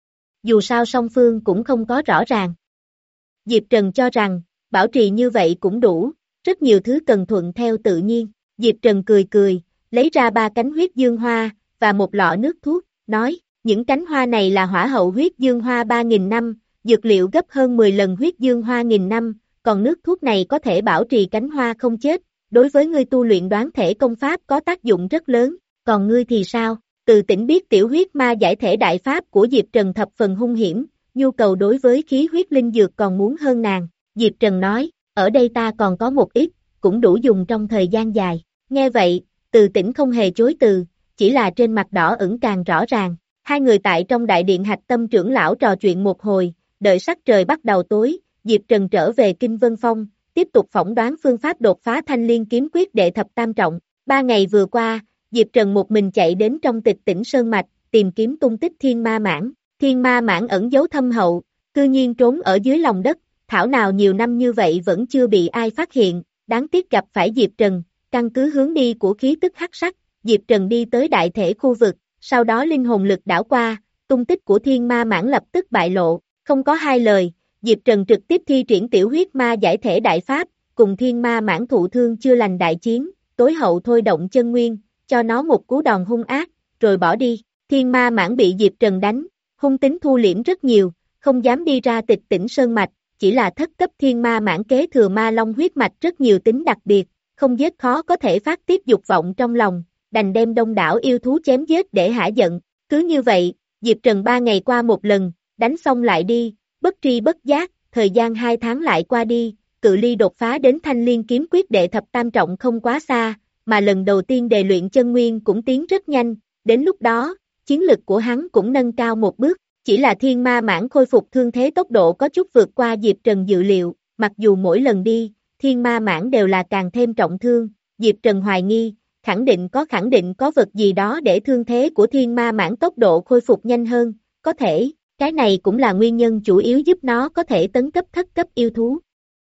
Dù sao song phương cũng không có rõ ràng. Diệp Trần cho rằng, bảo trì như vậy cũng đủ, rất nhiều thứ cần thuận theo tự nhiên. Diệp Trần cười cười, lấy ra ba cánh huyết dương hoa, và một lọ nước thuốc, nói, những cánh hoa này là hỏa hậu huyết dương hoa ba nghìn năm, dược liệu gấp hơn mười lần huyết dương hoa nghìn năm, còn nước thuốc này có thể bảo trì cánh hoa không chết, đối với ngươi tu luyện đoán thể công pháp có tác dụng rất lớn, còn ngươi thì sao? Từ Tĩnh biết tiểu huyết ma giải thể đại pháp của Diệp Trần thập phần hung hiểm, nhu cầu đối với khí huyết linh dược còn muốn hơn nàng. Diệp Trần nói, ở đây ta còn có một ít, cũng đủ dùng trong thời gian dài. Nghe vậy, Từ Tĩnh không hề chối từ, chỉ là trên mặt đỏ ửng càng rõ ràng. Hai người tại trong đại điện Hạch Tâm trưởng lão trò chuyện một hồi, đợi sắc trời bắt đầu tối, Diệp Trần trở về Kinh Vân Phong, tiếp tục phỏng đoán phương pháp đột phá Thanh Liên kiếm quyết đệ thập tam trọng. Ba ngày vừa qua, Diệp Trần một mình chạy đến trong Tịch Tĩnh Sơn Mạch, tìm kiếm tung tích Thiên Ma Mãng. Thiên Ma Mãng ẩn giấu thâm hậu, cư nhiên trốn ở dưới lòng đất, thảo nào nhiều năm như vậy vẫn chưa bị ai phát hiện, đáng tiếc gặp phải Diệp Trần, căn cứ hướng đi của khí tức hắc sắc, Diệp Trần đi tới đại thể khu vực, sau đó linh hồn lực đảo qua, tung tích của Thiên Ma Mãng lập tức bại lộ, không có hai lời, Diệp Trần trực tiếp thi triển tiểu huyết ma giải thể đại pháp, cùng Thiên Ma Mãng thụ thương chưa lành đại chiến, tối hậu thôi động chân nguyên, cho nó một cú đòn hung ác, rồi bỏ đi. Thiên Ma Mãng bị Diệp Trần đánh, hung tính thu liễm rất nhiều, không dám đi ra Tịch Tĩnh Sơn Mạch, chỉ là thất cấp Thiên Ma Mãng kế thừa ma long huyết mạch rất nhiều tính đặc biệt, không giết khó có thể phát tiết dục vọng trong lòng, đành đem đông đảo yêu thú chém giết để hả giận. Cứ như vậy, Diệp Trần ba ngày qua một lần, đánh xong lại đi, bất tri bất giác, thời gian hai tháng lại qua đi, cự ly đột phá đến Thanh Liên kiếm quyết đệ thập tam trọng không quá xa, mà lần đầu tiên đề luyện chân nguyên cũng tiến rất nhanh, đến lúc đó, chiến lực của hắn cũng nâng cao một bước, chỉ là Thiên Ma Mãng khôi phục thương thế tốc độ có chút vượt qua Diệp Trần dự liệu, mặc dù mỗi lần đi, Thiên Ma Mãng đều là càng thêm trọng thương, Diệp Trần hoài nghi, khẳng định có khẳng định có vật gì đó để thương thế của Thiên Ma Mãng tốc độ khôi phục nhanh hơn, có thể, cái này cũng là nguyên nhân chủ yếu giúp nó có thể tấn cấp thất cấp yêu thú.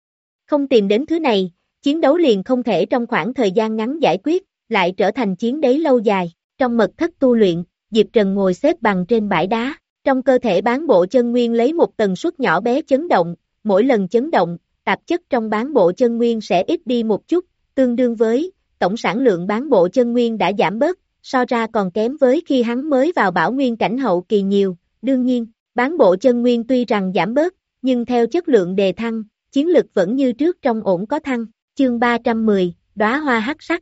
Không tìm đến thứ này, chiến đấu liền không thể trong khoảng thời gian ngắn giải quyết, lại trở thành chiến đấu lâu dài. Trong mật thất tu luyện, Diệp Trần ngồi xếp bằng trên bãi đá, trong cơ thể bán bộ chân nguyên lấy một tần suất nhỏ bé chấn động, mỗi lần chấn động, tạp chất trong bán bộ chân nguyên sẽ ít đi một chút, tương đương với tổng sản lượng bán bộ chân nguyên đã giảm bớt, so ra còn kém với khi hắn mới vào bảo nguyên cảnh hậu kỳ nhiều. Đương nhiên, bán bộ chân nguyên tuy rằng giảm bớt, nhưng theo chất lượng đề thăng, chiến lực vẫn như trước trong ổn có thăng. Chương ba trăm mười, đóa hoa hắc sắc.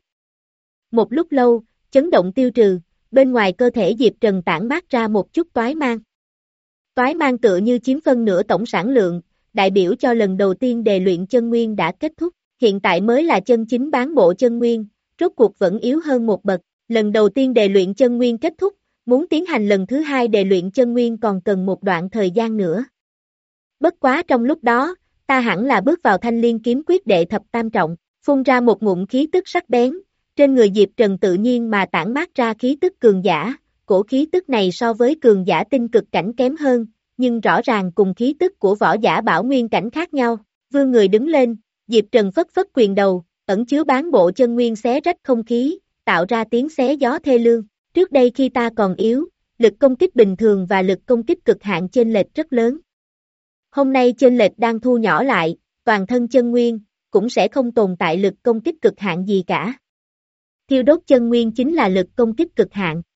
Một lúc lâu, chấn động tiêu trừ, bên ngoài cơ thể Diệp Trần tản mát ra một chút toái mang. Toái mang tựa như chiếm phân nửa tổng sản lượng, đại biểu cho lần đầu tiên đề luyện chân nguyên đã kết thúc, hiện tại mới là chân chính bán bộ chân nguyên, rốt cuộc vẫn yếu hơn một bậc, lần đầu tiên đề luyện chân nguyên kết thúc, muốn tiến hành lần thứ hai đề luyện chân nguyên còn cần một đoạn thời gian nữa. Bất quá trong lúc đó, ta hẳn là bước vào Thanh Liên kiếm quyết đệ thập tam trọng, phun ra một ngụm khí tức sắc bén, trên người Diệp Trần tự nhiên mà tản mát ra khí tức cường giả, cổ khí tức này so với cường giả tinh cực cảnh kém hơn, nhưng rõ ràng cùng khí tức của võ giả bảo nguyên cảnh khác nhau. Vươn người đứng lên, Diệp Trần phất phất quyền đầu, ẩn chứa bán bộ chân nguyên xé rách không khí, tạo ra tiếng xé gió thê lương. Trước đây khi ta còn yếu, lực công kích bình thường và lực công kích cực hạn chênh lệch rất lớn. Hôm nay chênh lệch đang thu nhỏ lại, toàn thân chân nguyên, cũng sẽ không tồn tại lực công kích cực hạn gì cả. Thiêu đốt chân nguyên chính là lực công kích cực hạn,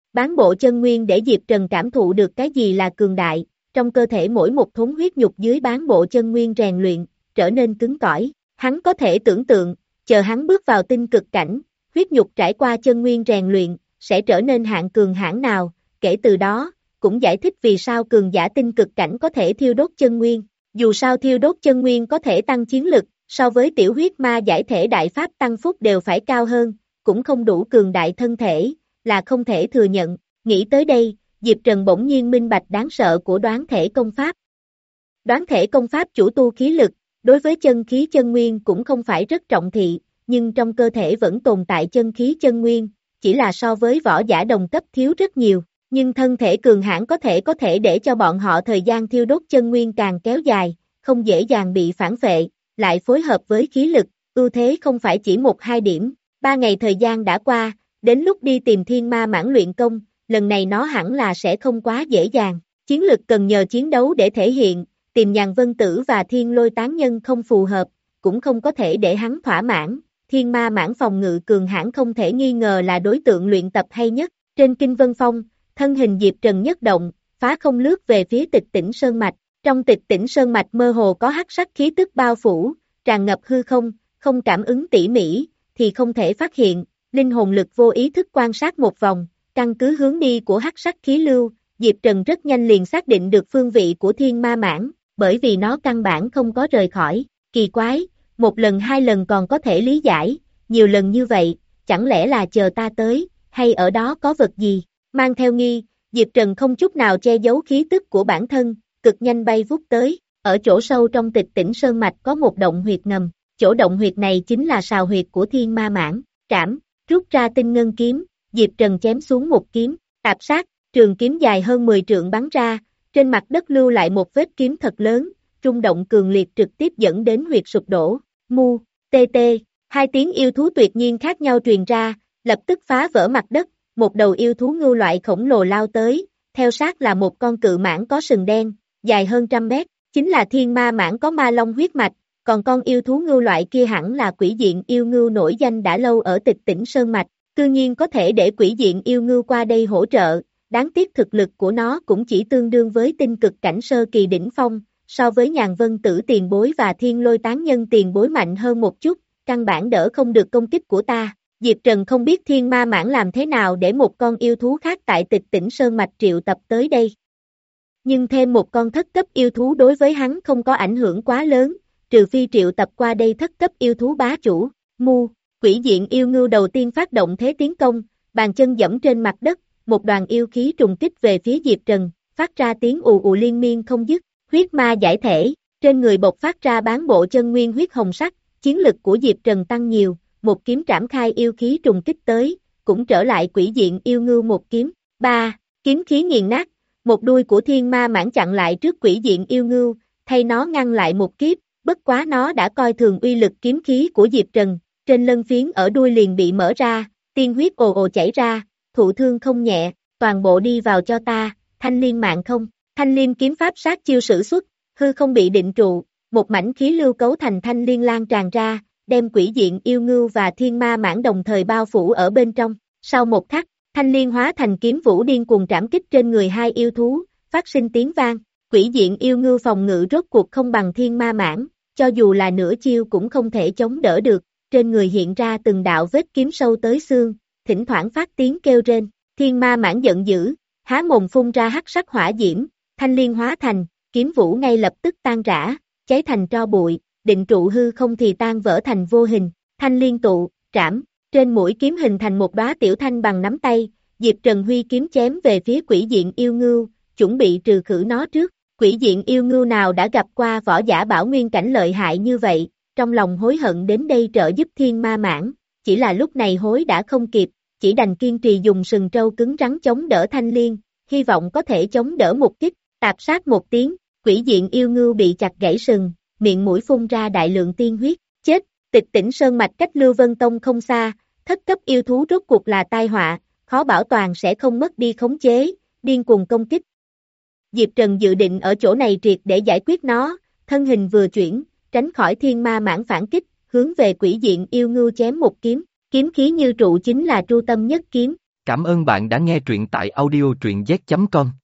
Bán bộ chân nguyên để Diệp Trần cảm thụ được cái gì là cường đại, trong cơ thể mỗi một thốn huyết nhục dưới bán bộ chân nguyên rèn luyện, trở nên cứng cỏi. Hắn có thể tưởng tượng, chờ hắn bước vào tinh cực cảnh, huyết nhục trải qua chân nguyên rèn luyện, sẽ trở nên hạng cường hãn nào, kể từ đó, cũng giải thích vì sao cường giả tinh cực cảnh có thể thiêu đốt chân nguyên. Dù sao thiêu đốt chân nguyên có thể tăng chiến lực, so với tiểu huyết ma giải thể đại pháp tăng phúc đều phải cao hơn, cũng không đủ cường đại thân thể, là không thể thừa nhận. Nghĩ tới đây, Diệp Trần bỗng nhiên minh bạch đáng sợ của đoán thể công pháp. Đoán thể công pháp chủ tu khí lực, đối với chân khí chân nguyên cũng không phải rất trọng thị, nhưng trong cơ thể vẫn tồn tại chân khí chân nguyên, chỉ là so với võ giả đồng cấp thiếu rất nhiều, nhưng thân thể cường hãn có thể có thể để cho bọn họ thời gian thiêu đốt chân nguyên càng kéo dài, không dễ dàng bị phản phệ, lại phối hợp với khí lực, ưu thế không phải chỉ một hai điểm. Ba ngày thời gian đã qua, đến lúc đi tìm thiên ma mãng luyện công, lần này nó hẳn là sẽ không quá dễ dàng, chiến lực cần nhờ chiến đấu để thể hiện, tìm Nhàn Vân Tử và Thiên Lôi Tán Nhân không phù hợp, cũng không có thể để hắn thỏa mãn. Thiên ma mãng phòng ngự cường hãn không thể nghi ngờ là đối tượng luyện tập hay nhất. Trên Kinh Vân Phong, thân hình Diệp Trần nhất động, phá không lướt về phía Tịch Tĩnh Sơn Mạch. Trong Tịch Tĩnh Sơn Mạch mơ hồ có hắc sắc khí tức bao phủ, tràn ngập hư không, không cảm ứng tỉ mỉ, thì không thể phát hiện. Linh hồn lực vô ý thức quan sát một vòng, căn cứ hướng đi của hắc sắc khí lưu, Diệp Trần rất nhanh liền xác định được phương vị của thiên ma mãng, bởi vì nó căn bản không có rời khỏi. Kỳ quái, một lần hai lần còn có thể lý giải, nhiều lần như vậy, chẳng lẽ là chờ ta tới, hay ở đó có vật gì? Mang theo nghi, Diệp Trần không chút nào che giấu khí tức của bản thân, cực nhanh bay vút tới. Ở chỗ sâu trong Tịch Tĩnh Sơn Mạch có một động huyệt ngầm, chỗ động huyệt này chính là sào huyệt của thiên ma mãng. Trảm, rút ra tinh ngân kiếm, Diệp Trần chém xuống một kiếm, tạp sát, trường kiếm dài hơn mười trượng bắn ra, trên mặt đất lưu lại một vết kiếm thật lớn, rung động cường liệt trực tiếp dẫn đến huyệt sụp đổ. Mu, tê tê, hai tiếng yêu thú tuyệt nhiên khác nhau truyền ra, lập tức phá vỡ mặt đất, một đầu yêu thú ngưu loại khổng lồ lao tới, theo sát là một con cự mãng có sừng đen, dài hơn trăm mét, chính là thiên ma mãng có ma long huyết mạch, còn con yêu thú ngưu loại kia hẳn là Quỷ Diện yêu ngưu nổi danh đã lâu ở Tịch Tĩnh Sơn Mạch, tự nhiên có thể để Quỷ Diện yêu ngưu qua đây hỗ trợ, đáng tiếc thực lực của nó cũng chỉ tương đương với tinh cực cảnh sơ kỳ đỉnh phong, so với Nhàn Vân Tử tiền bối và Thiên Lôi Tán Nhân tiền bối mạnh hơn một chút, căn bản đỡ không được công kích của ta. Diệp Trần không biết thiên ma mãng làm thế nào để một con yêu thú khác tại Tịch Tĩnh Sơn Mạch triệu tập tới đây. Nhưng thêm một con thất cấp yêu thú đối với hắn không có ảnh hưởng quá lớn, trừ phi triệu tập qua đây thất cấp yêu thú bá chủ. Mu, Quỷ Diện yêu ngưu đầu tiên phát động thế tiến công, bàn chân dẫm trên mặt đất, một đoàn yêu khí trùng kích về phía Diệp Trần, phát ra tiếng ù ù liên miên không dứt. Huyết ma giải thể, trên người bộc phát ra bán bộ chân nguyên huyết hồng sắc, chiến lực của Diệp Trần tăng nhiều, một kiếm trảm khai yêu khí trùng kích tới, cũng trở lại Quỷ Diện yêu ngưu một kiếm. Ba, kiếm khí nghiền nát, một đuôi của thiên ma mãng chặn lại trước Quỷ Diện yêu ngưu, thay nó ngăn lại một kiếp, bất quá nó đã coi thường uy lực kiếm khí của Diệp Trần, trên lân phiến ở đuôi liền bị mở ra, tiên huyết ồ ồ chảy ra, thụ thương không nhẹ, toàn bộ đi vào cho ta, thanh liên mạng không. Thanh liên kiếm pháp sát chiêu sử xuất, hư không bị định trụ, một mảnh khí lưu cấu thành thanh liên lan tràn ra, đem Quỷ Diện yêu ngưu và thiên ma mãng đồng thời bao phủ ở bên trong. Sau một khắc, thanh liên hóa thành kiếm vũ điên cuồng trảm kích trên người hai yêu thú, phát sinh tiếng vang. Quỷ Diện yêu ngưu phòng ngự rốt cuộc không bằng thiên ma mãng, cho dù là nửa chiêu cũng không thể chống đỡ được, trên người hiện ra từng đạo vết kiếm sâu tới xương, thỉnh thoảng phát tiếng kêu rên. Thiên ma mãng giận dữ, há mồm phun ra hắc sắc hỏa diễm, thanh liên hóa thành, kiếm vũ ngay lập tức tan rã, cháy thành tro bụi, định trụ hư không thì tan vỡ thành vô hình, thanh liên tụ, trảm, trên mũi kiếm hình thành một đóa tiểu thanh bằng nắm tay, Diệp Trần huy kiếm chém về phía Quỷ Diện yêu ngưu, chuẩn bị trừ khử nó trước. Quỷ Diện yêu ngưu nào đã gặp qua võ giả bảo nguyên cảnh lợi hại như vậy, trong lòng hối hận đến đây trợ giúp thiên ma mãng, chỉ là lúc này hối đã không kịp, chỉ đành kiên trì dùng sừng trâu cứng rắn chống đỡ thanh liên, hy vọng có thể chống đỡ một kích. Tạp sát một tiếng, Quỷ Diện yêu ngưu bị chặt gãy sừng, miệng mũi phun ra đại lượng tiên huyết, chết. Tịch Tĩnh Sơn Mạch cách Lưu Vân Tông không xa, thất cấp yêu thú rốt cuộc là tai họa, khó bảo toàn sẽ không mất đi khống chế, điên cuồng công kích. Diệp Trần dự định ở chỗ này triệt để giải quyết nó, thân hình vừa chuyển, tránh khỏi thiên ma mãng phản kích, hướng về Quỷ Diện yêu ngưu chém một kiếm, kiếm khí như trụ chính là tru tâm nhất kiếm.
Cảm ơn bạn đã nghe truyện tại audio truyện z chấm com.